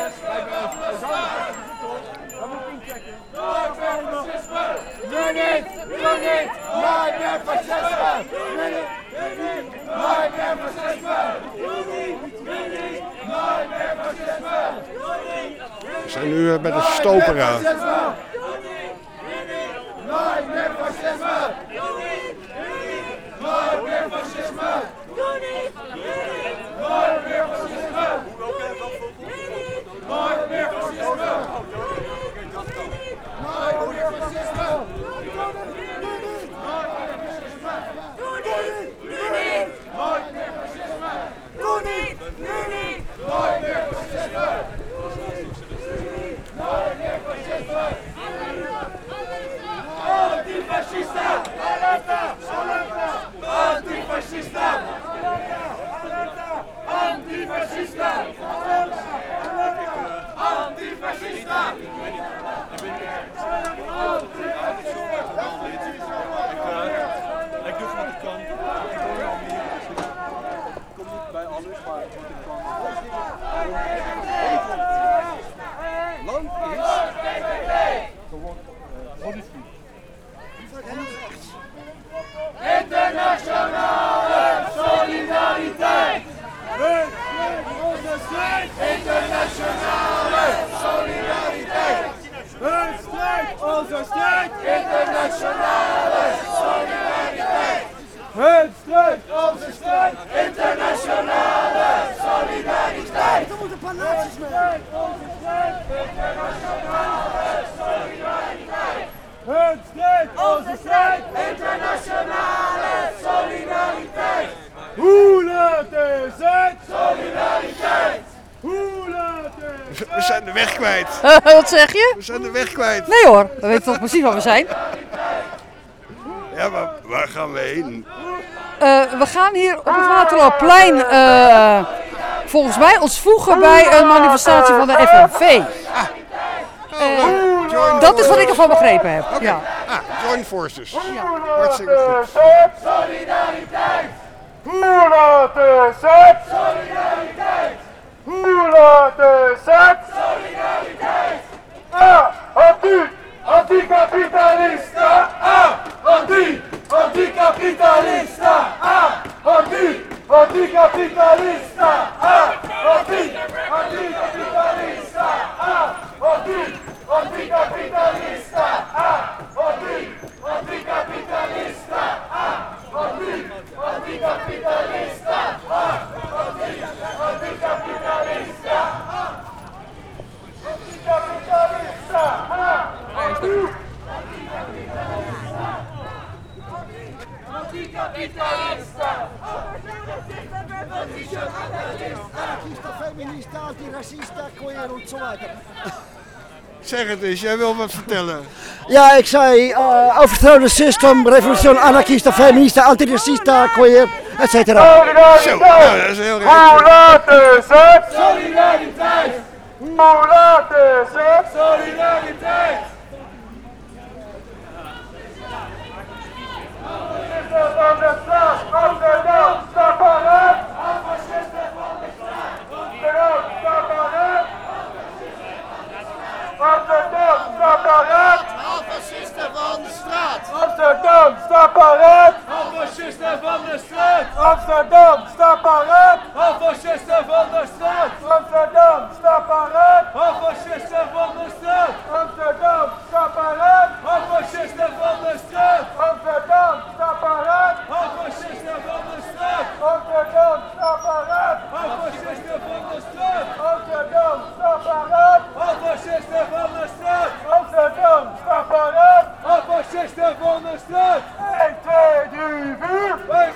zijn nu uh, bij de Stopera. Nooit meer fascisme! Nooit meer fascisme! Nooit meer fascisme! Nooit meer fascisme! Nooit meer fascisme! Nooit meer fascisme! Nooit meer fascisme! Doe niet! Nu niet! Nooit meer fascisme! Nooit meer fascisme! Antifascista! Alerta! Alerta! Antifascista! Alerta! Antifascista! Alerta! Antifascista! Ik doe wat ik kan. Ik kom niet bij alles, maar wat ik kan. Land is gewoon politiek. Internationale solidariteit! Hun onze strijd! Internationale solidariteit! Hun strijd! Onze strijd! Internationale solidariteit! Hun strijd! Onze strijd! Internationale solidariteit! Er moeten een paar naties mee! Onze strijd! Internationale solidariteit! Hun strijd! Onze strijd! Internationale solidariteit! Hoe laat is het? Solidariteit! Hoe laat is het? We zijn de weg kwijt. Wat zeg je? We zijn de weg kwijt. Nee hoor, we weten toch precies waar we zijn. Ja, maar waar gaan we heen? Uh, we gaan hier op het Waterloopplein uh, volgens mij ons voegen bij een manifestatie van de F N V. Uh, dat is wat ik ervan begrepen heb. Okay. Ja. Ah, join forces. Ja. Hartstikke goed. Solidariteit! Hoe laat is het? Solidariteit! Hoe laat is het? Solidariteit! Ah, anti, anticapitalista! Ah, anti, anticapitalista! Ah, anti, anticapitalista! Ah, anti, anticapitalista! Ah, anti, anticapitalista! Ah, anti, anticapitalista! Ah, anti, anticapitalista! Ah, anti, anticapitalista! Ah, anticapitalista! Ah, anti, anticapitalista! Anarchista, feminista, antiracista, queer und so weiter. Zeg het eens, jij wil wat vertellen. Ja, ik zei uh, overthrow the system, revolution, anarchista, feminista, antiracista, queer, et cetera. Zo, nou, dat is heel erg. Hoe laat is het? Solidariteit! Hoe laat is het? Solidariteit! Fascisten van de straat, Amsterdam, sta paraat! Fascisten van de straat, Amsterdam, sta paraat! Amsterdam, sta paraat! Fascisten van de straat! Amsterdam, sta paraat! Fascisten van de straat! Amsterdam, sta paraat! Fascisten van de straat! Amsterdam, sta paraat! Fascisten van de straat! Amsterdam, sta paraat! Fascisten van de straat! Amsterdam, sta paraat! Fascisten van de straat! Amsterdam, sta paraat! Fascisten van de straat! Amsterdam, sta paraat! Fascisten van de straat! Amsterdam, sta paraat! Fascisten van de straat! één, twee, drie, vier!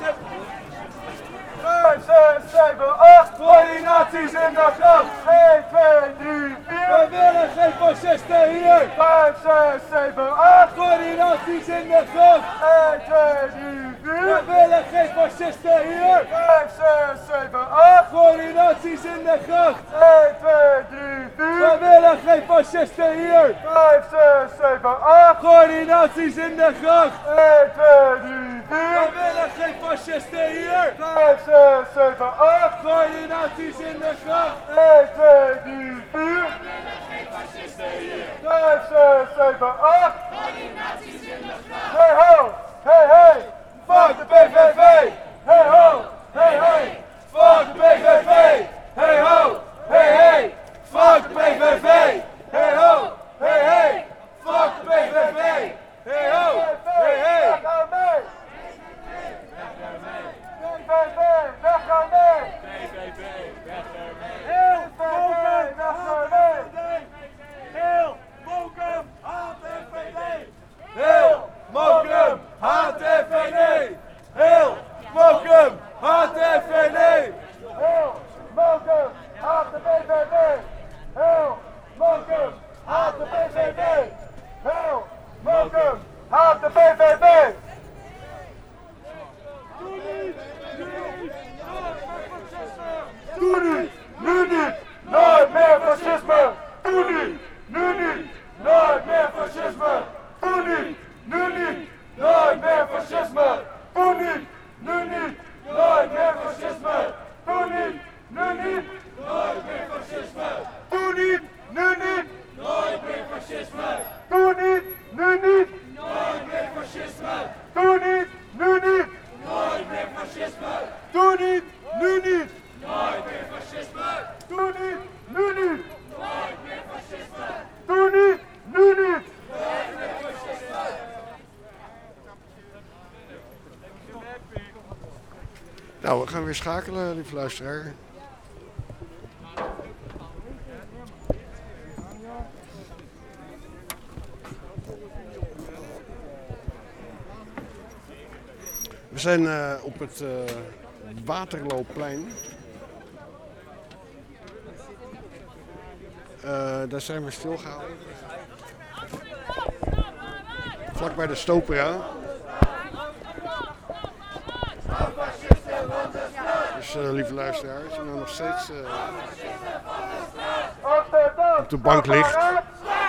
vijf, zes, zeven, acht! Voor die nazi's in de gracht! één, twee, drie, vier! We willen geen fascisten hier! vijf, zes, zeven, acht! Voor die nazi's in de gracht! één, twee, drie, vier! We willen geen fascisten hier! vijf, zes, zeven, acht! Voor die nazi's in de gracht! één, twee, drie, vier! We willen geen fascisten hier! vijf, zes, zeven, acht! Voor die nazi's in de gracht! één, twee, drie, vier! We willen geen fascisten hier! vijf, zes, zeven, acht! Voor die nazi's in de gracht! één, twee, drie, vier! vijf, zes, zeven, acht! Hey ho! Hey hey! Fuck de P V V! Hey ho! Hey hey! Fuck de P V V! Hey ho! Hey hey! Fuck de P V V! weer schakelen, lieve luisteraar. We zijn uh, op het uh, Waterloopplein. Uh, daar zijn we stilgehouden. Vlak bij de Stopera. Dus uh, lieve luisteraars, en dan nog steeds uh, op de bank ligt. Amsterdam,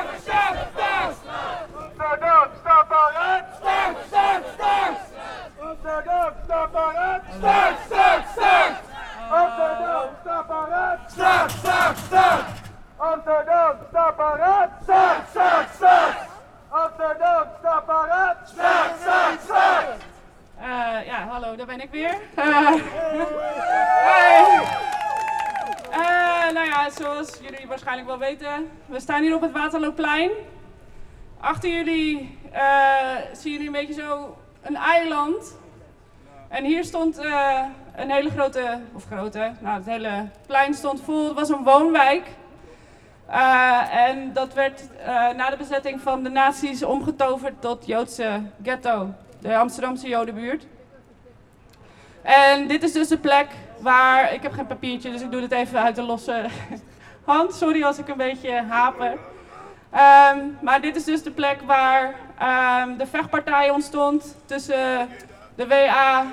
stap eruit! Sterk, sterk, sterk! Amsterdam, stap eruit! Sterk, sterk, sterk! Amsterdam, stap eruit! Sterk, sterk, sterk! Amsterdam, stap eruit! Sterk, sterk, sterk! Amsterdam, stap eruit! Sterk, sterk, sterk! Uh, ja, hallo, daar ben ik weer. Uh, hey. uh, nou ja, zoals jullie waarschijnlijk wel weten, we staan hier op het Waterloopplein. Achter jullie uh, zien jullie een beetje zo een eiland. En hier stond uh, een hele grote, of grote, nou het hele plein stond vol. Het was een woonwijk. Uh, en dat werd uh, na de bezetting van de nazi's omgetoverd tot Joodse ghetto. De Amsterdamse Jodenbuurt. En dit is dus de plek waar, ik heb geen papiertje, dus ik doe dit even uit de losse hand. Sorry als ik een beetje haper. Um, maar dit is dus de plek waar um, de vechtpartij ontstond tussen de W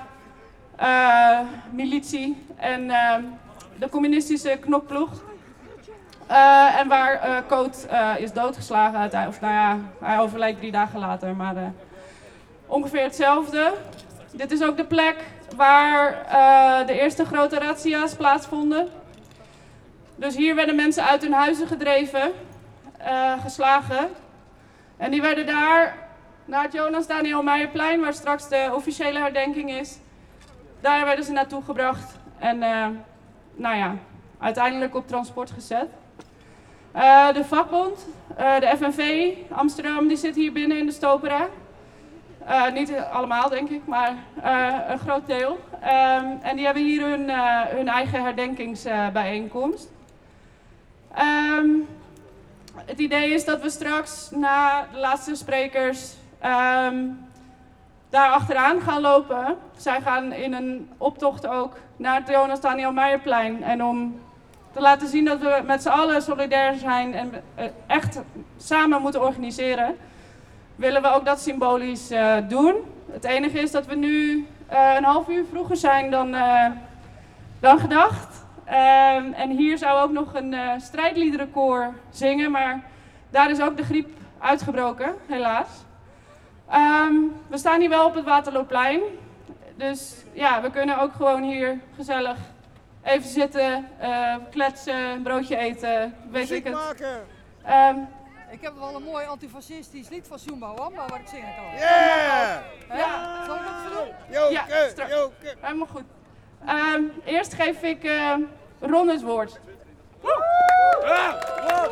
A-militie uh, en uh, de communistische knokploeg. Uh, en waar uh, Koot uh, is doodgeslagen uiteindelijk. Of nou ja, hij overleed drie dagen later. Maar uh, ongeveer hetzelfde. Dit is ook de plek waar uh, de eerste grote razzia's plaatsvonden. Dus hier werden mensen uit hun huizen gedreven, uh, geslagen. En die werden daar, naar het Jonas Daniel Meijerplein, waar straks de officiële herdenking is. Daar werden ze naartoe gebracht en uh, nou ja, uiteindelijk op transport gezet. Uh, de vakbond, uh, de F N V Amsterdam, die zit hier binnen in de Stopera. Uh, niet allemaal, denk ik, maar uh, een groot deel. Um, en die hebben hier hun, uh, hun eigen herdenkingsbijeenkomst. Uh, um, het idee is dat we straks na de laatste sprekers um, daar achteraan gaan lopen. Zij gaan in een optocht ook naar het Jonas Daniel Meijerplein. En om te laten zien dat we met z'n allen solidair zijn en uh, echt samen moeten organiseren, willen we ook dat symbolisch uh, doen. Het enige is dat we nu uh, een half uur vroeger zijn dan, uh, dan gedacht. Um, en hier zou ook nog een uh, strijdliederenkoor zingen, maar daar is ook de griep uitgebroken, helaas. Um, we staan hier wel op het Waterloopplein, dus ja, we kunnen ook gewoon hier gezellig even zitten, uh, kletsen, een broodje eten, weet ik het. Um, Ik heb wel een mooi antifascistisch lied van Zumba Wamba waar ik zingen kan. Yeah! Ja! Zal ik dat even doen? Joke, ja, straks. joke. Helemaal goed. Um, eerst geef ik uh, Ron het woord. Ja, Ron!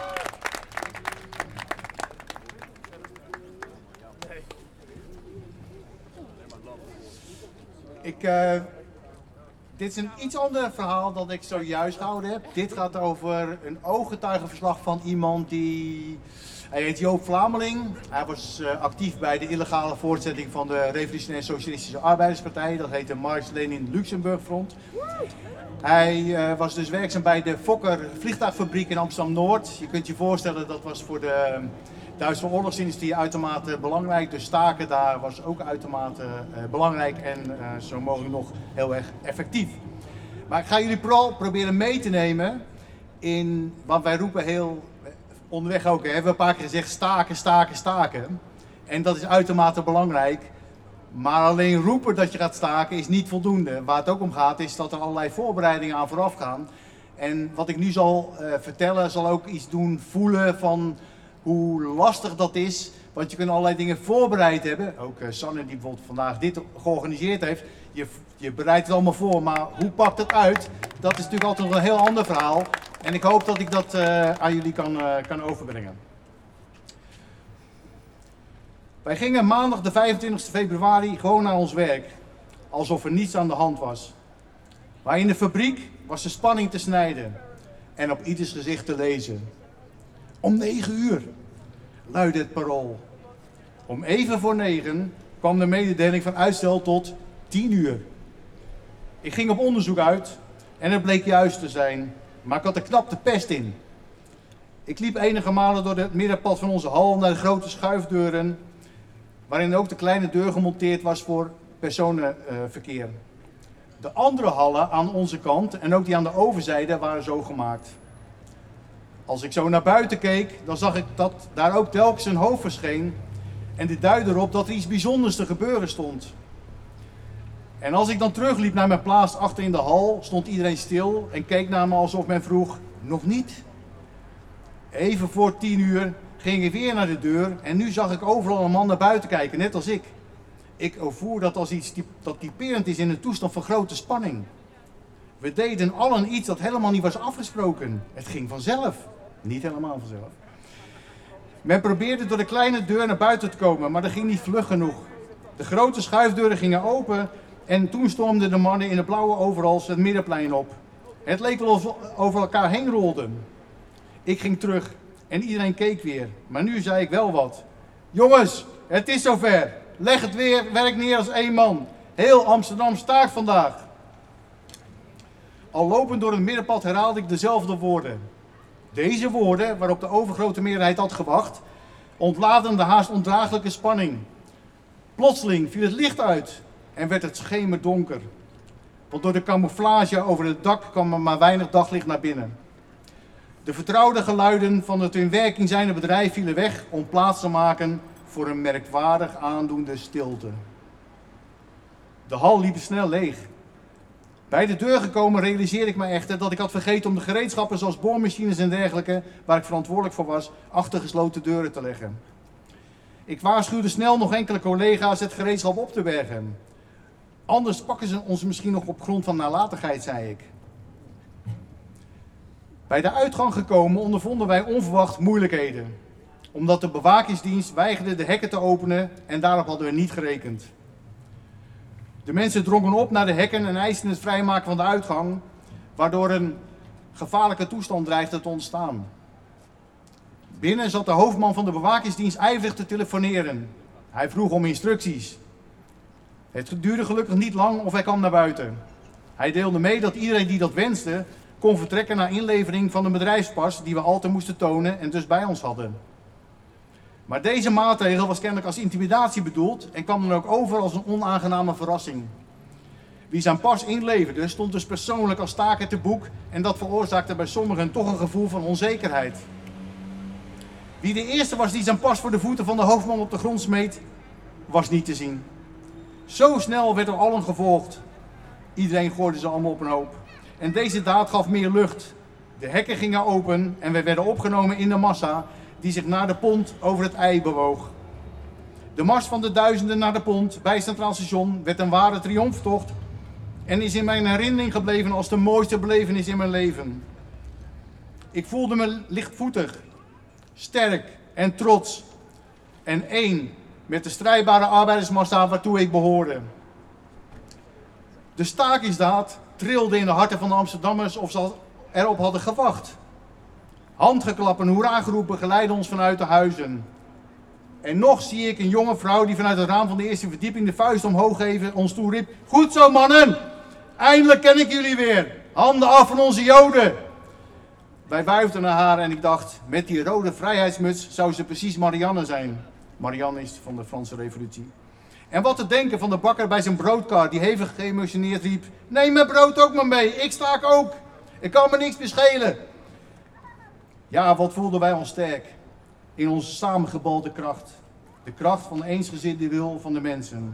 Ik, uh, dit is een iets ander verhaal dan ik zojuist gehouden heb. Dit gaat over een ooggetuigenverslag van iemand die... Hij heet Joop Vlameling. Hij was uh, actief bij de illegale voortzetting van de Revolutionaire Socialistische Arbeiderspartij. Dat heette Marx-Lenin-Luxemburg-front. Hij uh, was dus werkzaam bij de Fokker vliegtuigfabriek in Amsterdam-Noord. Je kunt je voorstellen, dat was voor de Duitse oorlogsindustrie uitermate belangrijk. Dus staken daar was ook uitermate uh, belangrijk en uh, zo mogelijk nog heel erg effectief. Maar ik ga jullie vooral proberen mee te nemen in wat wij roepen heel onderweg ook. Hè. We hebben een paar keer gezegd staken, staken, staken. En dat is uitermate belangrijk. Maar alleen roepen dat je gaat staken is niet voldoende. Waar het ook om gaat is dat er allerlei voorbereidingen aan vooraf gaan. En wat ik nu zal uh, vertellen zal ook iets doen voelen van hoe lastig dat is. Want je kunt allerlei dingen voorbereid hebben. Ook uh, Sanne die bijvoorbeeld vandaag dit georganiseerd heeft. Je, je bereidt het allemaal voor, maar hoe pakt het uit? Dat is natuurlijk altijd nog een heel ander verhaal. En ik hoop dat ik dat uh, aan jullie kan, uh, kan overbrengen. Wij gingen maandag de vijfentwintigste februari gewoon naar ons werk. Alsof er niets aan de hand was. Maar in de fabriek was de spanning te snijden en op ieders gezicht te lezen. Om negen uur luidde het parool. Om even voor negen kwam de mededeling van uitstel tot tien uur. Ik ging op onderzoek uit en het bleek juist te zijn, maar ik had er knap de pest in. Ik liep enige malen door het middenpad van onze hal naar de grote schuifdeuren, waarin ook de kleine deur gemonteerd was voor personenverkeer. De andere hallen aan onze kant en ook die aan de overzijde waren zo gemaakt. Als ik zo naar buiten keek, dan zag ik dat daar ook telkens een hoofd verscheen en dit duidde erop dat er iets bijzonders te gebeuren stond. En als ik dan terugliep naar mijn plaats achter in de hal, stond iedereen stil en keek naar me alsof men vroeg, nog niet? Even voor tien uur ging ik weer naar de deur en nu zag ik overal een man naar buiten kijken, net als ik. Ik ervoer dat als iets dat typerend is in een toestand van grote spanning. We deden allen iets dat helemaal niet was afgesproken. Het ging vanzelf. Niet helemaal vanzelf. Men probeerde door de kleine deur naar buiten te komen, maar dat ging niet vlug genoeg. De grote schuifdeuren gingen open en toen stormden de mannen in de blauwe overals het middenplein op. Het leek wel alsof we over elkaar heen rolden. Ik ging terug en iedereen keek weer, maar nu zei ik wel wat. Jongens, het is zover. Leg het weer, werk neer als één man. Heel Amsterdam staakt vandaag. Al lopend door het middenpad herhaalde ik dezelfde woorden. Deze woorden, waarop de overgrote meerderheid had gewacht, ontlaadden de haast ondraaglijke spanning. Plotseling viel het licht uit en werd het schemerdonker. Want door de camouflage over het dak kwam er maar weinig daglicht naar binnen. De vertrouwde geluiden van het in werking zijnde bedrijf vielen weg om plaats te maken voor een merkwaardig aandoende stilte. De hal liep snel leeg. Bij de deur gekomen realiseerde ik me echter dat ik had vergeten om de gereedschappen zoals boormachines en dergelijke, waar ik verantwoordelijk voor was, achter gesloten deuren te leggen. Ik waarschuwde snel nog enkele collega's het gereedschap op te bergen. Anders pakken ze ons misschien nog op grond van nalatigheid, zei ik. Bij de uitgang gekomen ondervonden wij onverwacht moeilijkheden. Omdat de bewakingsdienst weigerde de hekken te openen en daarop hadden we niet gerekend. De mensen drongen op naar de hekken en eisten het vrijmaken van de uitgang, waardoor een gevaarlijke toestand dreigde te ontstaan. Binnen zat de hoofdman van de bewakingsdienst ijverig te telefoneren. Hij vroeg om instructies. Het duurde gelukkig niet lang of hij kwam naar buiten. Hij deelde mee dat iedereen die dat wenste, kon vertrekken naar inlevering van de bedrijfspas die we altijd moesten tonen en dus bij ons hadden. Maar deze maatregel was kennelijk als intimidatie bedoeld en kwam dan ook over als een onaangename verrassing. Wie zijn pas inleverde stond dus persoonlijk als staker te boek en dat veroorzaakte bij sommigen toch een gevoel van onzekerheid. Wie de eerste was die zijn pas voor de voeten van de hoofdman op de grond smeet, was niet te zien. Zo snel werd er allen gevolgd. Iedereen gooide ze allemaal op een hoop. En deze daad gaf meer lucht. De hekken gingen open en we werden opgenomen in de massa die zich naar de pont over het IJ bewoog. De mars van de duizenden naar de pont bij Centraal Station werd een ware triomftocht en is in mijn herinnering gebleven als de mooiste belevenis in mijn leven. Ik voelde me lichtvoetig, sterk en trots en één met de strijdbare arbeidersmassa waartoe ik behoorde. De stakingsdaad trilde in de harten van de Amsterdammers of ze erop hadden gewacht. Handgeklap en hoera-geroepen geleidden ons vanuit de huizen. En nog zie ik een jonge vrouw die vanuit het raam van de eerste verdieping de vuist omhoog geven ons toeriep. Goed zo mannen, eindelijk ken ik jullie weer. Handen af van onze Joden. Wij wuifden naar haar en ik dacht, met die rode vrijheidsmuts zou ze precies Marianne zijn. Marianne is van de Franse Revolutie. En wat te denken van de bakker bij zijn broodkar die hevig geëmotioneerd riep. Neem mijn brood ook maar mee, ik staak ook. Ik kan me niks meer schelen. Ja, wat voelden wij ons sterk. In onze samengebalde kracht. De kracht van de eensgezinde wil van de mensen.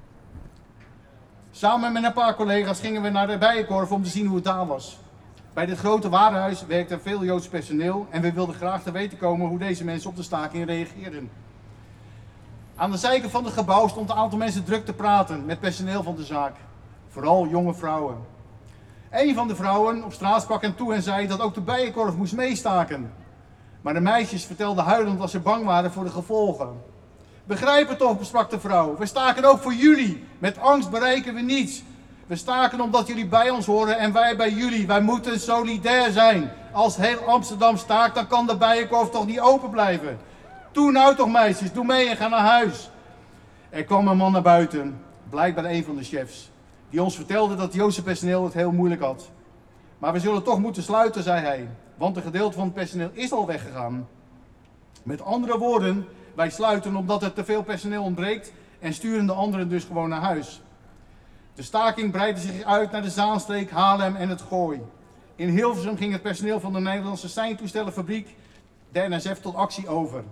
Samen met een paar collega's gingen we naar de Bijenkorf om te zien hoe het daar was. Bij dit grote warenhuis werkte veel Joods personeel en we wilden graag te weten komen hoe deze mensen op de staking reageerden. Aan de zijkant van het gebouw stond een aantal mensen druk te praten met personeel van de zaak. Vooral jonge vrouwen. Een van de vrouwen op straat sprak hen toe en zei dat ook de Bijenkorf moest meestaken. Maar de meisjes vertelden huilend dat ze bang waren voor de gevolgen. Begrijp het toch, sprak de vrouw. We staken ook voor jullie. Met angst bereiken we niets. We staken omdat jullie bij ons horen en wij bij jullie. Wij moeten solidair zijn. Als heel Amsterdam staakt, dan kan de Bijenkorf toch niet open blijven. Doe nou toch meisjes, doe mee en ga naar huis. Er kwam een man naar buiten, blijkbaar een van de chefs, die ons vertelde dat het Joodse personeel het heel moeilijk had. Maar we zullen toch moeten sluiten, zei hij, want een gedeelte van het personeel is al weggegaan. Met andere woorden, wij sluiten omdat er te veel personeel ontbreekt en sturen de anderen dus gewoon naar huis. De staking breidde zich uit naar de Zaanstreek, Haarlem en het Gooi. In Hilversum ging het personeel van de Nederlandse seintoestellenfabriek, de N S F, tot actie over.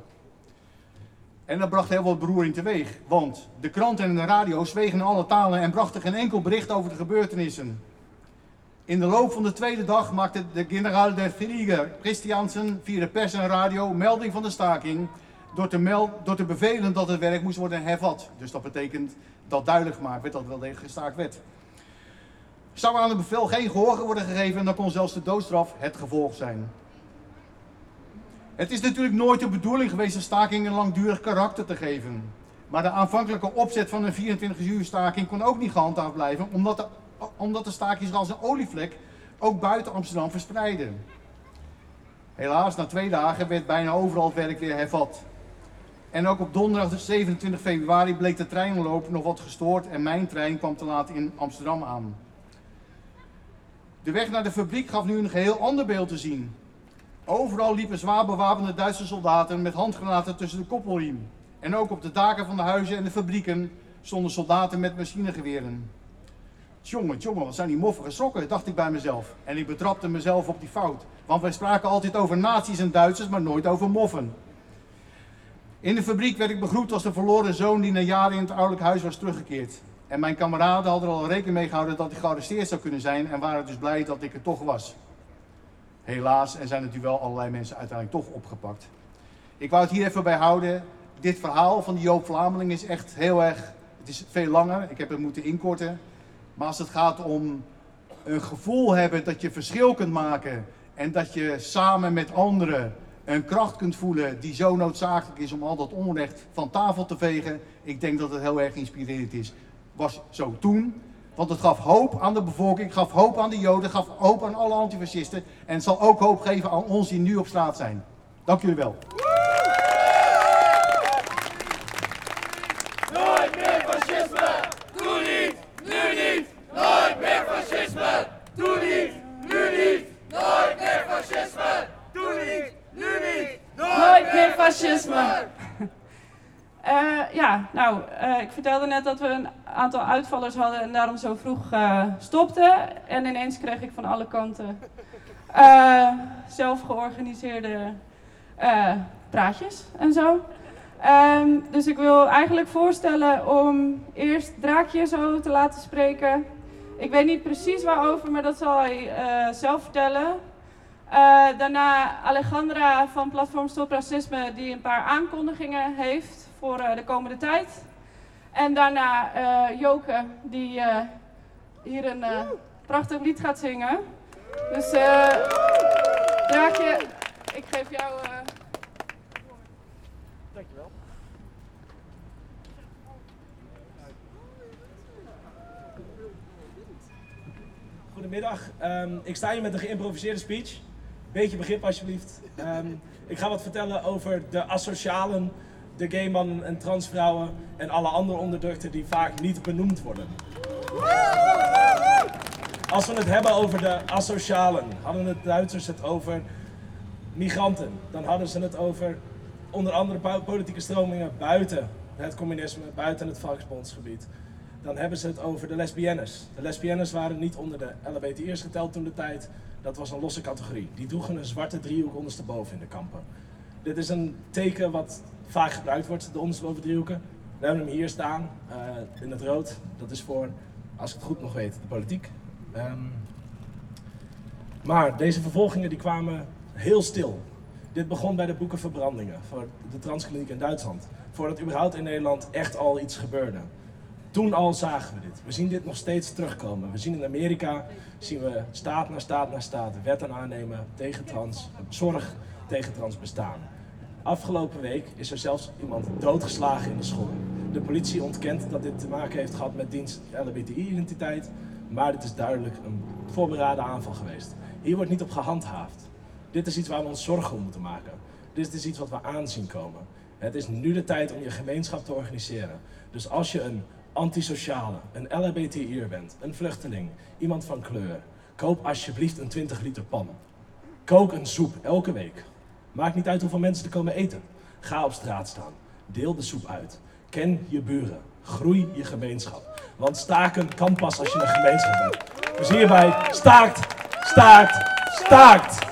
En dat bracht heel wat beroering teweeg, want de kranten en de radio zwegen in alle talen en brachten geen enkel bericht over de gebeurtenissen. In de loop van de tweede dag maakte de generaal der Flieger Christiansen via de pers en radio melding van de staking door te, meld, door te bevelen dat het werk moest worden hervat. Dus dat betekent dat duidelijk gemaakt werd dat wel degelijk gestaakt werd. Zou aan het bevel geen gehoor worden gegeven, dan kon zelfs de doodstraf het gevolg zijn. Het is natuurlijk nooit de bedoeling geweest een staking een langdurig karakter te geven. Maar de aanvankelijke opzet van een vierentwintig uur staking kon ook niet gehandhaafd blijven, omdat de, omdat de staking zich als een olievlek ook buiten Amsterdam verspreidde. Helaas, na twee dagen werd bijna overal het werk weer hervat. En ook op donderdag zevenentwintig februari bleek de treinloop nog wat gestoord en mijn trein kwam te laat in Amsterdam aan. De weg naar de fabriek gaf nu een geheel ander beeld te zien. Overal liepen zwaar bewapende Duitse soldaten met handgranaten tussen de koppelriem. En ook op de daken van de huizen en de fabrieken stonden soldaten met machinegeweren. Tjonge, tjonge, wat zijn die moffen geschrokken, dacht ik bij mezelf. En ik betrapte mezelf op die fout. Want wij spraken altijd over nazi's en Duitsers, maar nooit over moffen. In de fabriek werd ik begroet als de verloren zoon die na jaren in het ouderlijk huis was teruggekeerd. En mijn kameraden hadden er al rekening mee gehouden dat ik gearresteerd zou kunnen zijn en waren dus blij dat ik er toch was. Helaas, er zijn natuurlijk wel allerlei mensen uiteindelijk toch opgepakt. Ik wou het hier even bij houden. Dit verhaal van die Joop Vlameling is echt heel erg, het is veel langer, ik heb het moeten inkorten. Maar als het gaat om een gevoel hebben dat je verschil kunt maken en dat je samen met anderen een kracht kunt voelen die zo noodzakelijk is om al dat onrecht van tafel te vegen, ik denk dat het heel erg inspirerend is. Was zo toen, want het gaf hoop aan de bevolking, gaf hoop aan de Joden, gaf hoop aan alle antifascisten en het zal ook hoop geven aan ons die nu op straat zijn. Dank jullie wel. Nooit meer fascisme! Doe niet! Nu niet! Nooit meer fascisme! Doe niet! Nu niet! Nooit meer fascisme! Doe niet! Nu niet! Nooit meer fascisme! Uh, ja, nou, uh, ik vertelde net dat we een aantal uitvallers hadden en daarom zo vroeg uh, stopten. En ineens kreeg ik van alle kanten uh, zelf georganiseerde uh, praatjes en zo. Um, dus ik wil eigenlijk voorstellen om eerst Draakje zo te laten spreken. Ik weet niet precies waarover, maar dat zal hij uh, zelf vertellen. Uh, daarna Alejandra van Platform Stop Racisme, die een paar aankondigingen heeft voor uh, de komende tijd. En daarna uh, Joke, die uh, hier een uh, prachtig lied gaat zingen. Dus uh, Draakje, ik geef jou... Uh... Dankjewel. Goedemiddag, um, ik sta hier met een geïmproviseerde speech. Beetje begrip alsjeblieft. Um, ik ga wat vertellen over de asocialen, de gay mannen en transvrouwen en alle andere onderdrukten die vaak niet benoemd worden. Als we het hebben over de asocialen, hadden de Duitsers het over migranten. Dan hadden ze het over onder andere politieke stromingen buiten het communisme, buiten het Volksbondsgebied. Dan hebben ze het over de lesbiennes. De lesbiennes waren niet onder de L H B T I'ers geteld toen de tijd. Dat was een losse categorie. Die droegen een zwarte driehoek ondersteboven in de kampen. Dit is een teken wat vaak gebruikt wordt, de ondersteboven driehoeken. We hebben hem hier staan, uh, in het rood. Dat is voor, als ik het goed nog weet, de politiek. Um, maar deze vervolgingen die kwamen heel stil. Dit begon bij de boekenverbrandingen voor de transkliniek in Duitsland. Voordat überhaupt in Nederland echt al iets gebeurde. Toen al zagen we dit. We zien dit nog steeds terugkomen. We zien in Amerika, zien we staat na staat na staat wetten aannemen tegen trans, zorg tegen trans bestaan. Afgelopen week is er zelfs iemand doodgeslagen in de school. De politie ontkent dat dit te maken heeft gehad met diens L H B T I-identiteit, Maar dit is duidelijk een voorberaden aanval geweest. Hier wordt niet op gehandhaafd. Dit is iets waar we ons zorgen om moeten maken. Dit is iets wat we aanzien komen. Het is nu de tijd om je gemeenschap te organiseren. Dus als je een antisociale, een L H B T I'er bent, een vluchteling, iemand van kleur, koop alsjeblieft een twintig liter pan. Kook een soep elke week. Maakt niet uit hoeveel mensen er komen eten. Ga op straat staan. Deel de soep uit. Ken je buren. Groei je gemeenschap. Want staken kan pas als je een gemeenschap bent. Dus hierbij staakt, staakt, staakt.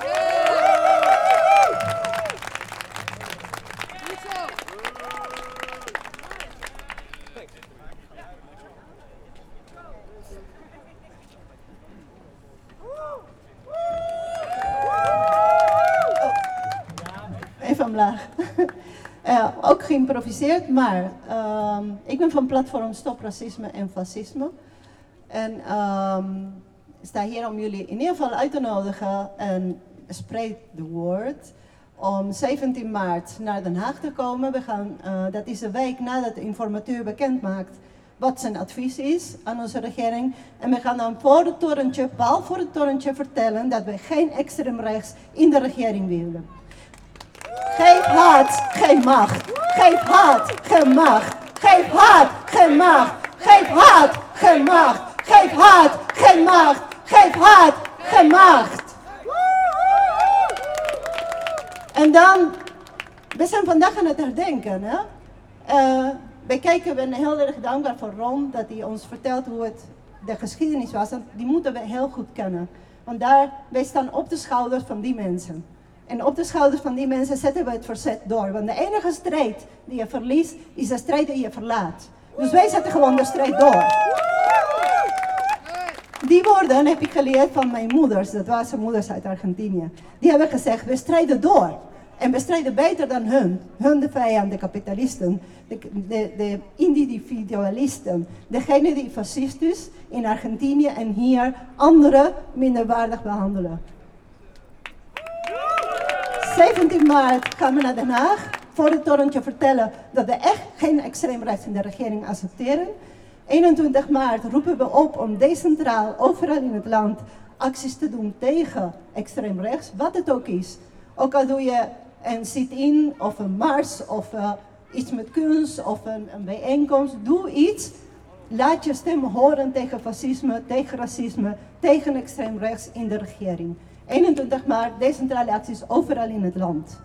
Even omlaag. Uh, ook geïmproviseerd, maar uh, ik ben van platform Stop Racisme en Fascisme. En um, ik sta hier om jullie in ieder geval uit te nodigen en spread the word. Om zeventien maart naar Den Haag te komen. We gaan, uh, dat is de week nadat de informateur bekend maakt wat zijn advies is aan onze regering. En we gaan dan voor het torentje, pal voor het torentje vertellen dat we geen extreem rechts in de regering willen. Geef haat, geen macht. Geef haat, geen macht. Geef haat, geen macht. Geef haat, geen macht. Geef haat, geen macht. Geef haat, geen macht. En dan, we zijn vandaag aan het herdenken. Hè? Uh, wij kijken, we zijn heel erg dankbaar voor Ron, dat hij ons vertelt hoe het de geschiedenis was. En die moeten we heel goed kennen. Want daar, wij staan op de schouders van die mensen. En op de schouders van die mensen zetten we het verzet door. Want de enige strijd die je verliest, is de strijd die je verlaat. Dus wij zetten gewoon de strijd door. Die woorden heb ik geleerd van mijn moeders. Dat waren moeders uit Argentinië. Die hebben gezegd, we strijden door. En we strijden beter dan hun. Hun de vijand, de kapitalisten, de, de, de individualisten. Degene die fascist is in Argentinië en hier anderen minderwaardig behandelen. zeventien maart gaan we naar Den Haag voor het torentje vertellen dat we echt geen extreem rechts in de regering accepteren. eenentwintig maart roepen we op om decentraal overal in het land acties te doen tegen extreem rechts, wat het ook is. Ook al doe je een sit-in of een mars of uh, iets met kunst of een, een bijeenkomst, doe iets. Laat je stem horen tegen fascisme, tegen racisme, tegen extreem rechts in de regering. eenentwintig maart, decentrale acties overal in het land.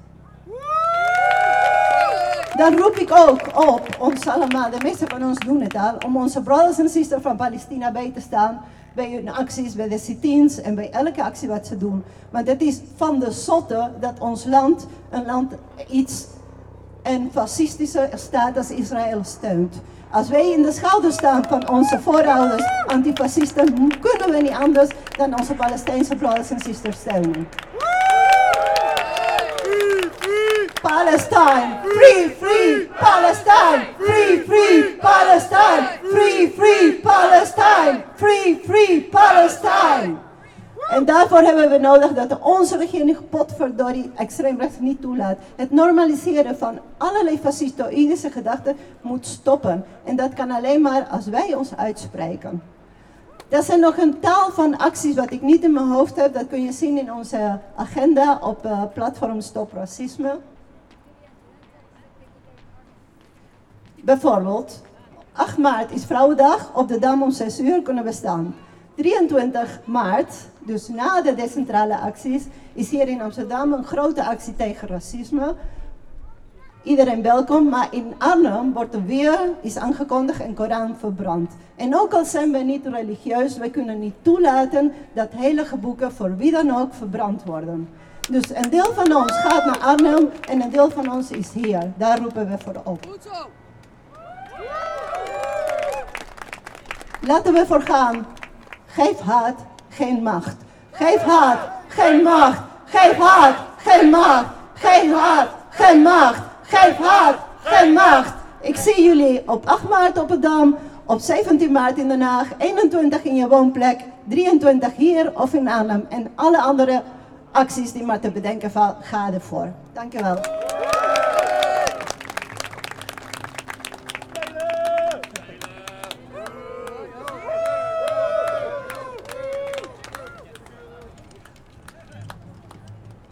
Dan roep ik ook op ons allemaal, de meeste van ons doen het al, om onze brothers en sisters van Palestina bij te staan. Bij hun acties, bij de sit-ins en bij elke actie wat ze doen. Want het is van de zotte dat ons land, een land, iets, een fascistische staat als Israël steunt. Als wij in de schouder staan van onze voorouders, antifascisten, kunnen we niet anders dan onze Palestijnse brothers en sisters steunen. Palestine, free, free, Palestine, free, free, Palestine, free, free, Palestine, free, free, Palestine. En daarvoor hebben we nodig dat onze regering potverdorie extreem rechts niet toelaat. Het normaliseren van allerlei fascistoïdische gedachten moet stoppen. En dat kan alleen maar als wij ons uitspreken. Er zijn nog een taal van acties wat ik niet in mijn hoofd heb. Dat kun je zien in onze agenda op uh, platform Stop Racisme. Bijvoorbeeld, acht maart is Vrouwendag. Op de Dam om zes uur kunnen we staan. drieëntwintig maart, dus na de decentrale acties, is hier in Amsterdam een grote actie tegen racisme. Iedereen welkom, maar in Arnhem wordt er weer, is aangekondigd, een Koran verbrand. En ook al zijn we niet religieus, we kunnen niet toelaten dat heilige boeken voor wie dan ook verbrand worden. Dus een deel van ons gaat naar Arnhem en een deel van ons is hier. Daar roepen we voor op. Goed zo. Laten we voor gaan. Geef haat, geen macht. Geef haat, geen macht. Geef haat, geen macht. Geef haat, geen macht. Geef haat, geen macht. Ik zie jullie op acht maart op het Dam, op zeventien maart in Den Haag, eenentwintig in je woonplek, drieëntwintig hier of in Arnhem. En alle andere acties die maar te bedenken vallen, ga ervoor. Dankjewel.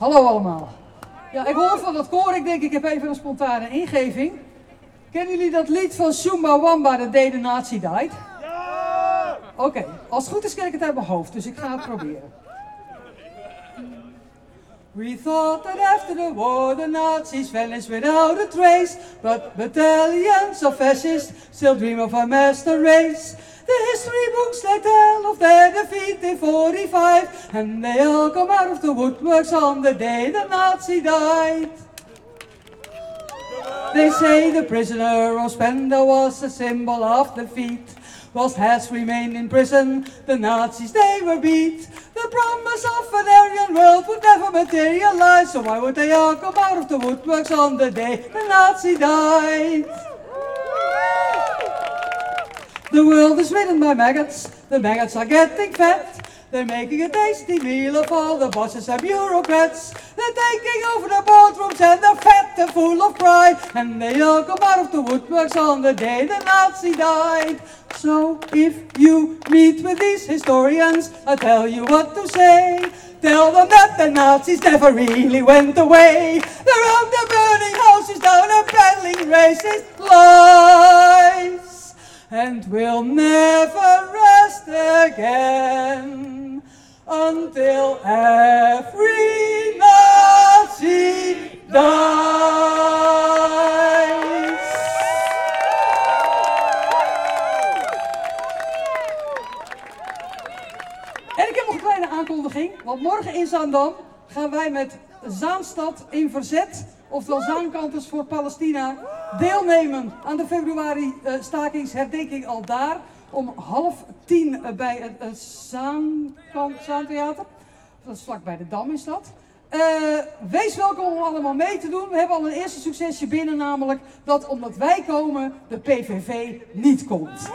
Hallo allemaal. Ja, ik hoor van dat koor, ik denk ik heb even een spontane ingeving. Kennen jullie dat lied van Zumba Wamba, The Day the Nazi Died? Ja! Oké, okay. Als het goed is ken ik het uit mijn hoofd, dus ik ga het proberen. We thought that after the war the Nazis vanished without a trace, but battalions of fascists still dream of a master race. The history books they tell of their defeat in forty-five, and they all come out of the woodworks on the day the Nazi died. They say the prisoner of Spandau was a symbol of defeat. Whilst Hess remained in prison, the Nazis they were beat. The promise of an Aryan world would never materialize, so why would they all come out of the woodworks on the day the Nazi died? The world is ridden by maggots, the maggots are getting fat. They're making a tasty meal of all the bosses and bureaucrats. They're taking over the boardrooms and they're fat and full of pride. And they all come out of the woodworks on the day the Nazi died. So if you meet with these historians, I'll tell you what to say. Tell them that the Nazis never really went away. They're out there burning houses down and peddling racist lies. And we'll never rest again until every Nazi dies. En ik heb nog een kleine aankondiging, want morgen in Zaandam gaan wij met Zaanstad in verzet, oftewel Zaankanters voor Palestina, deelnemen aan de februari uh, stakingsherdenking al daar. Om half tien uh, bij het uh, Zaankant, Zaantheater. Dat is vlak bij de Dam is dat. Uh, wees welkom om allemaal mee te doen. We hebben al een eerste succesje binnen, namelijk dat omdat wij komen, de P V V niet komt.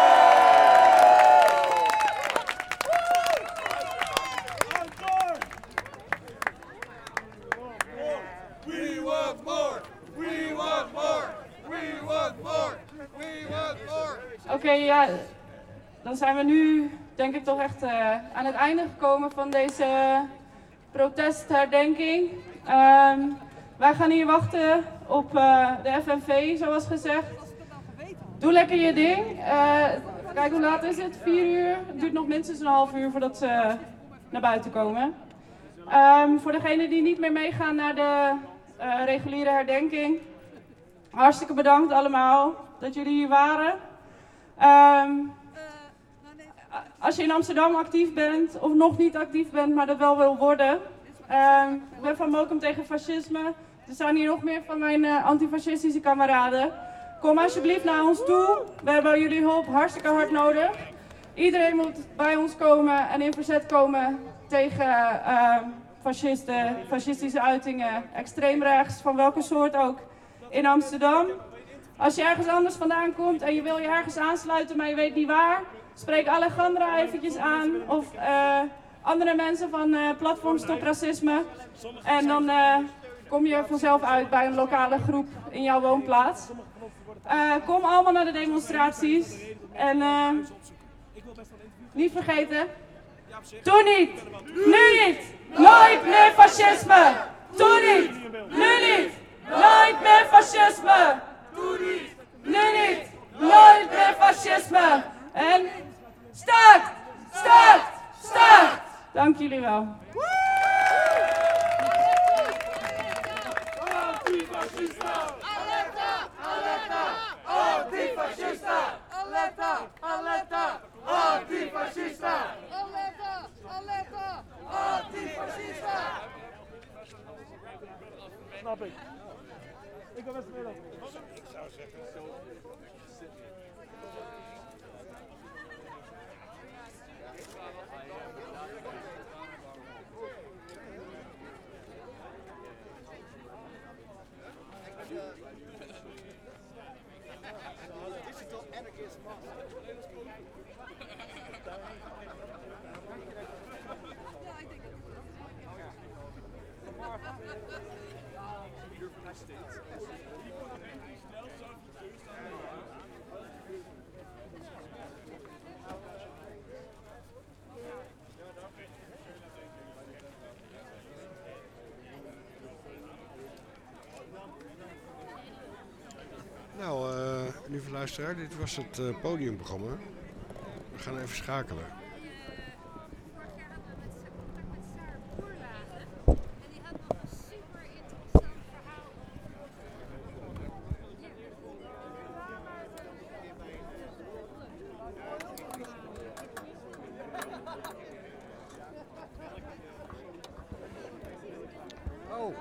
Oké, okay, ja, dan zijn we nu denk ik toch echt uh, aan het einde gekomen van deze protestherdenking. Um, wij gaan hier wachten op uh, de F N V, zoals gezegd. Doe lekker je ding. Uh, kijk, hoe laat is het? Vier uur. Het duurt nog minstens een half uur voordat ze uh, naar buiten komen. Um, voor degenen die niet meer meegaan naar de uh, reguliere herdenking. Hartstikke bedankt allemaal dat jullie hier waren. Um, als je in Amsterdam actief bent, of nog niet actief bent, maar dat wel wil worden. Um, ik ben van Mokum tegen fascisme. Er staan hier nog meer van mijn uh, antifascistische kameraden. Kom alsjeblieft naar ons toe. We hebben jullie hulp hartstikke hard nodig. Iedereen moet bij ons komen en in verzet komen tegen uh, fascisten, fascistische uitingen, extreemrechts, van welke soort ook, in Amsterdam. Als je ergens anders vandaan komt en je wil je ergens aansluiten, maar je weet niet waar, spreek Alejandra eventjes aan of uh, andere mensen van uh, Platform Stop Racisme. En dan uh, kom je vanzelf uit bij een lokale groep in jouw woonplaats. Uh, kom allemaal naar de demonstraties. En uh, niet vergeten, doe niet, nu niet, nooit meer fascisme. Doe niet, nu niet, nooit meer fascisme. Doe niet, nu niet, nooit meer fascisme. En staakt, staakt, staakt. Dank jullie wel. Antifascista! Alerta! Alerta! Antifascista! Alerta! Alerta! Antifascista! Alerta! Alerta! Antifascista! Snap ik. Ik ben best wel. Ik zou zeggen zo. Digital anarchist. lieve luisteraar, dit was het uh, podiumprogramma. We gaan even schakelen. Oh.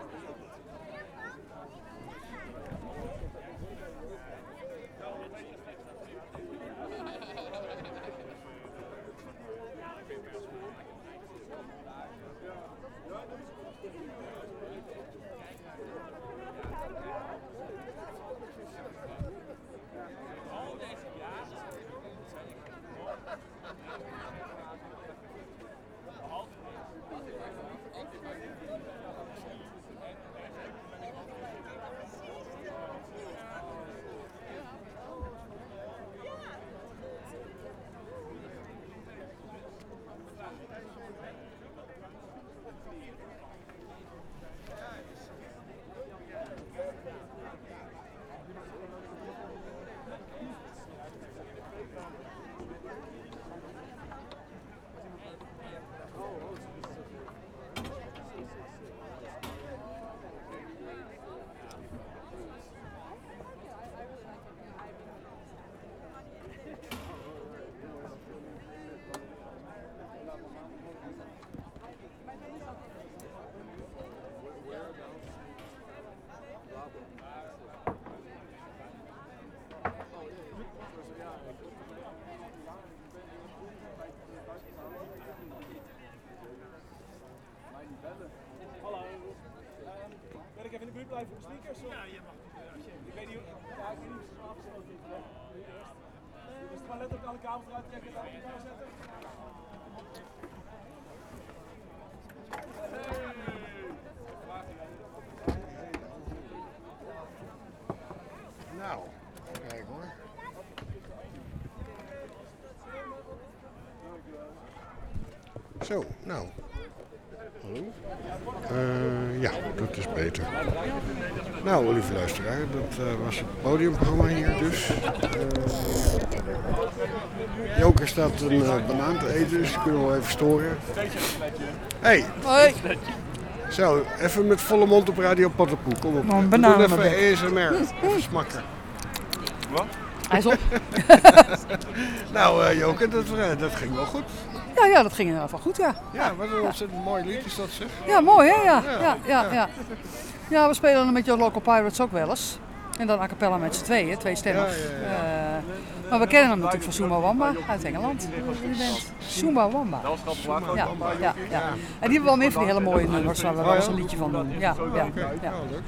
Hallo. Um, ben ik even in de buurt blijven voor de speakers? Of? Ja, je mag. Ik weet niet hoe. Ja, ik weet niet hoe ze afgesloten is. Dus gewoon letterlijk alle kabels eruit trekken en aan elkaar zetten. Nou, kijk hoor. Zo, nou. Hallo? Uh, ja, dat is beter. Nou, lieve luisteraar, dat uh, was het podiumprogramma hier dus. Uh, Joker staat een uh, banaan te eten, dus die kunnen we wel even storen. Hey. Hoi. Zo, even met volle mond op Radio Pattenpoel. Kom op. Nou, een we banaan doen even erbij. A S M R. Even smakken. Wat? Hij is op. Nou, uh, Joker, dat, uh, dat ging wel goed. Ja, ja, dat ging inderdaad wel goed, ja. Ja, wat een ontzettend mooi lied is dat, zeg. Ja, mooi hè? Ja, Ja, ja, ja, ja. ja. ja we spelen met Your Local Pirates ook wel eens. En dan a cappella met z'n tweeën, twee stemmen. Ja, ja, ja. Uh, maar we kennen hem natuurlijk van Sumbawamba uit Engeland. Sumbawamba. Dat was grappig. Ja, ja, ja. En die hebben wel meer van die hele mooie nummers waar we wel eens een liedje van doen. Ja, ja, ja, ja.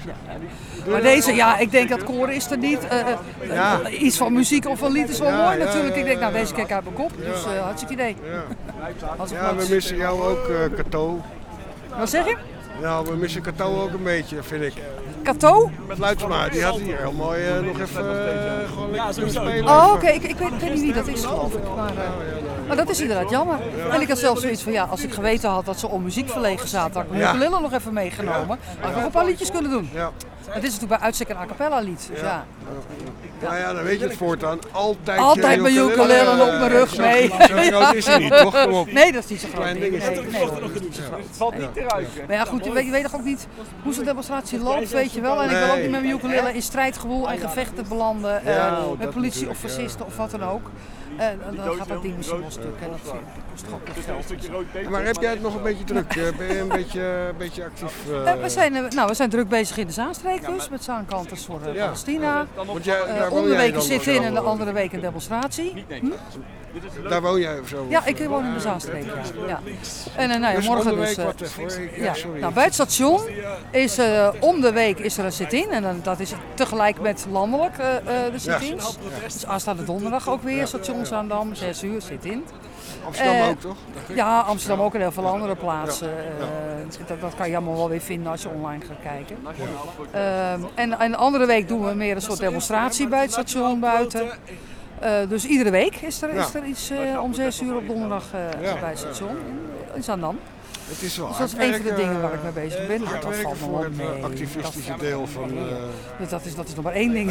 Maar deze, ja, ik denk dat koren is er niet. Uh, Ja. uh, iets van muziek of een lied is wel Ja, mooi ja, natuurlijk. ja, Ik denk, nou ja. deze kijk uit mijn kop. Dus uh, hartstikke idee. Ja, Hartstikke ja we goed. missen jou ook, uh, Kato. Wat zeg je? Nou, we missen Kato ook een beetje, vind ik. Kato? Met Luidsma, die had hier heel mooi uh, nog even uh, gewoon lekker kunnen spelen. Oh, oké. Ik, ik, weet, ik weet niet wie dat is, geloof ik. Maar, uh, maar dat is inderdaad jammer. En ik had zelfs zoiets van, ja, als ik geweten had dat ze om muziek verlegen zaten, had ik mijn Ja. ukulele nog even meegenomen. Had ik nog een paar liedjes kunnen doen. Ja. Het is natuurlijk bij uitstek een a cappella lied. Dus ja. Nou ja, dan weet je het voortaan. Altijd, Altijd mijn ukulele op mijn rug mee. Zo groot is hij niet, toch? Kom op. Nee, dat is niet zo groot. Klein Nee, dingetje. nee, nee. Het valt niet eruit. Maar ja, goed, je weet, je weet toch ook niet hoe zo'n demonstratie loopt, weet je wel. En ik wil ook niet met mijn ukulele in strijdgewoel en gevechten belanden uh, Ja, met dat politie of natuurlijk, ja. fascisten of wat dan ook. En dan gaat dat ding misschien wel stuk en dat kost toch ook nog geld. Maar heb jij het nog een beetje druk? Uh, Ben je een beetje, een beetje actief? Uh... Uh, we, zijn, uh, nou, we zijn druk bezig in de Zaanstreek dus, met Zaankanters voor uh, Ja. Palestina. Want jij- Uh, daar woon om de jij week dan een nog sit-in zo, en de uh, andere week een demonstratie. Hm? Daar woon jij of zo? Ja, ik woon in de Zaanstreek, ja. ja. En uh, nou ja, Dus morgen om de dus... week, uh, wat even, hoor. Ik- ja, ja. sorry. Nou, bij het station is uh, om de week is er een sit-in en dan, dat is tegelijk met landelijk uh, uh, de sit-ins. Ja. Dus aanstaande donderdag ook weer, station Zaandam, zes uur, sit-in. Amsterdam Uh, ook, toch? Dacht ik. Ja, Amsterdam ook en heel veel andere plaatsen. Ja. Uh, dat, dat kan je allemaal wel weer vinden als je online gaat kijken. Uh, en, en de andere week doen we meer een soort demonstratie bij het station buiten. Uh, dus iedere week is er, is er iets uh, om zes uur op donderdag uh, Ja. bij het station in Zaandam. Het is wel Dus dat is hard een van de werken, dingen waar ik mee bezig ben. hard Ja, dat werken valt me voor op. het Nee, activistische dat- deel van... nee. eh, Dus dat, is, dat is nog maar één ding.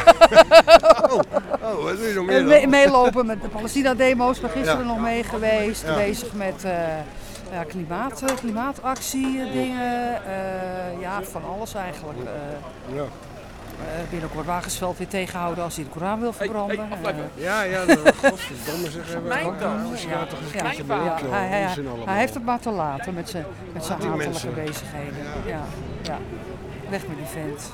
oh, oh, wat doe je nog meer En dan? mee- Meelopen met de Palestina-demo's. Ik ben gisteren Ja. nog mee geweest. Ja. Bezig met uh, ja, klimaat, klimaatactie dingen. Uh, ja, van alles eigenlijk. Uh, ja. Uh, binnenkort Wagensveld weer tegenhouden als hij de Koran wil verbranden. Hey, hey, uh, ja, ja, de godverdomme zeg even. Mijn Ja, ja, toch eens ja, een keertje ja, ja, hij, hij, hij, hij heeft het maar te laten met zijn met zijn hatelijke bezigheden. Ja. Ja, ja. Weg met die vent.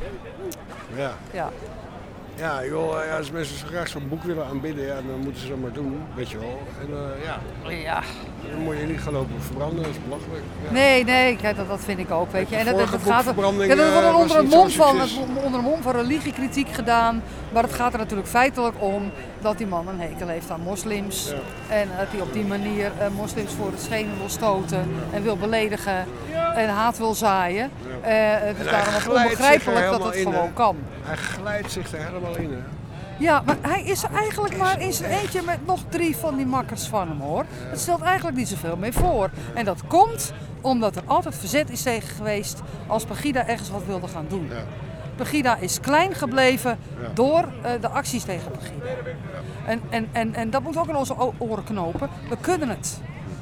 Ja. Ja. Ja, joh, ja, als mensen zo graag zo'n boek willen aanbidden, ja, dan moeten ze dat maar doen, weet je wel. En uh, ja, ja, dan moet je niet gaan lopen verbranden, dat is belachelijk. Ja. Nee, nee, kijk, dat, dat vind ik ook, weet je. En dat, dat gaat ja, dat wordt onder een mom van, onder een mom van religiekritiek gedaan, maar het gaat er natuurlijk feitelijk om dat die man een hekel heeft aan moslims. Ja. En dat hij op die manier uh, moslims voor het schenen wil stoten en wil beledigen ja. en haat wil zaaien. Ja. Uh, dus daarom is het onbegrijpelijk dat het gewoon hè. kan. Hij glijdt zich er helemaal in, hè? Ja, maar hij is er eigenlijk maar in zijn eentje met nog drie van die makkers van hem, hoor. Het stelt eigenlijk niet zoveel mee voor. En dat komt omdat er altijd verzet is tegen geweest als Pegida ergens wat wilde gaan doen. Ja. Pegida is klein gebleven ja. door uh, de acties tegen Pegida. Ja. En, en, en, en dat moet ook in onze oren knopen. We kunnen het.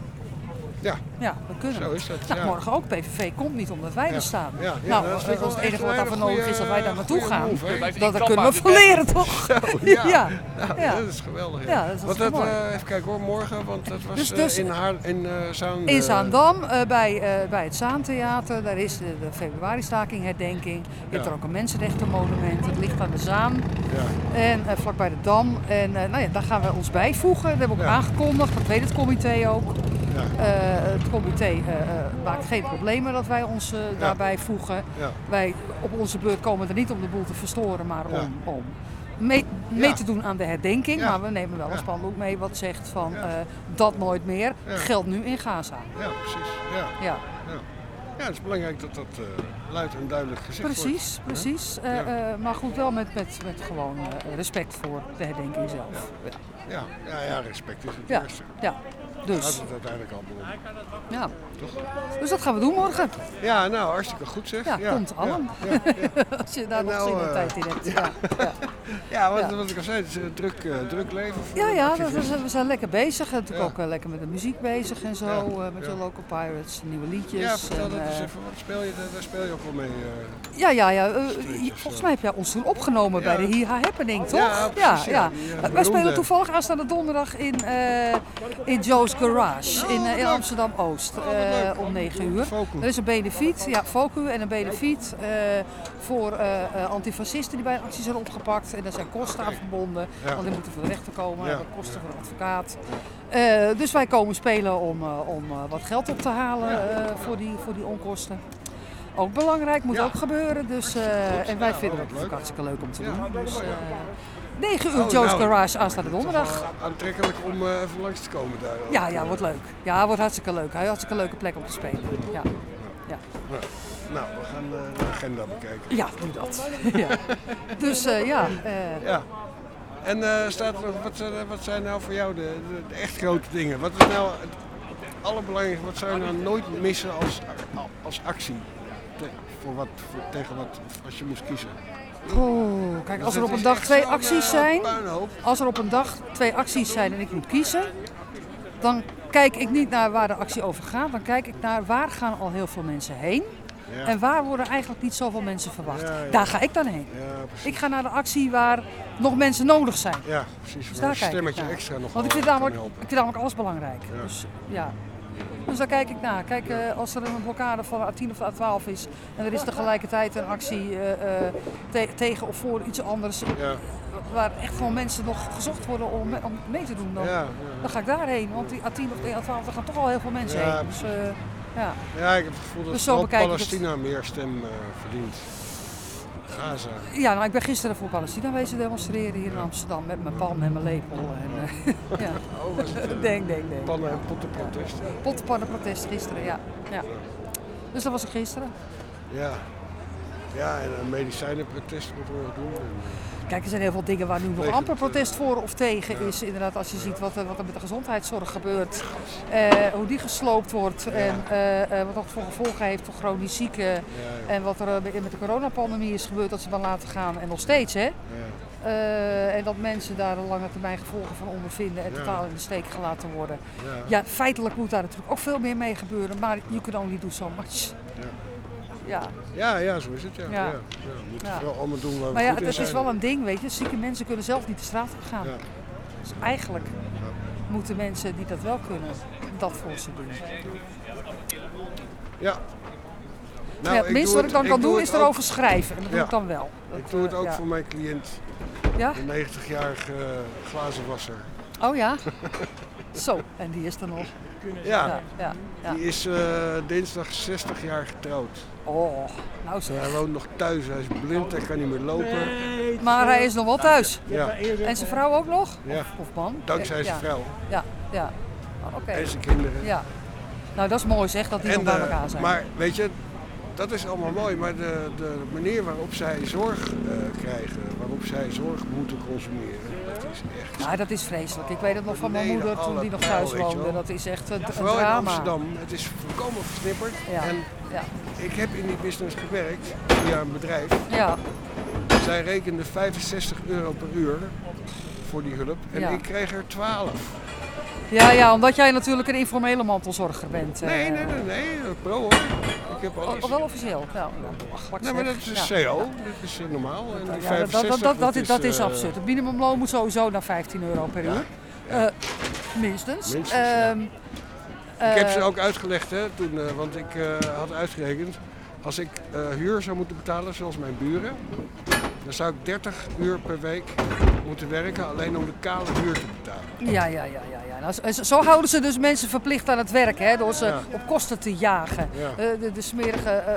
Ja. ja, we kunnen Zo het. is dat, nou, ja. morgen ook. P V V komt niet omdat wij ja. er staan. Ja, ja, nou, dat is als het enige wat daarvoor nodig is dat wij daar naartoe gaan, move, dat, dat kunnen we verleren, toch? Zo, ja. ja. Ja, ja, dat is geweldig. Ja. Ja, dat is want dat, mooi. Uh, even kijken hoor, morgen, want dat was dus, dus, uh, in, haar, in, uh, Zaan, in Zaandam, uh, bij, uh, bij het Zaantheater. Daar is de, de februari-staking herdenking. Je ja. hebt er ook een mensenrechtenmonument. Het ligt aan de Zaan. Ja. En uh, vlakbij de Dam. En uh, nou ja, daar gaan we ons bijvoegen. Dat hebben we ook ja. aangekondigd. Dat weet het comité ook. Ja. Uh, het comité uh, maakt geen problemen dat wij ons uh, ja. daarbij voegen. Ja. Wij op onze beurt komen er niet om de boel te verstoren, maar ja. om, om mee, mee ja. te doen aan de herdenking. Ja. Maar we nemen wel een spandoek mee wat zegt van ja. uh, dat nooit meer ja. geldt nu in Gaza. Ja, precies. Ja. Ja. Ja. Ja, het is belangrijk dat dat uh, luid en duidelijk gezegd precies, wordt. Precies, precies. Uh, ja. uh, maar goed, wel met, met, met gewoon uh, respect voor de herdenking zelf. Ja, ja. ja, ja respect is het ja. eerste. Ja. Dus. Dat is het uiteindelijk allemaal om. Ja. Toch? Dus dat gaan we doen morgen. Ja, nou, hartstikke goed zeg. Ja, ja. komt allen. Ja, ja, ja. Als je daar en nog nou, zin en uh, tijd in hebt. Ja, ja. ja, wat, ja. wat ik al zei, het is een druk, uh, druk leven. Voor ja, ja we, we, we zijn lekker bezig. Natuurlijk ja. ook uh, lekker met de muziek bezig en zo. Ja. Uh, met ja. de Local Pirates, nieuwe liedjes. Ja, vertel en, dat eens uh, even. Wat speel je, daar speel je ook wel mee. Uh, ja, ja, ja. Uh, volgens mij heb jij ons toen opgenomen ja. bij de Hiha Happening, toch? Ja, precies, ja, ja. ja. ja. Wij spelen toevallig aanstaande donderdag in, uh, in Joe's Garage. In, uh, in Amsterdam-Oost uh, om negen uur. Focu. Er is een benefiet, ja, Focu en een benefiet uh, voor uh, uh, antifascisten die bij een actie zijn opgepakt. En daar zijn kosten okay. aan verbonden, ja. want die moeten voor de rechter komen, ja. kosten voor een advocaat. Uh, dus wij komen spelen om, uh, om uh, wat geld op te halen uh, voor, die, voor die onkosten. Ook belangrijk, moet ja. ook gebeuren. Dus, uh, en wij vinden het ook hartstikke leuk om te doen. Dus, uh, negen uur oh, Joe's nou, Garage aanstaande donderdag. Aantrekkelijk om uh, even langs te komen daar. Ja, ja, wordt leuk. Ja, wordt hartstikke leuk. Hij hartstikke leuke plek om te spelen. Ja. Ja. Nou, nou, we gaan uh, de agenda bekijken. Ja, doe dat. ja. Dus uh, ja. Uh, ja. En uh, staat er, wat, wat zijn nou voor jou de, de, de echt grote dingen? Wat is nou het allerbelangrijkste? Wat zou je nou nooit missen als, als actie? Te, voor wat, voor, tegen wat, als je moest kiezen? Oh, kijk, als er op een dag twee acties zijn, als er op een dag twee acties zijn en ik moet kiezen, dan kijk ik niet naar waar de actie over gaat, dan kijk ik naar waar gaan al heel veel mensen heen. Ja. En waar worden eigenlijk niet zoveel mensen verwacht. Ja, ja. Daar ga ik dan heen. Ja, ik ga naar de actie waar nog mensen nodig zijn. Ja, precies. Dus waar daar een stemmetje kijk ik extra nog Want ik vind, namelijk, ik vind namelijk alles belangrijk. Ja. Dus, ja. dus daar kijk ik naar. Kijk, uh, als er een blokkade van A tien of A twaalf is en er is tegelijkertijd een actie uh, uh, te tegen of voor iets anders. Ja. Waar echt gewoon mensen nog gezocht worden om, om mee te doen, dan, ja, ja. dan ga ik daarheen. Want die A tien of die A twaalf, daar gaan toch al heel veel mensen ja, heen. Dus, uh, ja. ja, ik heb het gevoel dat dus Palestina het... meer stem uh, verdient. Gaza. Ja, nou, ik ben gisteren voor Palestina wezen demonstreren hier in Amsterdam met mijn palm en mijn lepel. En, uh, ja. Oh, was het, uh, denk, denk, denk. Pannen- en pottenprotest. Ja. Pottenpannenprotest gisteren, ja. ja. Dus dat was ik gisteren. Ja. Ja, en een medicijnenprotest moeten we nog doen. En, Kijk, er zijn heel veel dingen waar nu nog Tegen amper het, protest voor of tegen ja. is. Inderdaad, als je ziet wat, er- wat er met de gezondheidszorg gebeurt, eh, hoe die gesloopt wordt en eh, eh, wat dat voor gevolgen heeft voor chronisch zieken. ja. En wat er eh, met de coronapandemie is gebeurd, dat ze dan laten gaan en nog steeds, hè. Ja. Eh, en dat mensen daar een lange termijn gevolgen van ondervinden en Ja. totaal in de steek gelaten worden. Ja. Ja, feitelijk moet daar natuurlijk ook veel meer mee gebeuren, maar you can only do so much. Ja. Ja. Ja, ja, zo is het. Ja. Ja. Ja. Ja. We moeten Ja. vooral allemaal doen waar we Maar ja, goed in het zijn. is wel een ding, weet je. Zieke mensen kunnen zelf niet de straat op gaan. Ja. Dus eigenlijk moeten mensen die dat wel kunnen, dat voor ze doen. Ja. Ja, het ik minste doe wat ik dan het- kan doe doen het is erover ook- schrijven. En dat doe Ja. ik dan wel. Ik Dat, doe het eh, ook ja. voor mijn cliënt. Ja? De negentigjarige glazenwasser. Oh ja? Zo, en die is er nog. Ja. Ja, ja, ja. Die is uh, dinsdag zestig jaar getrouwd. Oh, nou zeg. Hij woont nog thuis, hij is blind, hij kan niet meer lopen. Maar hij is nog wel thuis. Ja. En zijn vrouw ook nog? Ja. Of, of man? Dankzij zijn Ja. vrouw. Ja, ja. Oh, oké. En zijn kinderen. Ja. Nou, dat is mooi zeg, dat die nog bij eh, elkaar zijn. Maar weet je, dat is allemaal mooi, maar de, de manier waarop zij zorg uh, krijgen, waarop zij zorg moeten consumeren, dat is echt... Ja, dat is vreselijk. Ik weet het nog van mijn beneden moeder toen alle die nog pijl, thuis weet je woonde. wel. Dat is echt een, een Vooral drama. in Amsterdam, het is volkomen versnipperd. Ja. En Ja. ik heb in die business gewerkt, via een bedrijf. Ja. Zij rekende vijfenzestig euro per uur voor die hulp en Ja. ik kreeg er twaalf. Ja, ja, omdat jij natuurlijk een informele mantelzorger bent. eh. Nee, nee, nee, nee, pro hoor. Ik heb alles. Oh, wel officieel? Nou, belachelijk Nee, maar zeg. dat is Ja. C O, dat is eh, normaal. En die Ja, dat, vijfenzestig, dat, dat, dat, is, dat is eh, absurd. Het minimumloon moet sowieso naar vijftien euro per uur. Eh, minstens. Minstens, ja. Ehm, Ik heb eh, ze ook uitgelegd, hè, toen, uh, want ik uh, had uitgerekend, als ik uh, huur zou moeten betalen, zoals mijn buren, dan zou ik dertig uur per week moeten werken, alleen om de kale huur te betalen. Ja, ja, ja, ja. ja. Nou, zo, zo houden ze dus mensen verplicht aan het werk, hè, door ze Ja. op kosten te jagen. Ja. Uh, de, de smerige uh, uh,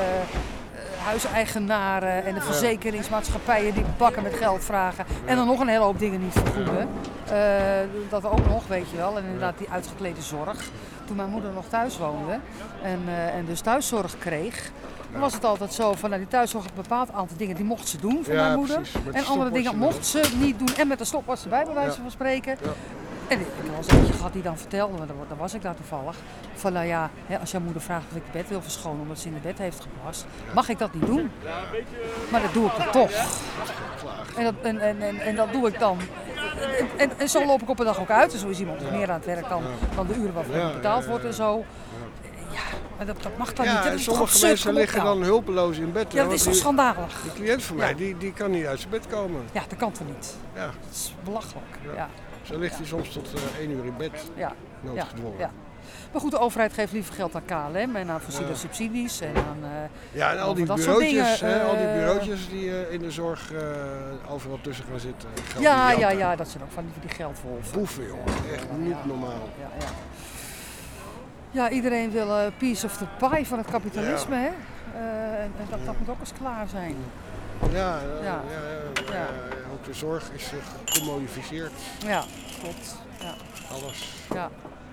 uh, huiseigenaren en de Ja. verzekeringsmaatschappijen die bakken met geld vragen. En dan nog een hele hoop dingen niet vergoeden. Uh, dat ook nog, weet je wel. En inderdaad die uitgeklede zorg. Toen mijn moeder nog thuis woonde en, uh, en dus thuiszorg kreeg, dan was het altijd zo van, nou, die thuiszorg had een bepaald aantal dingen die mocht ze doen voor Ja, mijn moeder. precies. Met de En andere stopwatch dingen en mocht ze niet doen. En met de stopwatch erbij, bij wijze Ja. van spreken. Ja. En ik heb wel eens eentje gehad die dan vertelde, maar dan, dan was ik daar toevallig, van nou ja, hè, als jouw moeder vraagt of ik het bed wil verschonen omdat ze in het bed heeft geplast, mag ik dat niet doen. Maar dat doe ik dan toch. En dat, en, en, en, en dat doe ik dan. En, en, en zo loop ik op een dag ook uit. En zo is iemand meer aan het werk dan, dan de uren waarvoor Ja, betaald ja, wordt ja. en zo. Ja, maar dat, dat mag dan niet. Ja, Dat en is toch sommige absurd, mensen kom op liggen nou. dan hulpeloos in bed. Ja, dat want is toch die- schandalig. Die cliënt van mij, Ja. die, die kan niet uit zijn bed komen. Ja, dat kan toch niet. Ja. Dat is belachelijk. Ja. Zo ligt hij soms tot uh, één uur in bed, Ja. Ja. noodgedwongen. Ja. Maar goed, de overheid geeft liever geld aan K L M en aan fossiele Ja. subsidies en aan uh, Ja, en al over die dat soort bureautjes, dingen, hè, al die eh, bureautjes die uh, in de zorg uh, overal tussen gaan zitten. Geld Ja, die ja, janken. ja, dat zijn ook van die, die geldwolven. Boeven, joh. Echt niet normaal. Ja, ja. Ja, iedereen wil een uh, piece of the pie van het kapitalisme, Ja. hè? Uh, en en dat, dat moet ook eens klaar zijn. Ja, ja, Ja. ja. ja, Ja. ja, ook de zorg is uh, gecommodificeerd. Ja, klopt. Ja. Alles. Ja.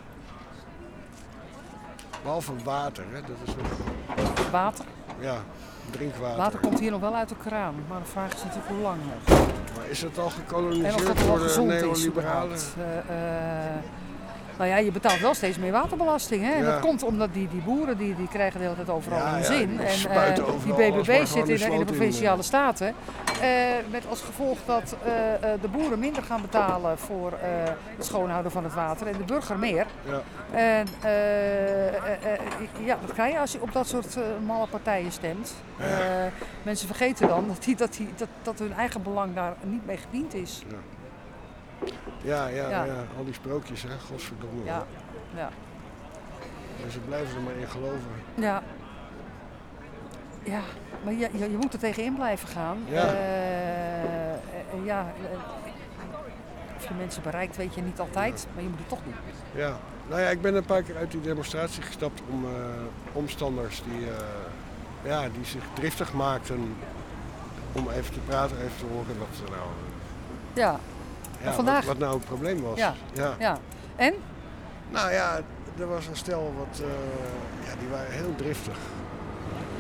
Behalve water, hè. Dat is nog... Water? Ja, drinkwater. Water komt hier nog wel uit de kraan, maar de vraag is natuurlijk hoe lang nog. Maar is het al En of gekoloniseerd dat wel door de gezond is neoliberalen? überhaupt. Uh, uh, nou ja, je betaalt wel steeds meer waterbelasting. Hè? En Ja. dat komt omdat die, die boeren die, die krijgen de hele tijd overal Ja, hun ja, zin. die En uh, spuiten die overal B alles B maar B gewoon zit in, de de- in de sloot in. provinciale staten. Uh, met als gevolg dat uh, uh, de boeren minder gaan betalen voor uh, het schoonhouden van het water en de burger meer. Ja. En uh, uh, uh, ja, wat krijg je als je op dat soort uh, malle partijen stemt? Uh, mensen vergeten dan dat, die, dat, die, dat, dat hun eigen belang daar niet mee gediend is. Ja. Ja, ja, ja, Ja. al die sprookjes, hè, godverdomme. Ja, ja. Dus ze blijven er maar in geloven. Ja. Ja, maar je, je, je moet er tegenin blijven gaan. Ja. Uh, uh, ja, uh, of je mensen bereikt weet je niet altijd, maar je moet het toch doen. Ja, nou ja, ik ben een paar keer uit die demonstratie gestapt om uh, omstanders die, uh, ja, die zich driftig maakten om even te praten, even te horen wat er nou, Ja, ja, en vandaag... wat, wat nou het probleem was. Ja, ja. ja. En? Nou ja, er was een stel wat, uh, ja, die waren heel driftig.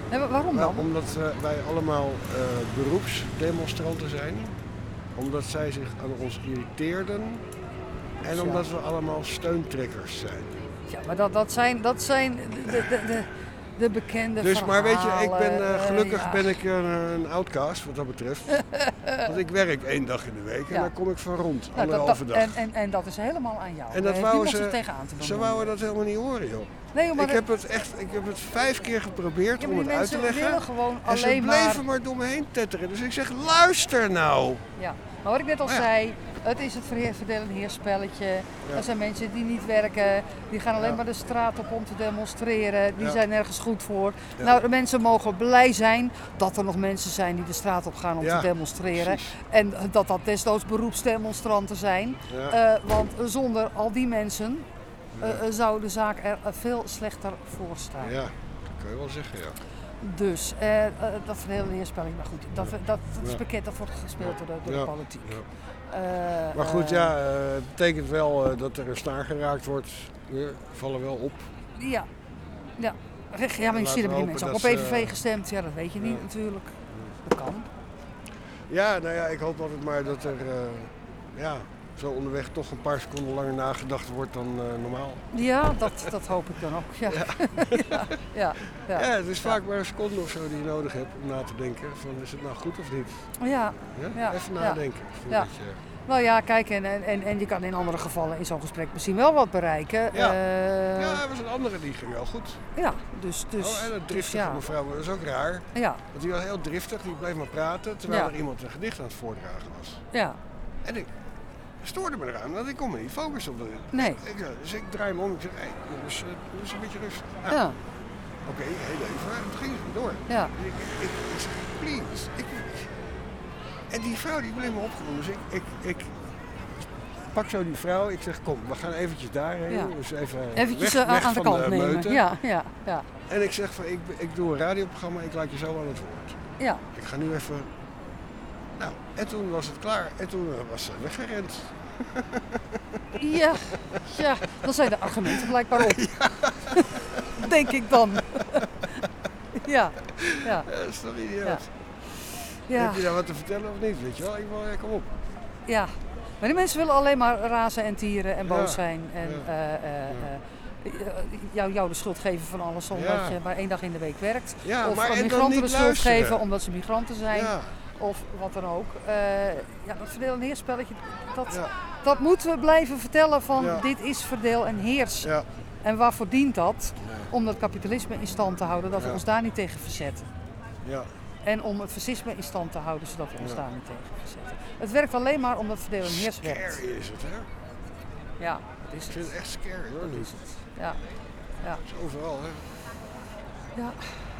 Nee, waarom dan? Nou, omdat uh, wij allemaal uh, beroepsdemonstranten zijn. Omdat zij zich aan ons irriteerden. En ja. omdat we allemaal steuntrekkers zijn. Ja, maar dat, dat zijn, dat zijn de, de, de, de bekende Dus verhalen. maar weet je, ik ben, uh, gelukkig ja. ben ik een, een outcast wat dat betreft. Want ik werk één dag in de week en ja. daar kom ik van rond, nou, anderhalve dat, dag. En, en, en dat is helemaal aan jou. En dat uh, wouden ze, tegenaan te doen. ze wouden dat helemaal niet horen, joh. Nee, joh maar ik, heb het echt, ik heb het vijf keer geprobeerd ja, om het uit te leggen. Willen gewoon en ze alleen bleven maar... maar door me heen tetteren. Dus ik zeg, luister nou. Ja, maar wat ik net al ja. zei, het is het verdeel- en heerspelletje. Ja. Er zijn mensen die niet werken, die gaan alleen ja. maar de straat op om te demonstreren. Die ja. zijn nergens goed voor. Ja. Nou, de mensen mogen blij zijn dat er nog mensen zijn die de straat op gaan om ja, te demonstreren. Precies. En dat dat desnoods beroepsdemonstranten zijn. Ja. Uh, want zonder al die mensen uh, uh, zou de zaak er uh, veel slechter voor staan. Ja, dat kun je wel zeggen, ja. Dus uh, uh, dat verdeel- en heerspelletje, maar goed, dat, dat, dat is bekend, dat wordt gespeeld door de, door ja. de politiek. Ja. Uh, maar goed, ja, uh, het betekent wel uh, dat er een snaar geraakt wordt. We vallen wel op. Ja, ja. Ja, maar misschien hebben die mensen ook op P V V uh, gestemd. Ja, dat weet je niet ja. natuurlijk. Dat kan. Ja, nou ja, ik hoop altijd maar dat er uh, ja, zo onderweg toch een paar seconden langer nagedacht wordt dan uh, normaal. Ja, dat, dat hoop ik dan ook. Ja, ja. ja, ja, ja. ja het is vaak maar een seconde of zo die je nodig hebt om na te denken. Van, is het nou goed of niet? Ja. ja? ja. Even nadenken. Ja. Je... Nou ja, kijk, en, en, en je kan in andere gevallen in zo'n gesprek misschien wel wat bereiken. Ja, uh, ja er was een andere die ging wel goed. Ja, dus... dus oh, en een driftige dus, ja. mevrouw, dat is ook raar. Ja. Want die was heel driftig, die bleef maar praten terwijl ja. er iemand een gedicht aan het voordragen was. Ja. En ik stoorde me eraan, want ik kon me niet focussen op dat. Nee. Ik, dus ik draai me om en ik zeg, hé, hey, dus, dus een beetje rustig. Nou, ja. Oké, okay, heel even, het ging door. Ja. En ik, ik, ik zeg, please. Ik, en die vrouw die bleef me opgenomen, dus ik, ik, ik pak zo die vrouw, ik zeg, kom, we gaan eventjes daarheen. Ja. Dus even eventjes weg, weg aan de kant de nemen. meute. Ja, ja, ja. En ik zeg van, ik, ik doe een radioprogramma, ik laat je zo aan het woord. Ja. Ik ga nu even... Nou, en toen was het klaar. En toen was ze weggerend. Ja, ja, dan zijn de argumenten blijkbaar op. Ja. Denk ik dan. Ja, ja. Dat is toch idioot. Ja. Ja. Heb je daar wat te vertellen of niet? Weet je wel, ik wil, kom op. Ja, maar die mensen willen alleen maar razen en tieren en boos ja. zijn. En ja. uh, uh, uh, jou, jou de schuld geven van alles omdat ja. je maar één dag in de week werkt. Ja, of maar migranten de schuld luisteren. geven omdat ze migranten zijn. Ja. Of wat dan ook. Uh, ja, dat verdeel- en heersspelletje, dat, ja. dat moeten we blijven vertellen van ja. dit is verdeel en heers. Ja. En waarvoor dient dat? Nee. Om dat kapitalisme in stand te houden, dat we ja. ons daar niet tegen verzetten. Ja. En om het fascisme in stand te houden, zodat we ons ja. daar niet tegen verzetten. Het werkt alleen maar omdat verdeel en heers werkt. Scary is het, hè? Ja, dat is het. Ik vind het echt scary, hoor. Dat is het. Ja. ja. Dat is overal, hè? Ja.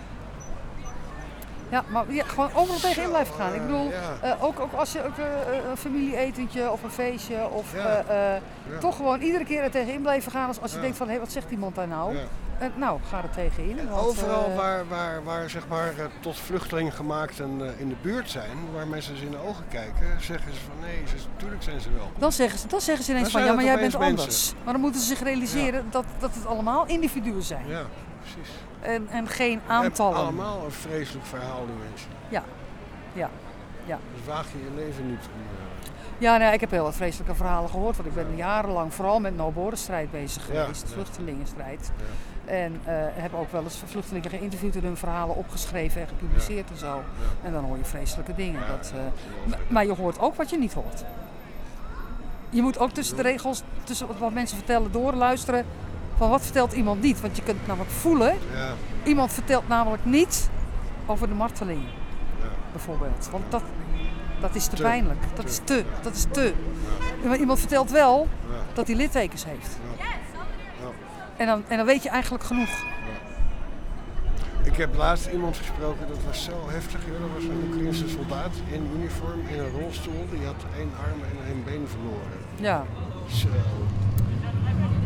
Ja, maar ja, gewoon overal tegenin blijven gaan. Ik bedoel, ja. uh, ook, ook als je ook, uh, een familieetentje of een feestje of ja. uh, uh, ja. toch gewoon iedere keer er tegenin blijven gaan als, als je ja. denkt van hé, hey, wat zegt iemand daar nou? Ja. Uh, nou, ga er tegenin. En want, overal uh, waar, waar, waar zeg maar uh, tot vluchtelingen gemaakt en uh, in de buurt zijn, waar mensen ze in de ogen kijken, zeggen ze van nee, ze, natuurlijk zijn ze wel. Dan zeggen ze, dan zeggen ze ineens van ja, maar jij bent mensen. anders. Maar dan moeten ze zich realiseren ja. dat, dat het allemaal individuen zijn. Ja, precies. En, en geen aantallen. Je hebt allemaal een vreselijk verhaal, die mensen. Ja, ja, ja. Dus waag je je leven niet om... Uh... Ja, nee, ik heb heel wat vreselijke verhalen gehoord, want ik ben jarenlang vooral met no-border-strijd bezig geweest, ja, vluchtelingenstrijd. Ja. En uh, heb ook wel eens vluchtelingen geïnterviewd en hun verhalen opgeschreven en gepubliceerd ja. en zo. Ja. En dan hoor je vreselijke dingen. Ja, dat, uh, ja, maar je hoort ook wat je niet hoort. Je moet ook tussen de regels, tussen wat mensen vertellen, doorluisteren. Van wat vertelt iemand niet? Want je kunt namelijk voelen, ja. iemand vertelt namelijk niet over de marteling, ja. bijvoorbeeld. Want dat, dat is te, te pijnlijk. Dat te. is te. Dat is te. Ja. Maar iemand vertelt wel ja. dat hij littekens heeft. Ja. Ja. En, dan, en dan weet je eigenlijk genoeg. Ja. Ik heb laatst iemand gesproken, dat was zo heftig. Joh. Dat was een Oekraïnse soldaat in uniform, in een rolstoel. Die had één arm en één been verloren. Ja. Zo.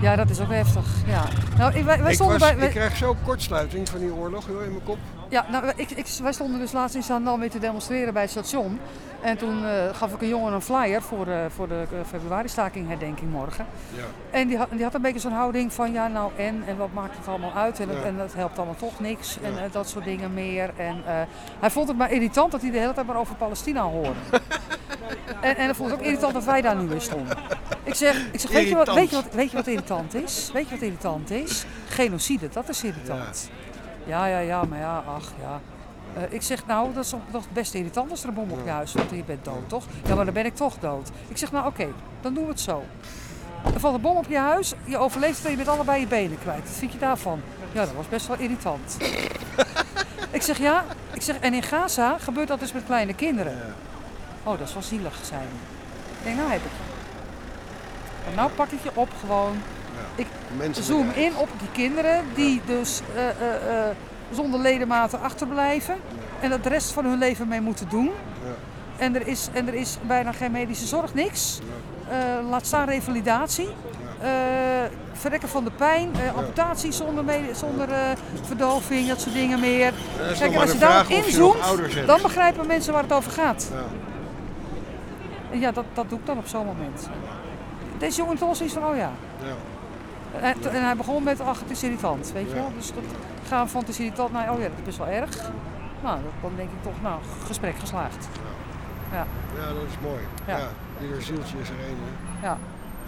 Ja, dat is ook heftig. Ja. Nou, ik, wij, wij ik, stonden was, bij, wij, ik krijg zo kortsluiting van die oorlog joh, in mijn kop. Ja, nou, ik, ik, wij stonden dus laatst in Zaandam weer te demonstreren bij het station. En toen uh, gaf ik een jongen een flyer voor, uh, voor de uh, februari-staking herdenking morgen. Ja. En die had, die had een beetje zo'n houding van ja nou en, en wat maakt het allemaal uit en, ja. het, en dat helpt allemaal toch niks ja. en uh, dat soort dingen meer. En uh, hij vond het maar irritant dat hij de hele tijd maar over Palestina hoorde. en, en hij vond het ook irritant dat wij daar nu weer stonden. Ik zeg, ik zeg weet, je wat, weet, je wat, weet je wat irritant is? Weet je wat irritant is? Genocide, dat is irritant. Ja, ja, ja, maar ja, ach ja. Uh, ik zeg, nou, dat is toch best irritant als er een bom op je huis valt en je bent dood, toch? Ja, maar dan ben ik toch dood. Ik zeg, nou oké, okay, dan doen we het zo. Er valt een bom op je huis, je overleeft het en je bent allebei je benen kwijt. Wat vind je daarvan? Ja, dat was best wel irritant. Ik zeg, ja, ik zeg, en in Gaza gebeurt dat dus met kleine kinderen. Oh, dat is wel zielig, zei hij. Ik denk, nou heb ik je. En nou pak ik je op gewoon. Ik zoom in op die kinderen die dus uh, uh, uh, zonder ledematen achterblijven en dat de rest van hun leven mee moeten doen. En er is, en er is bijna geen medische zorg, niks. Uh, laat staan revalidatie. Uh, verrekken van de pijn, uh, amputatie zonder, mede, zonder uh, verdoving, dat soort dingen meer. Kijk, als je daarop inzoomt, dan begrijpen mensen waar het over gaat. Ja, en ja dat, dat doe ik dan op zo'n moment. Deze jongen toch zoiets van, oh ja. ja. En, en hij begon met, ach, het is irritant, weet je wel. Ja. Dus dat gaan van het is irritant naar, oh ja, dat is best wel erg. Nou, dan denk ik toch, nou, gesprek geslaagd. Ja, ja. ja dat is mooi. Ja. Ja, ieder zieltje is er één. Hè? Ja.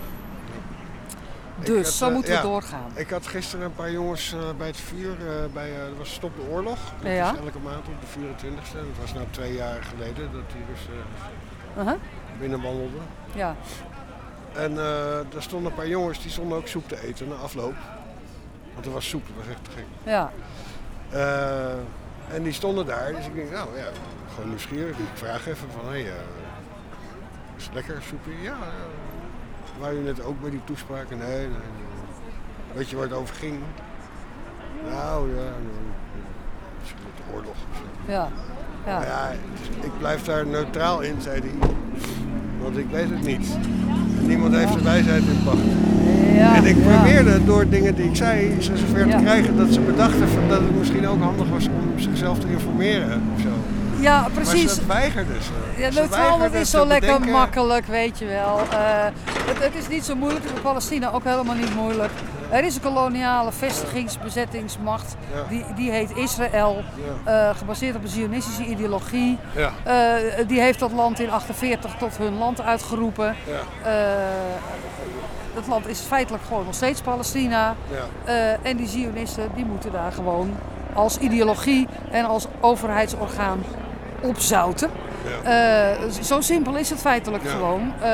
Dus, had, zo moeten we ja, doorgaan. Ik had gisteren een paar jongens uh, bij het vuur, uh, bij, uh, dat was Stop de Oorlog. Dat ja. is elke maand op de vierentwintigste. Dat was nou twee jaar geleden dat die dus uh, uh-huh. binnenwandelde. Ja. En uh, er stonden een paar jongens die stonden ook soep te eten na afloop. Want er was soep, dat was echt te gek. Ja. Uh, en die stonden daar, dus ik denk, nou ja, gewoon nieuwsgierig. Ik vraag even van, hé, hey, uh, is het lekker soepje? Ja, ja. Waar je net ook bij die toespraken? Nee, nee, nee. Weet je waar het over ging? Nou ja, misschien met de oorlog of zo. Ja. Ja. Maar ja, dus ik blijf daar neutraal in, zei hij. Want ik weet het niet. En niemand heeft de wijsheid in pacht. Ja, en ik probeerde ja. door dingen die ik zei, ze zover ja. te krijgen dat ze bedachten van dat het misschien ook handig was om zichzelf te informeren of zo. Ja, precies. Maar ze weigerden ze. Ja, neutraal, dat is zo lekker bedenken. Makkelijk, weet je wel. Uh, het, het is niet zo moeilijk, in Palestina ook helemaal niet moeilijk. Er is een koloniale vestigingsbezettingsmacht, ja. die, die heet Israël, ja. uh, gebaseerd op een zionistische ideologie. Ja. Uh, die heeft dat land in achtenveertig tot hun land uitgeroepen. Ja. Uh, dat land is feitelijk gewoon nog steeds Palestina. Ja. Uh, en die zionisten die moeten daar gewoon als ideologie en als overheidsorgaan opzouten. Ja. Uh, zo simpel is het feitelijk ja. gewoon. Uh,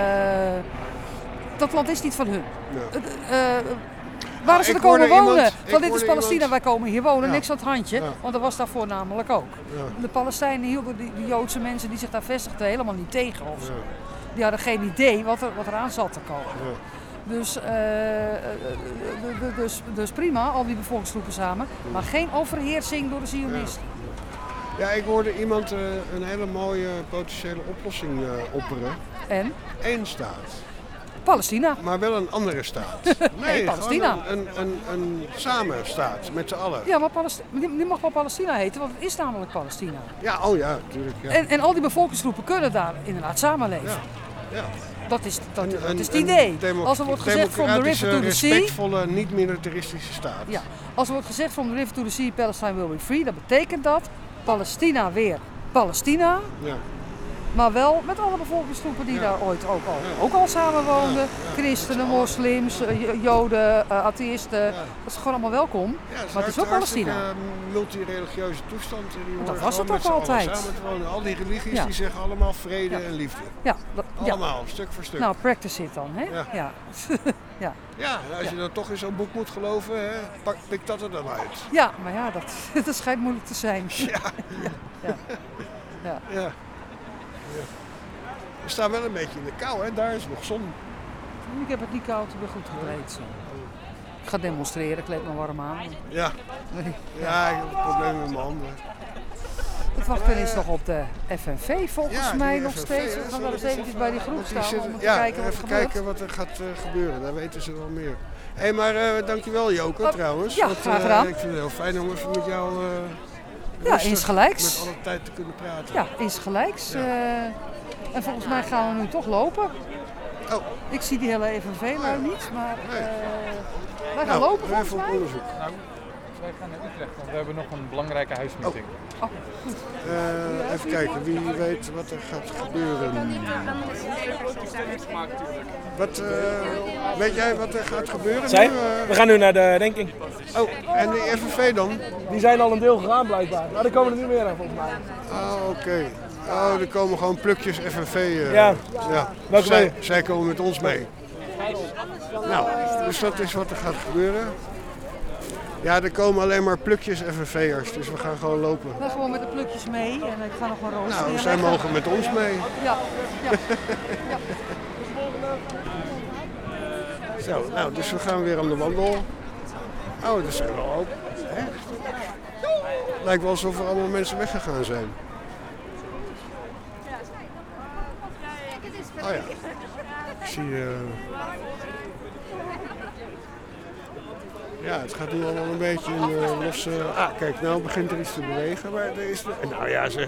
dat land is niet van hun. Ja. Uh, uh, waar nou, ze er komen wonen. Iemand, van dit is Palestina, iemand... wij komen hier wonen, ja. niks aan het handje. Ja. Want dat was daarvoor namelijk ook. Ja. De Palestijnen hielden die, die Joodse mensen die zich daar vestigden helemaal niet tegen. Of ja. Die hadden geen idee wat er, wat er aan zat te komen. Ja. Dus, uh, dus, dus prima, al die bevolkingsgroepen samen. Maar geen overheersing door de Zionisten. Ja. Ja, ik hoorde iemand uh, een hele mooie potentiële oplossing uh, opperen. En? Eén staat. Palestina. Maar wel een andere staat. Nee, nee Palestina. Een, een, een, een samenstaat, met z'n allen. Ja, maar Palestina, die mag wel Palestina heten, want het is namelijk Palestina. Ja, oh ja, natuurlijk. Ja. En, en al die bevolkingsgroepen kunnen daar inderdaad samenleven. Ja. Ja. Dat is, dat, een, dat is het een, idee. Demo- als er wordt gezegd from the river to the sea. Respectvolle, niet-militaristische staat. Ja. Als er wordt gezegd from the river to the sea, Palestine will be free, dan betekent dat Palestina weer Palestina. Ja. Maar wel met alle bevolkingsgroepen die ja. daar ooit ook al, ja. ook al samenwoonden. Ja. Ja. Christenen, moslims, Joden, uh, atheïsten. Ja. Dat is gewoon allemaal welkom. Ja, het maar het is wel Palestina. Het is een multireligieuze toestand. Die dat was het ook altijd. Samen te wonen. Al die religies ja. die zeggen allemaal vrede ja. en liefde. Ja, dat, allemaal, ja. stuk voor stuk. Nou, practice it dan, hè? Ja. Ja. ja. ja, als je dan toch in zo'n boek moet geloven, hè, pak, pik dat er dan uit. Ja, maar ja, dat, dat schijnt moeilijk te zijn. Ja. ja. ja. ja. ja. ja. We staan wel een beetje in de kou, hè? Daar is nog zon. Ik heb het niet koud, ik ben goed gekleed. Zo. Ik ga demonstreren, ik kleed me warm aan. Ja, nee. ja. ja ik heb een probleem met mijn handen. Het wachten is nog op de F N V volgens Ja, mij die nog F N V, steeds. hè, We gaan zo wel eens is het. eventjes bij die groep Want die staan zitten- om te ja, kijken wat er even gebeurt. kijken wat er gaat uh, gebeuren. Daar weten ze wel meer. Hé, hey, maar uh, dankjewel Joko Oh, trouwens. ja, want, graag uh, gedaan. Ik vind het heel fijn om even met jou uh, Ja, rustig insgelijks. met alle tijd te kunnen praten. Ja, insgelijks. Ja. Uh, en volgens mij gaan we nu toch lopen. Oh. Ik zie die hele F N V nou niet, maar uh, wij gaan Nou, lopen volgens even op mij. onderzoek. Nou, wij gaan naar Utrecht, want we hebben nog een belangrijke huismeeting. Oh, goed. Uh, even kijken, wie weet wat er gaat gebeuren. Wat, uh, weet jij wat er gaat gebeuren Zij? nu? Uh, We gaan nu naar de herdenking. Oh, en de F N V dan? Die zijn al een deel gegaan blijkbaar. Maar er komen er nu meer aan volgens mij. Oh, oké. Okay. Oh, er komen gewoon plukjes F N V. Uh, Ja. ja. Welke ben je? Zij, zij komen met ons mee. Nou, dus dat is wat er gaat gebeuren. Ja, er komen alleen maar plukjes F N V'ers, dus we gaan gewoon lopen. We gaan gewoon met de plukjes mee en ik ga nog een roos Nou, neerleggen. zij mogen met ons mee. Ja, ja. ja. Zo, nou, dus we gaan weer aan de wandel. Oh, dat zijn wel ook. Hè? Lijkt wel alsof er allemaal mensen weggegaan zijn. Oh ja. Ik zie... Uh... Ja, het gaat nu allemaal een beetje in uh, losse... Ah, kijk, nou begint er iets te bewegen. Maar er is... Nou ja, zeg.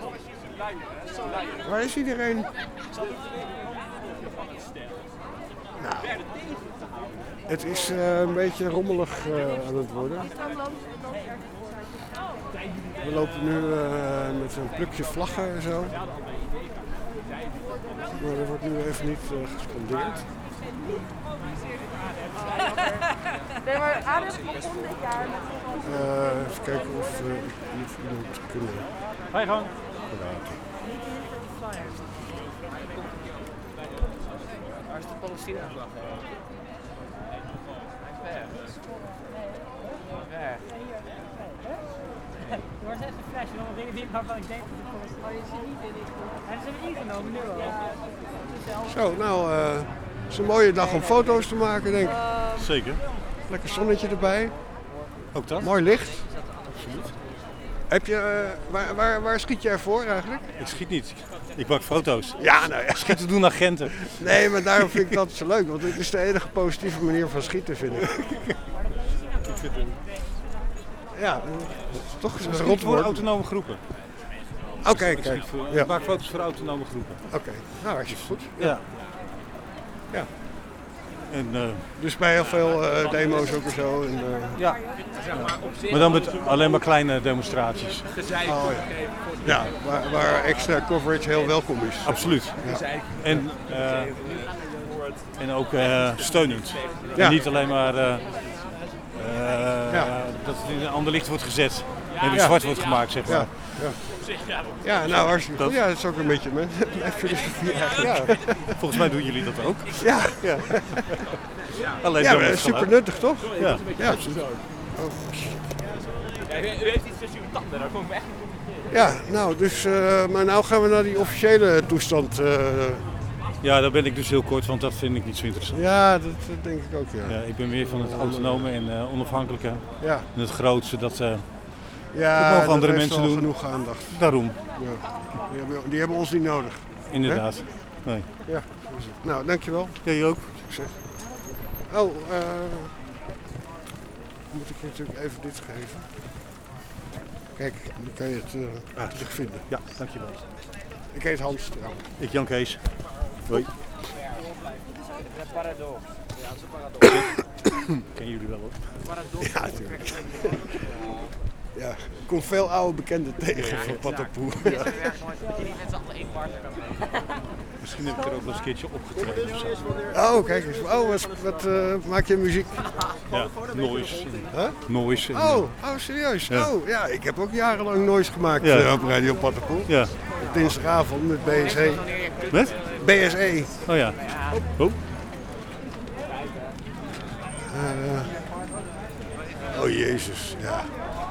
Waar is iedereen? Nou... Het is uh, een beetje rommelig uh, aan het worden. We lopen nu uh, met een plukje vlaggen en zo. Maar er wordt nu even niet uh, gespandeerd. Nee, maar Adem komt om dit jaar. Uh, even kijken of we uh, iemand kunnen Ga je gang. praten. Waar is de Palestina-vlag? Er was echt een flesje, nog dingen die waarvan ik denk dat het kost. Maar je zit niet in dit. En ze hebben ingenomen nu al. Zo, nou, uh, het is een mooie dag om foto's te maken, denk ik. Zeker. Lekker zonnetje erbij. Ook dat. Mooi licht. Absoluut. Heb je, uh, waar, waar, waar schiet je ervoor eigenlijk? Ik schiet niet. Ik maak foto's. Ja, nou ja. Schieten doen agenten. Nee, maar daarom vind ik dat zo leuk, want dit is de enige positieve manier van schieten, vind ik. Ik vind het... Ja, toch is Het een is rot voor woord. autonome groepen. Oké, okay, kijk. Voor, Ja. Ik maak foto's voor autonome groepen. Oké, okay. Nou hartstikke goed. Ja. Ja. ja. En, uh, dus bij heel veel uh, demo's ook en zo. En, uh... Ja. Maar dan met alleen maar kleine demonstraties. Oh, ja, ja waar, waar extra coverage heel welkom is. Absoluut. Ja. En, uh, en ook uh, steunend. Ja. En niet alleen maar uh, uh, ja. dat het in een ander licht wordt gezet. En weer ja. zwart wordt gemaakt, zeg maar. Ja. Ja. Ja, nou hartstikke goed. Ja, dat is ook een beetje mijn, mijn filosofie eigenlijk. Ja. Volgens mij doen jullie dat ook. Ja. Ja. Alleen ja, dan met super geluid. nuttig toch? Ja. Ja, absoluut. Oh. Ja, u heeft iets tussen uw tanden, daar kom ik me echt niet. Ja, nou, dus, uh, maar nou gaan we naar die officiële toestand. Uh, Ja, daar ben ik dus heel kort, want dat vind ik niet zo interessant. Ja, dat, dat denk ik ook, ja. Ja, ik ben meer van het autonome en uh, onafhankelijke. Ja. En het grootste, dat, uh, ja, dat mogen andere dat mensen heeft doen. genoeg aandacht. Daarom. Ja. Die, hebben, die hebben ons niet nodig. Inderdaad. Hè? Nee. Ja. Nou, dankjewel. Jij ook. Succes. Oh, uh, moet ik je natuurlijk even dit geven. Kijk, dan kan je het uh, ah, terugvinden. Ja, dankjewel. Ik heet Hans trouwens. Ik Jan Kees. Hoi. Paradox. Ja, dat is een paradox. Kennen jullie wel hoor. Paradox. Ja, natuurlijk. Ja, ik kom veel oude bekenden tegen van Patapoe. Ja. Dat je niet met z'n allen één partner kan brengen. Misschien heb ik er ook wel eens een keertje opgetreden of zo. Oh, kijk eens. Oh, wat, wat uh, maak je muziek? Ja, noise. Huh? Noise. En, Oh, oh, serieus? Ja. Oh, ja, ik heb ook jarenlang noise gemaakt Ja. uh, op Radio Patapoe. Ja. Op dinsdagavond met B S E. Met? B S E. Oh ja. Oh. Uh, oh jezus, ja.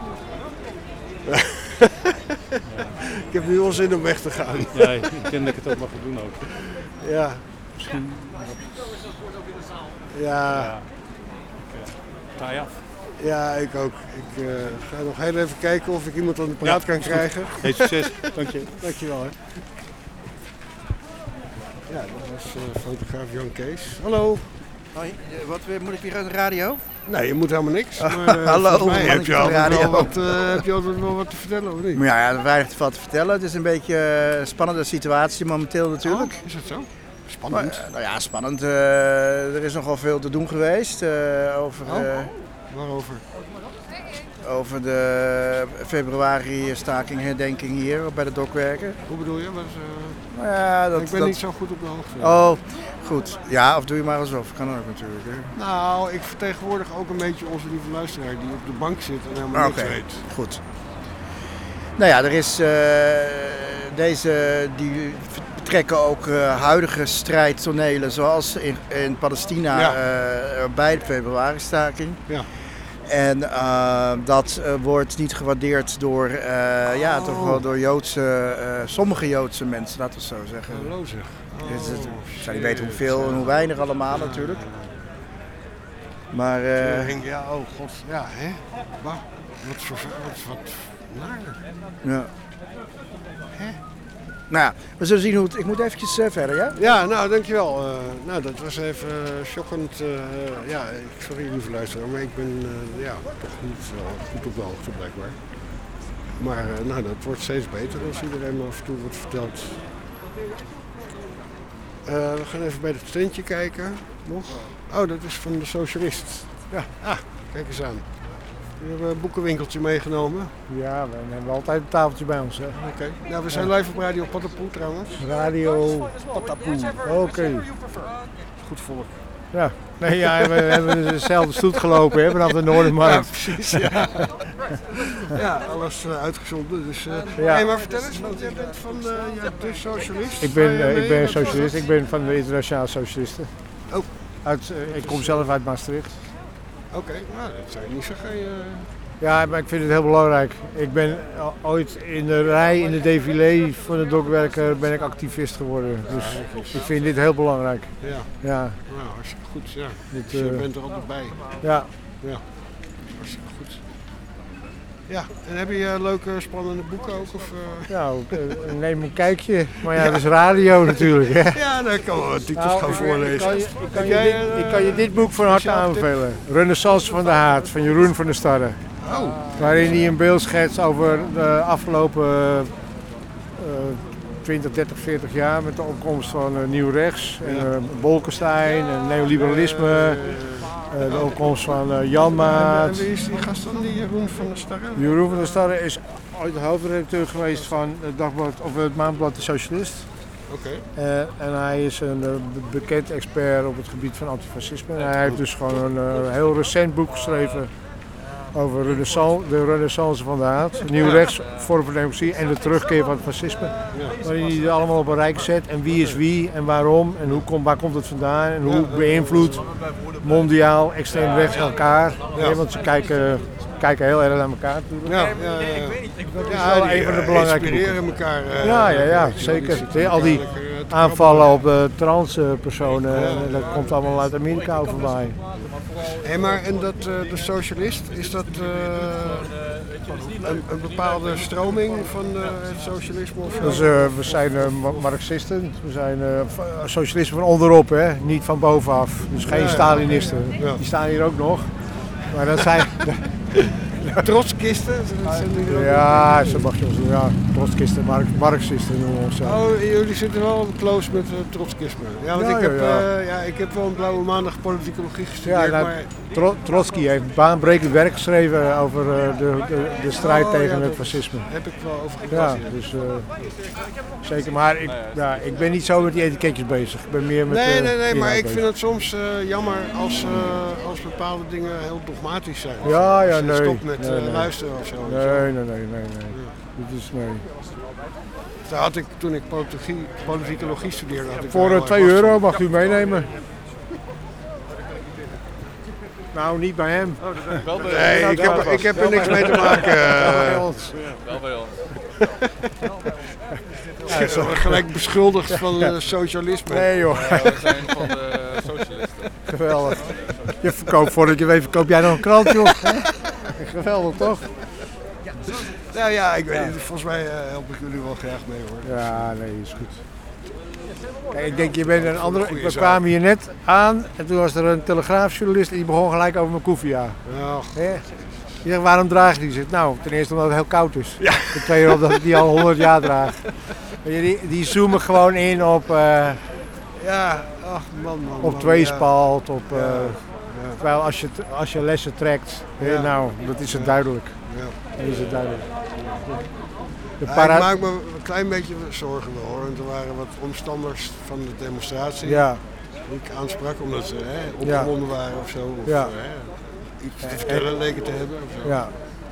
Ik heb nu wel zin om weg te gaan. Ja, ik denk dat ik het ook mag doen ook. Ja. Misschien. Ja. Ja. Taai af. Ja, ik ook. Ik uh, ga nog heel even kijken of ik iemand aan de praat ja, kan krijgen. Heel succes. Dank je. Dank je wel. Hè. Ja, dat was uh, fotograaf Jan Kees. Hallo. Hoi, wat moet ik weer uit de radio? Nee, je moet helemaal niks. Maar, uh, Hallo, mij heb je, altijd wel wat, uh, heb je altijd wel wat te vertellen, of niet? Maar ja, er weinig wat te vertellen. Het is een beetje een spannende situatie momenteel natuurlijk. Oh, is dat zo? Spannend? Maar, uh, nou ja, spannend. Uh, er is nogal veel te doen geweest. Uh, over, oh, uh, waarover? Over de februari-staking herdenking hier bij de dokwerken. Hoe bedoel je? Wat is, uh... nou ja, dat, ik ben dat... niet zo goed op de hoogte. Oh, goed. Ja, of doe je maar eens over. Kan ook natuurlijk. Hè? Nou, ik vertegenwoordig ook een beetje onze lieve luisteraar die op de bank zit en helemaal okay, niks weet. Goed. Nou ja, er is uh, deze, die betrekken ook uh, huidige strijdtonelen zoals in, in Palestina ja. uh, bij de februari-staking. Ja. En uh, dat uh, wordt niet gewaardeerd door, uh, ja, oh. toch wel door Joodse, uh, sommige Joodse mensen, laten we het zo zeggen. Hallo zeg. Oh, dus het, ik zou niet weten hoeveel en hoe weinig allemaal ja. natuurlijk. Maar... Uh, ja, oh god, ja hè. Wat, wat, wat, wat naar. Ja. Hè? Nou ja, we zullen zien hoe het... Ik moet eventjes uh, verder, ja? Ja, nou, dankjewel. Uh, nou, dat was even uh, shockend. Uh, ja, sorry lieve luisteraar, maar ik ben uh, ja, toch niet uh, goed op de hoogte blijkbaar. Maar uh, nou, dat wordt steeds beter als iedereen me af en toe wordt verteld. Uh, we gaan even bij het standje kijken. Nog. Oh, dat is van de Socialist. Ja, ah, kijk eens aan. We hebben een boekenwinkeltje meegenomen. Ja, we hebben altijd een tafeltje bij ons. Oké. Okay. Nou, we zijn ja. live op Radio Patapoe trouwens. Radio Patapoe. Oké. Okay. Goed volk. Ja, nee, ja, we hebben dezelfde stoet gelopen hè, vanaf de Noordermarkt. Ja, precies. Ja, ja alles uh, uitgezonden. Dus, uh, ja. Hey, maar vertel eens, want jij bent van uh, ja, de Socialist. Ik ben, uh, ik ben socialist, ik ben van de Internationale Socialisten. Oh. Uit, uh, ik kom zelf uit Maastricht. Oké, okay, nou dat zou je niet zeggen. Uh... Ja, maar ik vind het heel belangrijk. Ik ben ooit in de rij, in de défilé van de dokwerker ben ik activist geworden. Dus ja, ik vind dit heel belangrijk. Ja. Ja. Nou, hartstikke goed. Ja. Dit, dus je uh... bent er altijd bij. Ja. Ja. Hartstikke goed. Ja, en heb je uh, leuke, spannende boeken ook? Of, uh... Ja, uh, neem een kijkje. Maar ja, ja, dat is radio natuurlijk. Hè? Ja, dan kan we titels nou, gaan voorlezen. Ik kan, je, ik, kan je dit, uh, ik kan je dit boek van harte aanbevelen. Renaissance van de Haat, van Jeroen van der Starre. Oh. Waarin hij een beeld schetst over de afgelopen uh, twintig, dertig, veertig jaar met de opkomst van uh, Nieuw Rechts, en, uh, Bolkestein en neoliberalisme. Uh, de opkomst van uh, Janmaat. En wie is die gast dan, die Jeroen van der Starre? Jeroen van der Starre is ooit de hoofdredacteur geweest van het dagblad of het maandblad De Socialist. Oké. Okay. Uh, en hij is een uh, bekend expert op het gebied van antifascisme. En hij heeft dus gewoon een uh, heel recent boek geschreven over renaissance, de renaissance van de haat, nieuw rechts, vorm van democratie en de terugkeer van het fascisme. Ja. Waarin hij het allemaal op een rijk zet en wie is wie en waarom en hoe kom, waar komt het vandaan en hoe beïnvloedt mondiaal extreem rechts elkaar. Ja. Ja, want ze kijken, kijken heel erg naar elkaar natuurlijk. Ja, ja, ja. Dat is ja, wel die, een van de belangrijke inspireren elkaar. Uh, ja, ja, ja, zeker. Al die aanvallen op de transpersonen, ja, dat ja, komt allemaal uit Amerika over bij. Hé, maar en dat, uh, de Socialist, is dat uh, een, een bepaalde stroming van uh, het socialisme? Of dus, uh, we zijn uh, Marxisten, we zijn uh, socialisten van onderop, hè? Niet van bovenaf. Dus geen ja, Stalinisten. Ja. Die staan hier ook nog. Maar dat zijn... Trotskisten? Ja, ze mag je ons ja, trotskisten, Marx, Marxisten noemen we ons. Oh, jullie zitten wel close met uh, trotskisme. Ja, want ja, ik, heb, ja, ja. Uh, ja, ik heb wel een blauwe maandag politicologie gestudeerd. Ja, nou, maar... Tro Trotsky heeft baanbrekend werk geschreven over uh, de, de, de strijd oh, tegen ja, het fascisme. Heb ik wel over gelezen. Ja, dus, uh, zeker. Maar ik, ja, ik ben niet zo met die etiketjes bezig. Ik ben meer met Nee, uh, nee, nee, maar ik vind het soms uh, jammer als, uh, als bepaalde dingen heel dogmatisch zijn. Ja, ja, nee. Stop met nee, nee. Uh, luisteren of zo. Nee, nee, nee, nee, nee. Ja. Dit is nee. Daar had ik toen ik politicologie studeerde. Had ik Voor twee euro mag u meenemen. Nou, niet bij hem. Oh, dat wel bij nee, ik heb, ik heb er niks mee te maken. Wel bij ons. Wel bij ons. Ja, zo gelijk beschuldigd van uh, socialisme. Nee joh. Ja, we zijn van de socialisten. Geweldig. Je verkoopt, voordat je weet, verkoop jij nog een krant, joh. Geweldig, toch? Nou ja, ik weet Ja. niet. Volgens mij uh, help ik jullie wel graag mee, hoor. Ja, nee, is goed. Kijk, ik denk, je bent een andere... Goeie We zaak. kwamen hier net aan en toen was er een telegraafjournalist en die begon gelijk over mijn koffia. Ja. Je zegt, waarom draag je die? Zegt, nou, ten eerste omdat het heel koud is. Ja. Ten tweede omdat ik die al honderd jaar draag. Weet je, die, die zoomen gewoon in op, uh, Ja, ach man, man. op man, tweespalt, op... Uh, Ja. Ja. Terwijl als je, als je lessen trekt, hè, Ja. nou, dat is het Ja. duidelijk. Ja. Dat is het duidelijk. De Ja, para- ik maak me een klein beetje zorgen wel, hoor. Want er waren wat omstanders van de demonstratie Ja. die ik aansprak omdat ze hè, Ja. opgewonden waren of zo. Of Ja. hè, iets te vertellen leken te hebben. Of zo. Ja.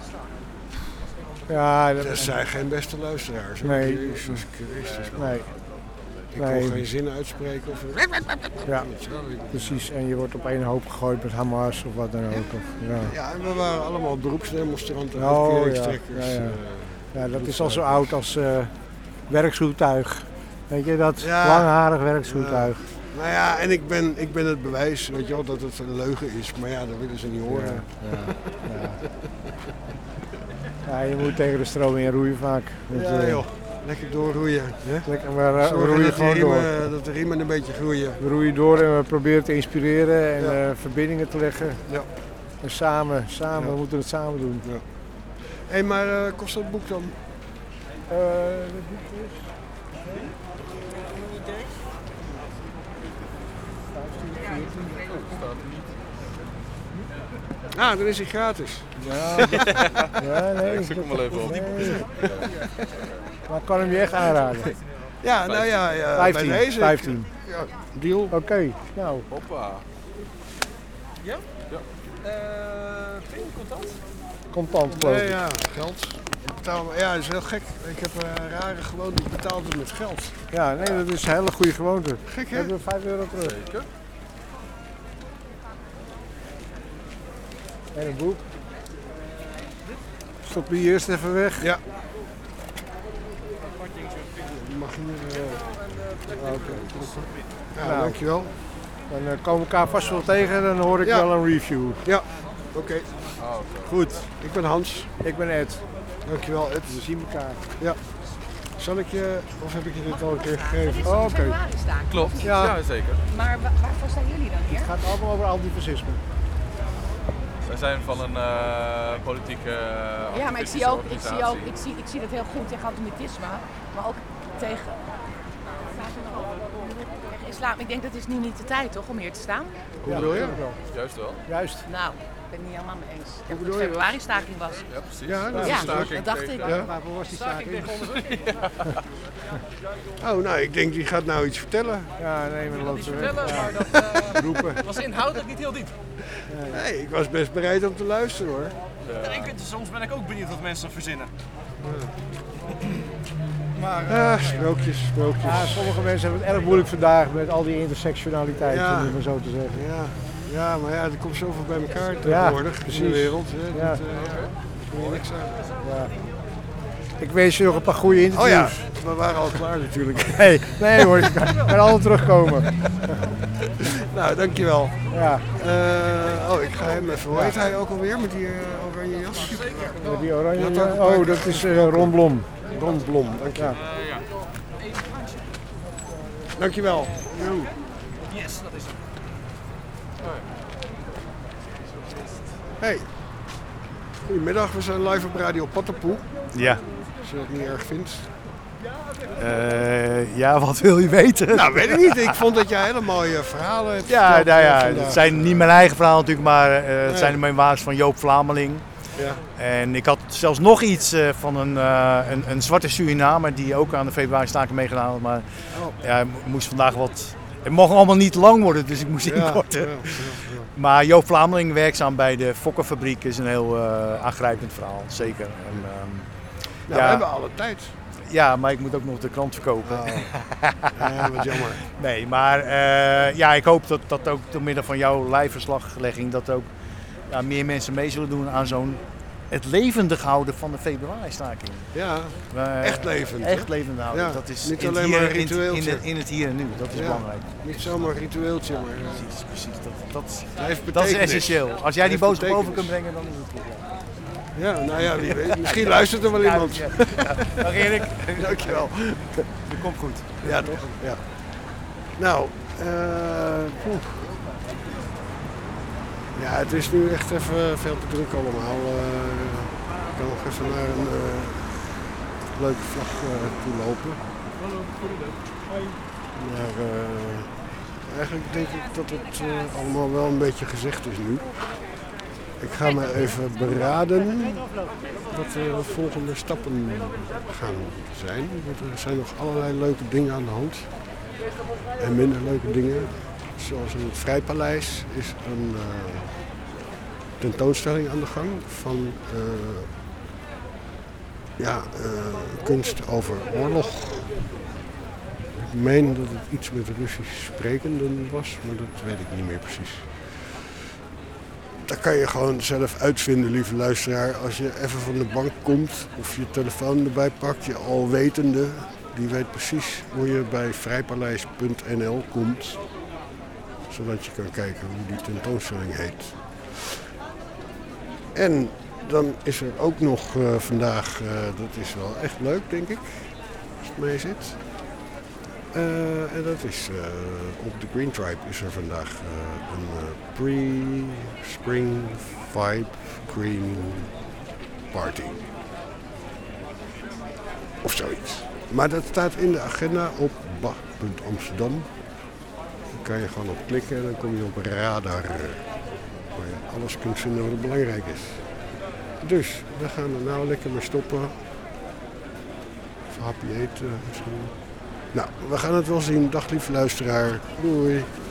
Ja, dat zijn geen beste luisteraars. hoor. Nee. Jezus Christus. man. Nee. Ik Nee. kon geen zin uitspreken. Of... Ja, precies. En je wordt op één hoop gegooid met Hamas of wat dan ook. Of, ja. Ja, en we waren allemaal beroepsdemonstranten, Oh, ja. uitkeringstrekkers. Ja, ja. eh, Ja, dat is al zo oud als uh, werksvoertuig. Weet je, dat Ja. langharig werksvoertuig. Ja. Nou ja, en ik ben, ik ben het bewijs, weet je wel, dat het een leugen is. Maar ja, dat willen ze niet horen. Ja, ja, ja. Ja, je moet tegen de stroom in roeien vaak. Dat, Ja, uh, joh. Lekker doorroeien. Hè? Lekker, maar uh, we Zorgen roeien dat, die gewoon door. riemen, dat de riemen een beetje groeien. We roeien door en we proberen te inspireren en Ja. uh, verbindingen te leggen. Ja. En samen, samen, Ja. we moeten het samen doen. Ja. Hé, hey, maar uh, kost dat boek dan? Uh, dat boek is... Ah, dan is hij gratis. Ja, ja nee. Ik zoek hem wel even op. Nee. Maar ik kan hem je echt aanraden. Ja, nou ja, ja vijftien. bij deze. vijftien. Ja, deal. Oké, okay, nou. Hoppa. Ja? Ja. Uh, geen contant? Contant, geloof ik. Nee, ja, geld. Ik betaal, ja, dat is heel gek. Ik heb een rare gewoonte, ik betaal het met geld. Ja, nee, dat is een hele goede gewoonte. Gek, hè? Hebben we vijf euro terug. Zeker. En een boek. Stop die eerst even weg. Ja. Mag hier... Uh... Oké. Okay. Ja, nou, dankjewel. Dan uh, komen we elkaar vast wel tegen, dan hoor ik ja. wel een review. Ja, oké. Okay. Oh, okay. Goed. Ik ben Hans. Ik ben Ed. Dankjewel, Ed. We zien elkaar. Ja. Zal ik je, of heb ik je dit al een keer gegeven? Oh, oké. Okay. Klopt, ja. ja zeker. Maar wa waarvoor staan jullie dan hier? Het gaat allemaal over antifascisme. Wij zijn van een uh, politieke uh, Ja, maar ik zie ook, ik zie ook, ik zie, ik zie dat heel goed tegen antisemitisme, maar ook tegen, tegen islam. Ik denk dat is nu niet de tijd toch om hier te staan? Hoe bedoel je? Juist wel. Juist. Nou, ik ben het niet helemaal mee eens. Ik dacht dat bedoel het je? februari staking was. Ja, precies. Ja, dat, ja, staking dat dacht ik. Ja. Waarvoor was die staking? Oh, nou, ik denk die gaat nou iets vertellen. Ja, nee, maar dat loopt Iets zo vertellen, weg. maar dat uh, roepen. was inhoudelijk niet heel diep. Nee, ik was best bereid om te luisteren, hoor. Ja. Ik, soms ben ik ook benieuwd wat mensen verzinnen. Ja. Maar, uh, ja, sprookjes, sprookjes. Ja, sommige mensen hebben het erg moeilijk vandaag met al die intersectionaliteit, Ja. om het maar zo te zeggen. Ja, ja, maar ja, er komt zoveel bij elkaar tegenwoordig ja, in de wereld. Hè. Ja. Dat, uh, ja, daar kun je niks aan. Ja. Ik wens je nog een paar goede interviews. Oh ja, we waren al klaar natuurlijk. Nee, nee hoor, ik kan, kan altijd terugkomen. Nou, dankjewel. Ja. Uh, oh, ik ga hem even. Hoe Ja. heet hij ook alweer met die uh, oranje jas? Met die oranje Ja, jas? Oh, dat is uh, Ron Blom. Ron Blom, dankjewel. Ja. Uh, ja. Dankjewel. Yo. Yes, dat is het. Hey. Goedemiddag, we zijn live op Radio Pattenpoel. Ja. Als je dat niet erg vindt. Uh, ja, wat wil je weten? Nou, weet ik niet. Ik vond dat jij hele mooie verhalen hebt. Ja, verteld, nou ja, vandaag. het zijn niet mijn eigen verhalen natuurlijk, maar uh, het Nee. zijn de memoires van Joop Vlameling. Ja. En ik had zelfs nog iets uh, van een, uh, een, een zwarte Surinamer die ook aan de februari-staking meegedaan had. Maar Oh. ja, ik moest vandaag wat... Het mocht allemaal niet lang worden, dus ik moest Ja, inkorten. ja, ja, ja. Maar Joop Vlameling, werkzaam bij de Fokkerfabriek, is een heel uh, aangrijpend verhaal, zeker. En, um, nou, ja, we hebben alle tijd. Ja, maar ik moet ook nog de krant verkopen. Oh. Ja, wat jammer. Nee, maar uh, ja, ik hoop dat, dat ook door middel van jouw live verslaglegging dat ook ja, meer mensen mee zullen doen aan zo'n het levendig houden van de februari-staking. Ja, uh, echt levend. Echt hè? levend houden. Ja, dat is niet in alleen hier, maar een ritueeltje. In, in, in het hier en nu, dat is ja, belangrijk. Niet zomaar een ritueeltje, maar... Uh, precies, precies. Dat, dat, heeft dat is essentieel. Als jij die boodschap over kunt brengen, dan is het goed. Ja, ja nou ja, wie weet. Misschien luistert er wel ja, iemand. Ja, ja. Dag Erik. Dankjewel. Dat komt goed. Ja, toch? Ja. Nou, uh, ja, het is nu echt even veel te druk allemaal. Uh, ik kan nog even naar een uh, leuke vlag uh, toe lopen. Hallo, goedendag. Hoi. Maar uh, eigenlijk denk ik dat het uh, allemaal wel een beetje gezegd is nu. Ik ga me even beraden wat de volgende stappen gaan zijn. Want er zijn nog allerlei leuke dingen aan de hand. En minder leuke dingen. Zoals in het Vrijpaleis is een uh, tentoonstelling aan de gang van uh, ja, uh, kunst over oorlog. Ik meen dat het iets met Russisch sprekenden was, maar dat weet ik niet meer precies. Dat kan je gewoon zelf uitvinden, lieve luisteraar. Als je even van de bank komt of je telefoon erbij pakt, je alwetende, die weet precies hoe je bij vrijpaleis punt n l komt. Zodat je kan kijken hoe die tentoonstelling heet. En dan is er ook nog uh, vandaag, uh, dat is wel echt leuk denk ik, als het mee zit. Uh, en dat is uh, op de Green Tribe is er vandaag uh, een uh, pre-spring vibe green party. Of zoiets. Maar dat staat in de agenda op ba punt amsterdam. Dan kan je gewoon op klikken en dan kom je op radar. Waar je alles kunt vinden wat belangrijk is. Dus we gaan er nou lekker mee stoppen. Even happy eten misschien. Nou, we gaan het wel zien. Dag lieve luisteraar. Doei.